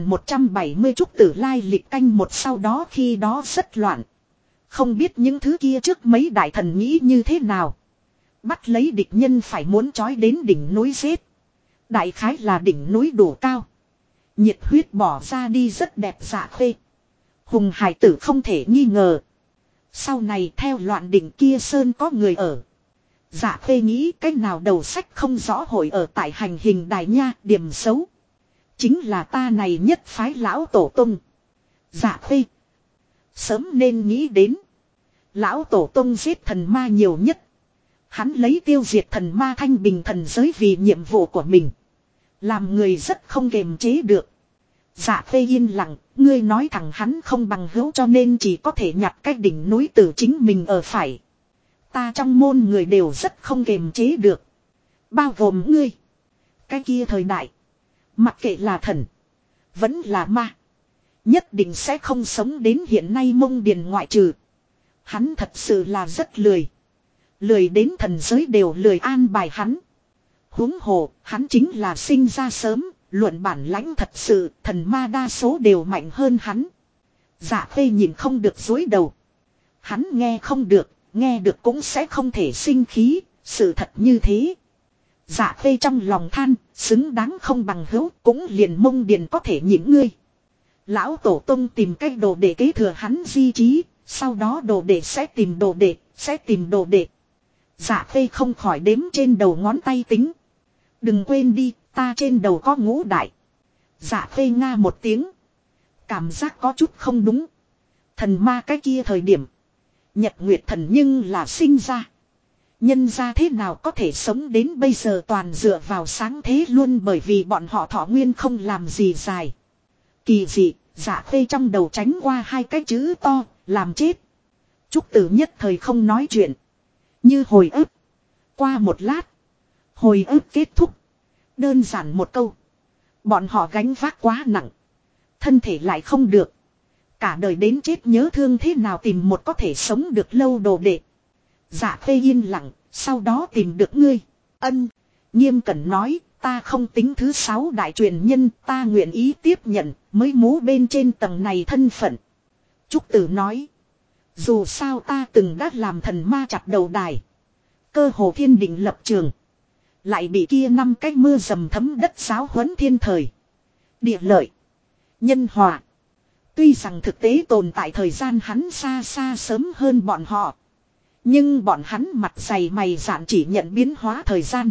2170 Trúc Tử lai lịch canh một, sau đó khi đó rất loạn. Không biết những thứ kia trước mấy đại thần nghĩ như thế nào. Bắt lấy địch nhân phải muốn trói đến đỉnh núi giết. Đại khái là đỉnh núi đủ cao. Nhiệt huyết bỏ ra đi rất đẹp. Dạ Khê. Hùng hải tử không thể nghi ngờ. Sau này theo loạn đỉnh kia sơn có người ở. Dạ Khê nghĩ cách nào đầu sách không rõ hội ở tại hành hình đài nha, điểm xấu. Chính là ta này nhất phái lão tổ tông. Dạ Khê. Sớm nên nghĩ đến. Lão tổ tông giết thần ma nhiều nhất. Hắn lấy tiêu diệt thần ma thanh bình thần giới vì nhiệm vụ của mình. Làm người rất không kềm chế được. Dạ Khê yên lặng, ngươi nói thẳng hắn không bằng hữu cho nên chỉ có thể nhặt cái đỉnh núi từ chính mình ở phải. Ta trong môn người đều rất không kềm chế được. Bao gồm ngươi. Cái kia thời đại. Mặc kệ là thần. Vẫn là ma. Nhất định sẽ không sống đến hiện nay Mông Điền ngoại trừ. Hắn thật sự là rất lười. Lười đến thần giới đều lười an bài hắn. Huống hồ, hắn chính là sinh ra sớm, luận bản lãnh thật sự, thần ma đa số đều mạnh hơn hắn. Dạ Khê nhìn không được dối đầu. Hắn nghe không được, nghe được cũng sẽ không thể sinh khí, sự thật như thế. Dạ Khê trong lòng than, xứng đáng không bằng hữu, cũng liền Mông Điền có thể nhịn ngươi. Lão tổ tông tìm cách đồ để kế thừa hắn di trí, sau đó đồ để sẽ tìm đồ để, sẽ tìm đồ để. Dạ Khê không khỏi đếm trên đầu ngón tay tính. Đừng quên đi, ta trên đầu có ngũ đại. Dạ Khê nga một tiếng. Cảm giác có chút không đúng. Thần ma cái kia thời điểm. Nhật Nguyệt thần nhưng là sinh ra. Nhân ra thế nào có thể sống đến bây giờ toàn dựa vào sáng thế luôn, bởi vì bọn họ thọ nguyên không làm gì dài. Kỳ dị, Dạ Khê trong đầu tránh qua hai cái chữ to, làm chết. Trúc Tử nhất thời không nói chuyện. Như hồi ức. Qua một lát. Hồi ức kết thúc. Đơn giản một câu. Bọn họ gánh vác quá nặng. Thân thể lại không được. Cả đời đến chết nhớ thương thế nào tìm một có thể sống được lâu đồ đệ. Dạ Khê yên lặng. Sau đó tìm được ngươi. Ân. Nghiêm cẩn nói. Ta không tính thứ 6 đại truyền nhân. Ta nguyện ý tiếp nhận. Mới mú bên trên tầng này thân phận. Trúc Tử nói. Dù sao ta từng đã làm thần ma chặt đầu đài. Cơ hồ thiên định lập trường. Lại bị kia 5 cái mưa dầm thấm đất giáo huấn thiên thời. Địa lợi. Nhân hòa. Tuy rằng thực tế tồn tại thời gian hắn xa xa sớm hơn bọn họ. Nhưng bọn hắn mặt dày mày dạn chỉ nhận biến hóa thời gian.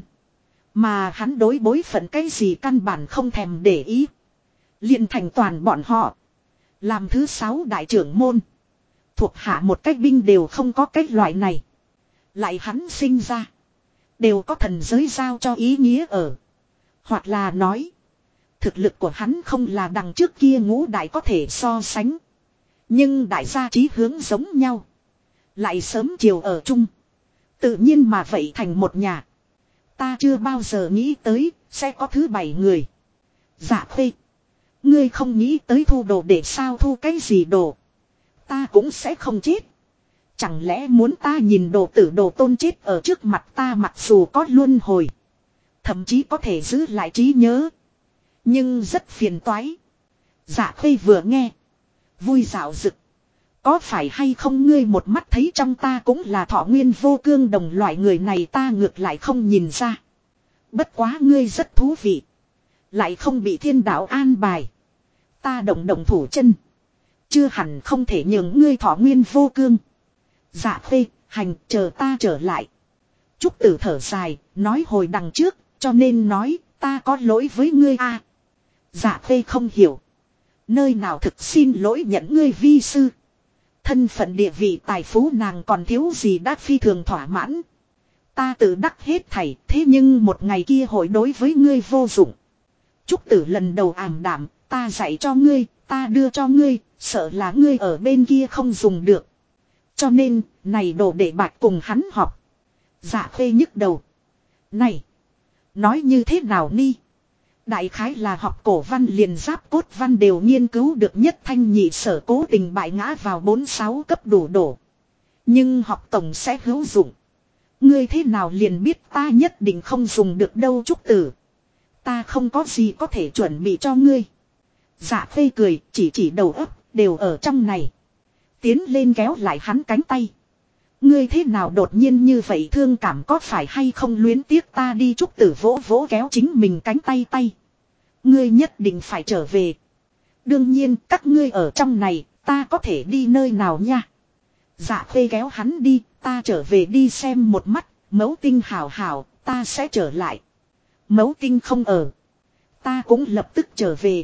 Mà hắn đối bối phận cái gì căn bản không thèm để ý. Liền thành toàn bọn họ. Làm thứ 6 đại trưởng môn. Thuộc hạ một cách binh đều không có cách loại này. Lại hắn sinh ra. Đều có thần giới giao cho ý nghĩa ở. Hoặc là nói. Thực lực của hắn không là đằng trước kia ngũ đại có thể so sánh. Nhưng đại gia chí hướng giống nhau. Lại sớm chiều ở chung. Tự nhiên mà vậy thành một nhà. Ta chưa bao giờ nghĩ tới sẽ có thứ 7 người. Dạ Khê. Ngươi không nghĩ tới thu đồ để sao thu cái gì đồ. Ta cũng sẽ không chết. Chẳng lẽ muốn ta nhìn đồ tử đồ tôn chết ở trước mặt ta mặc dù có luân hồi. Thậm chí có thể giữ lại trí nhớ. Nhưng rất phiền toái. Dạ Khê vừa nghe. Vui dạo rực. Có phải hay không ngươi một mắt thấy trong ta cũng là thọ nguyên vô cương đồng loại người này ta ngược lại không nhìn ra. Bất quá ngươi rất thú vị. Lại không bị thiên đạo an bài. Ta động thủ chân. Chưa hẳn không thể nhường ngươi thọ nguyên vô cương. Dạ Khê, hành chờ ta trở lại. Trúc Tử thở dài, nói hồi đằng trước, cho nên nói ta có lỗi với ngươi a. Dạ Khê không hiểu. Nơi nào thực xin lỗi nhận ngươi vi sư. Thân phận địa vị tài phú nàng còn thiếu gì đã phi thường thỏa mãn. Ta tự đắc hết thảy, thế nhưng một ngày kia hội đối với ngươi vô dụng. Trúc Tử lần đầu ảm đạm, ta dạy cho ngươi, ta đưa cho ngươi, sợ là ngươi ở bên kia không dùng được. Cho nên, này đồ để bạch cùng hắn học. Dạ Khê nhức đầu. Này, nói như thế nào ni? Đại khái là học cổ văn liền giáp cốt văn đều nghiên cứu được nhất thanh nhị sở cố tình bại ngã vào 4-6 cấp đủ đổ. Nhưng học tổng sẽ hữu dụng. Ngươi thế nào liền biết ta nhất định không dùng được đâu Trúc Tử. Ta không có gì có thể chuẩn bị cho ngươi. Dạ Khê cười chỉ đầu óc đều ở trong này. Tiến lên kéo lại hắn cánh tay. Ngươi thế nào đột nhiên như vậy thương cảm có phải hay không luyến tiếc ta đi Trúc Tử vỗ vỗ kéo chính mình cánh tay. Ngươi nhất định phải trở về. Đương nhiên các ngươi ở trong này ta có thể đi nơi nào nha. Dạ Khê kéo hắn đi ta trở về đi xem một mắt. Mẫu Tinh hảo hảo ta sẽ trở lại. Mẫu Tinh không ở. Ta cũng lập tức trở về.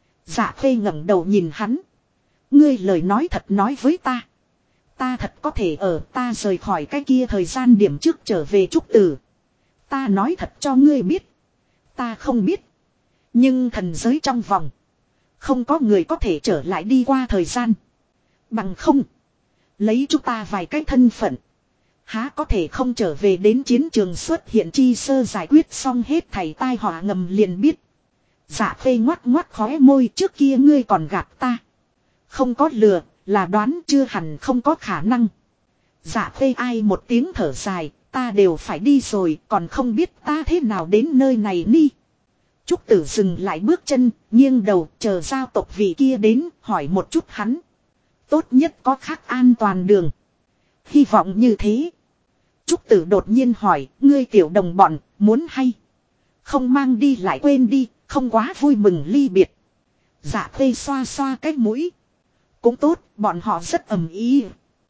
Dạ Khê ngẩng đầu nhìn hắn. Ngươi lời nói thật nói với ta. Ta thật có thể ở ta rời khỏi cái kia thời gian điểm trước trở về Trúc Tử. Ta nói thật cho ngươi biết. Ta không biết. Nhưng thần giới trong vòng. Không có người có thể trở lại đi qua thời gian. Bằng không. Lấy chúng ta vài cái thân phận. Há có thể không trở về đến chiến trường xuất hiện chi sơ giải quyết xong hết thảy tai họa ngầm liền biết. Dạ Khê ngoắc ngoắc khóe môi trước kia ngươi còn gạt ta. Không có lừa, là đoán chưa hẳn không có khả năng. Dạ Khê ai một tiếng thở dài, ta đều phải đi rồi, còn không biết ta thế nào đến nơi này ni. Trúc Tử dừng lại bước chân, nghiêng đầu, chờ giao tộc vị kia đến, hỏi một chút hắn. Tốt nhất có khác an toàn đường. Hy vọng như thế. Trúc Tử đột nhiên hỏi, ngươi tiểu đồng bọn, muốn hay? Không mang đi lại quên đi, không quá vui mừng ly biệt. Dạ Khê xoa xoa cái mũi. Cũng tốt, bọn họ rất ầm ý.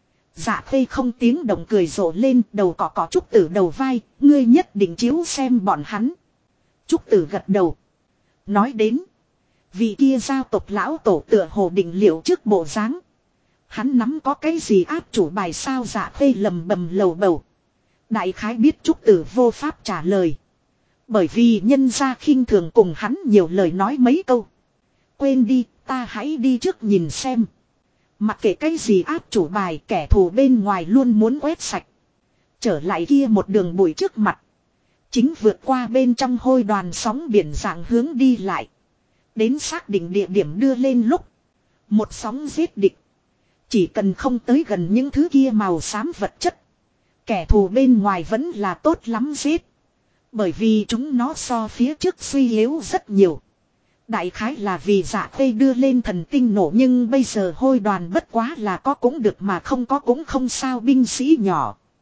Dạ Khê không tiếng động cười rộ lên, đầu cọ Trúc Tử đầu vai, ngươi nhất định chiếu xem bọn hắn. Trúc Tử gật đầu. Nói đến, vị kia giao tộc lão tổ tựa hồ định liệu trước bộ dáng. Hắn nắm có cái gì áp chủ bài sao Dạ Khê lầm bầm lầu bầu. Đại khái biết Trúc Tử vô pháp trả lời. Bởi vì nhân gia khinh thường cùng hắn nhiều lời nói mấy câu. Quên đi, ta hãy đi trước nhìn xem. Mặc kệ cái gì áp chủ bài kẻ thù bên ngoài luôn muốn quét sạch. Trở lại kia một đường bụi trước mặt. Chính vượt qua bên trong hôi đoàn sóng biển dạng hướng đi lại. Đến xác định địa điểm đưa lên lúc. Một sóng giết địch. Chỉ cần không tới gần những thứ kia màu xám vật chất. Kẻ thù bên ngoài vẫn là tốt lắm giết. Bởi vì chúng nó so phía trước suy yếu rất nhiều. Đại khái là vì Dạ Khê đưa lên thần tinh nổ nhưng bây giờ hôi đoàn bất quá là có cũng được mà không có cũng không sao binh sĩ nhỏ.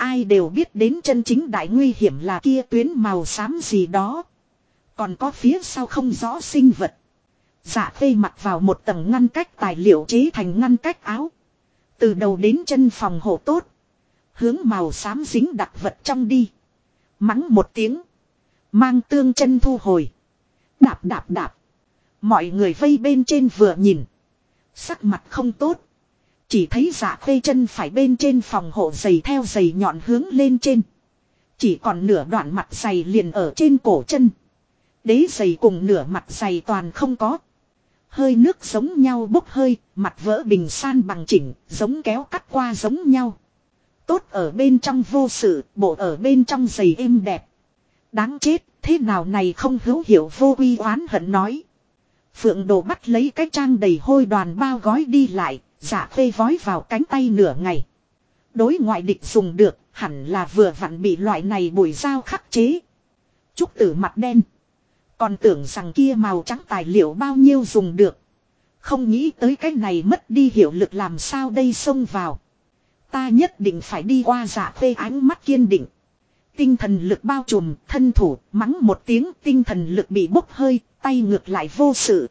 Ai đều biết đến chân chính đại nguy hiểm là kia tuyến màu xám gì đó. Còn có phía sau không rõ sinh vật. Dạ Khê mặc vào một tầng ngăn cách tài liệu chế thành ngăn cách áo. Từ đầu đến chân phòng hộ tốt. Hướng màu xám dính đặc vật trong đi. Mắng một tiếng. Mang tương chân thu hồi. Đạp đạp đạp. Mọi người vây bên trên vừa nhìn. Sắc mặt không tốt. Chỉ thấy Dạ Khê chân phải bên trên phòng hộ giày theo giày nhọn hướng lên trên. Chỉ còn nửa đoạn mặt giày liền ở trên cổ chân. Đế giày cùng nửa mặt giày toàn không có. Hơi nước giống nhau bốc hơi, mặt vỡ bình san bằng chỉnh, giống kéo cắt qua giống nhau. Tốt ở bên trong vô sự, bộ ở bên trong giày êm đẹp. Đáng chết, thế nào này không hữu hiểu vô quy oán hận nói. Phượng Đồ bắt lấy cái trang đầy hôi đoàn bao gói đi lại, Dạ Khê vói vào cánh tay nửa ngày. Đối ngoại địch dùng được, hẳn là vừa vặn bị loại này bùi dao khắc chế. Trúc Tử mặt đen. Còn tưởng rằng kia màu trắng tài liệu bao nhiêu dùng được. Không nghĩ tới cái này mất đi hiệu lực làm sao đây xông vào. Ta nhất định phải đi qua. Dạ Khê ánh mắt kiên định. Tinh thần lực bao trùm, thân thủ, mắng một tiếng tinh thần lực bị bốc hơi, tay ngược lại vô sự.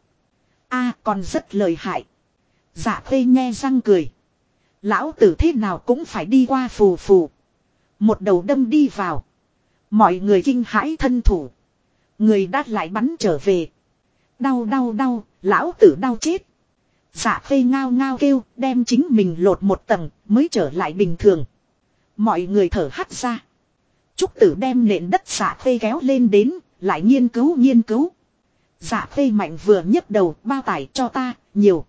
Còn rất lợi hại. Dạ Khê nhe răng cười. Lão tử thế nào cũng phải đi qua phù phù. Một đầu đâm đi vào. Mọi người kinh hãi thân thủ. Người đã lại bắn trở về. Đau đau đau, lão tử đau chết. Dạ Khê ngao ngao kêu, đem chính mình lột một tầng, mới trở lại bình thường. Mọi người thở hắt ra. Trúc Tử đem nện đất Dạ Khê kéo lên đến, lại nghiên cứu. Dạ Khê mạnh vừa nhấc đầu, bao tải cho ta, nhiều.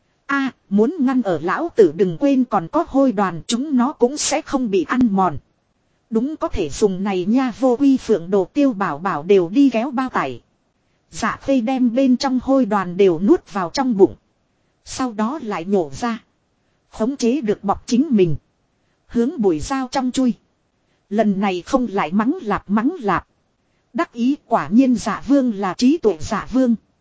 Muốn ngăn ở lão tử đừng quên còn có hôi đoàn, chúng nó cũng sẽ không bị ăn mòn. Đúng có thể dùng này nha. Vô Uy Phượng Đồ Tiêu Bảo Bảo đều đi kéo bao tải. Dạ Khê đem bên trong hôi đoàn đều nuốt vào trong bụng. Sau đó lại nhổ ra. Khống chế được bọc chính mình. Hướng bụi dao trong chui. Lần này không lại mắng lạp. Đắc ý quả nhiên Dạ Vương là trí tuệ Dạ Vương.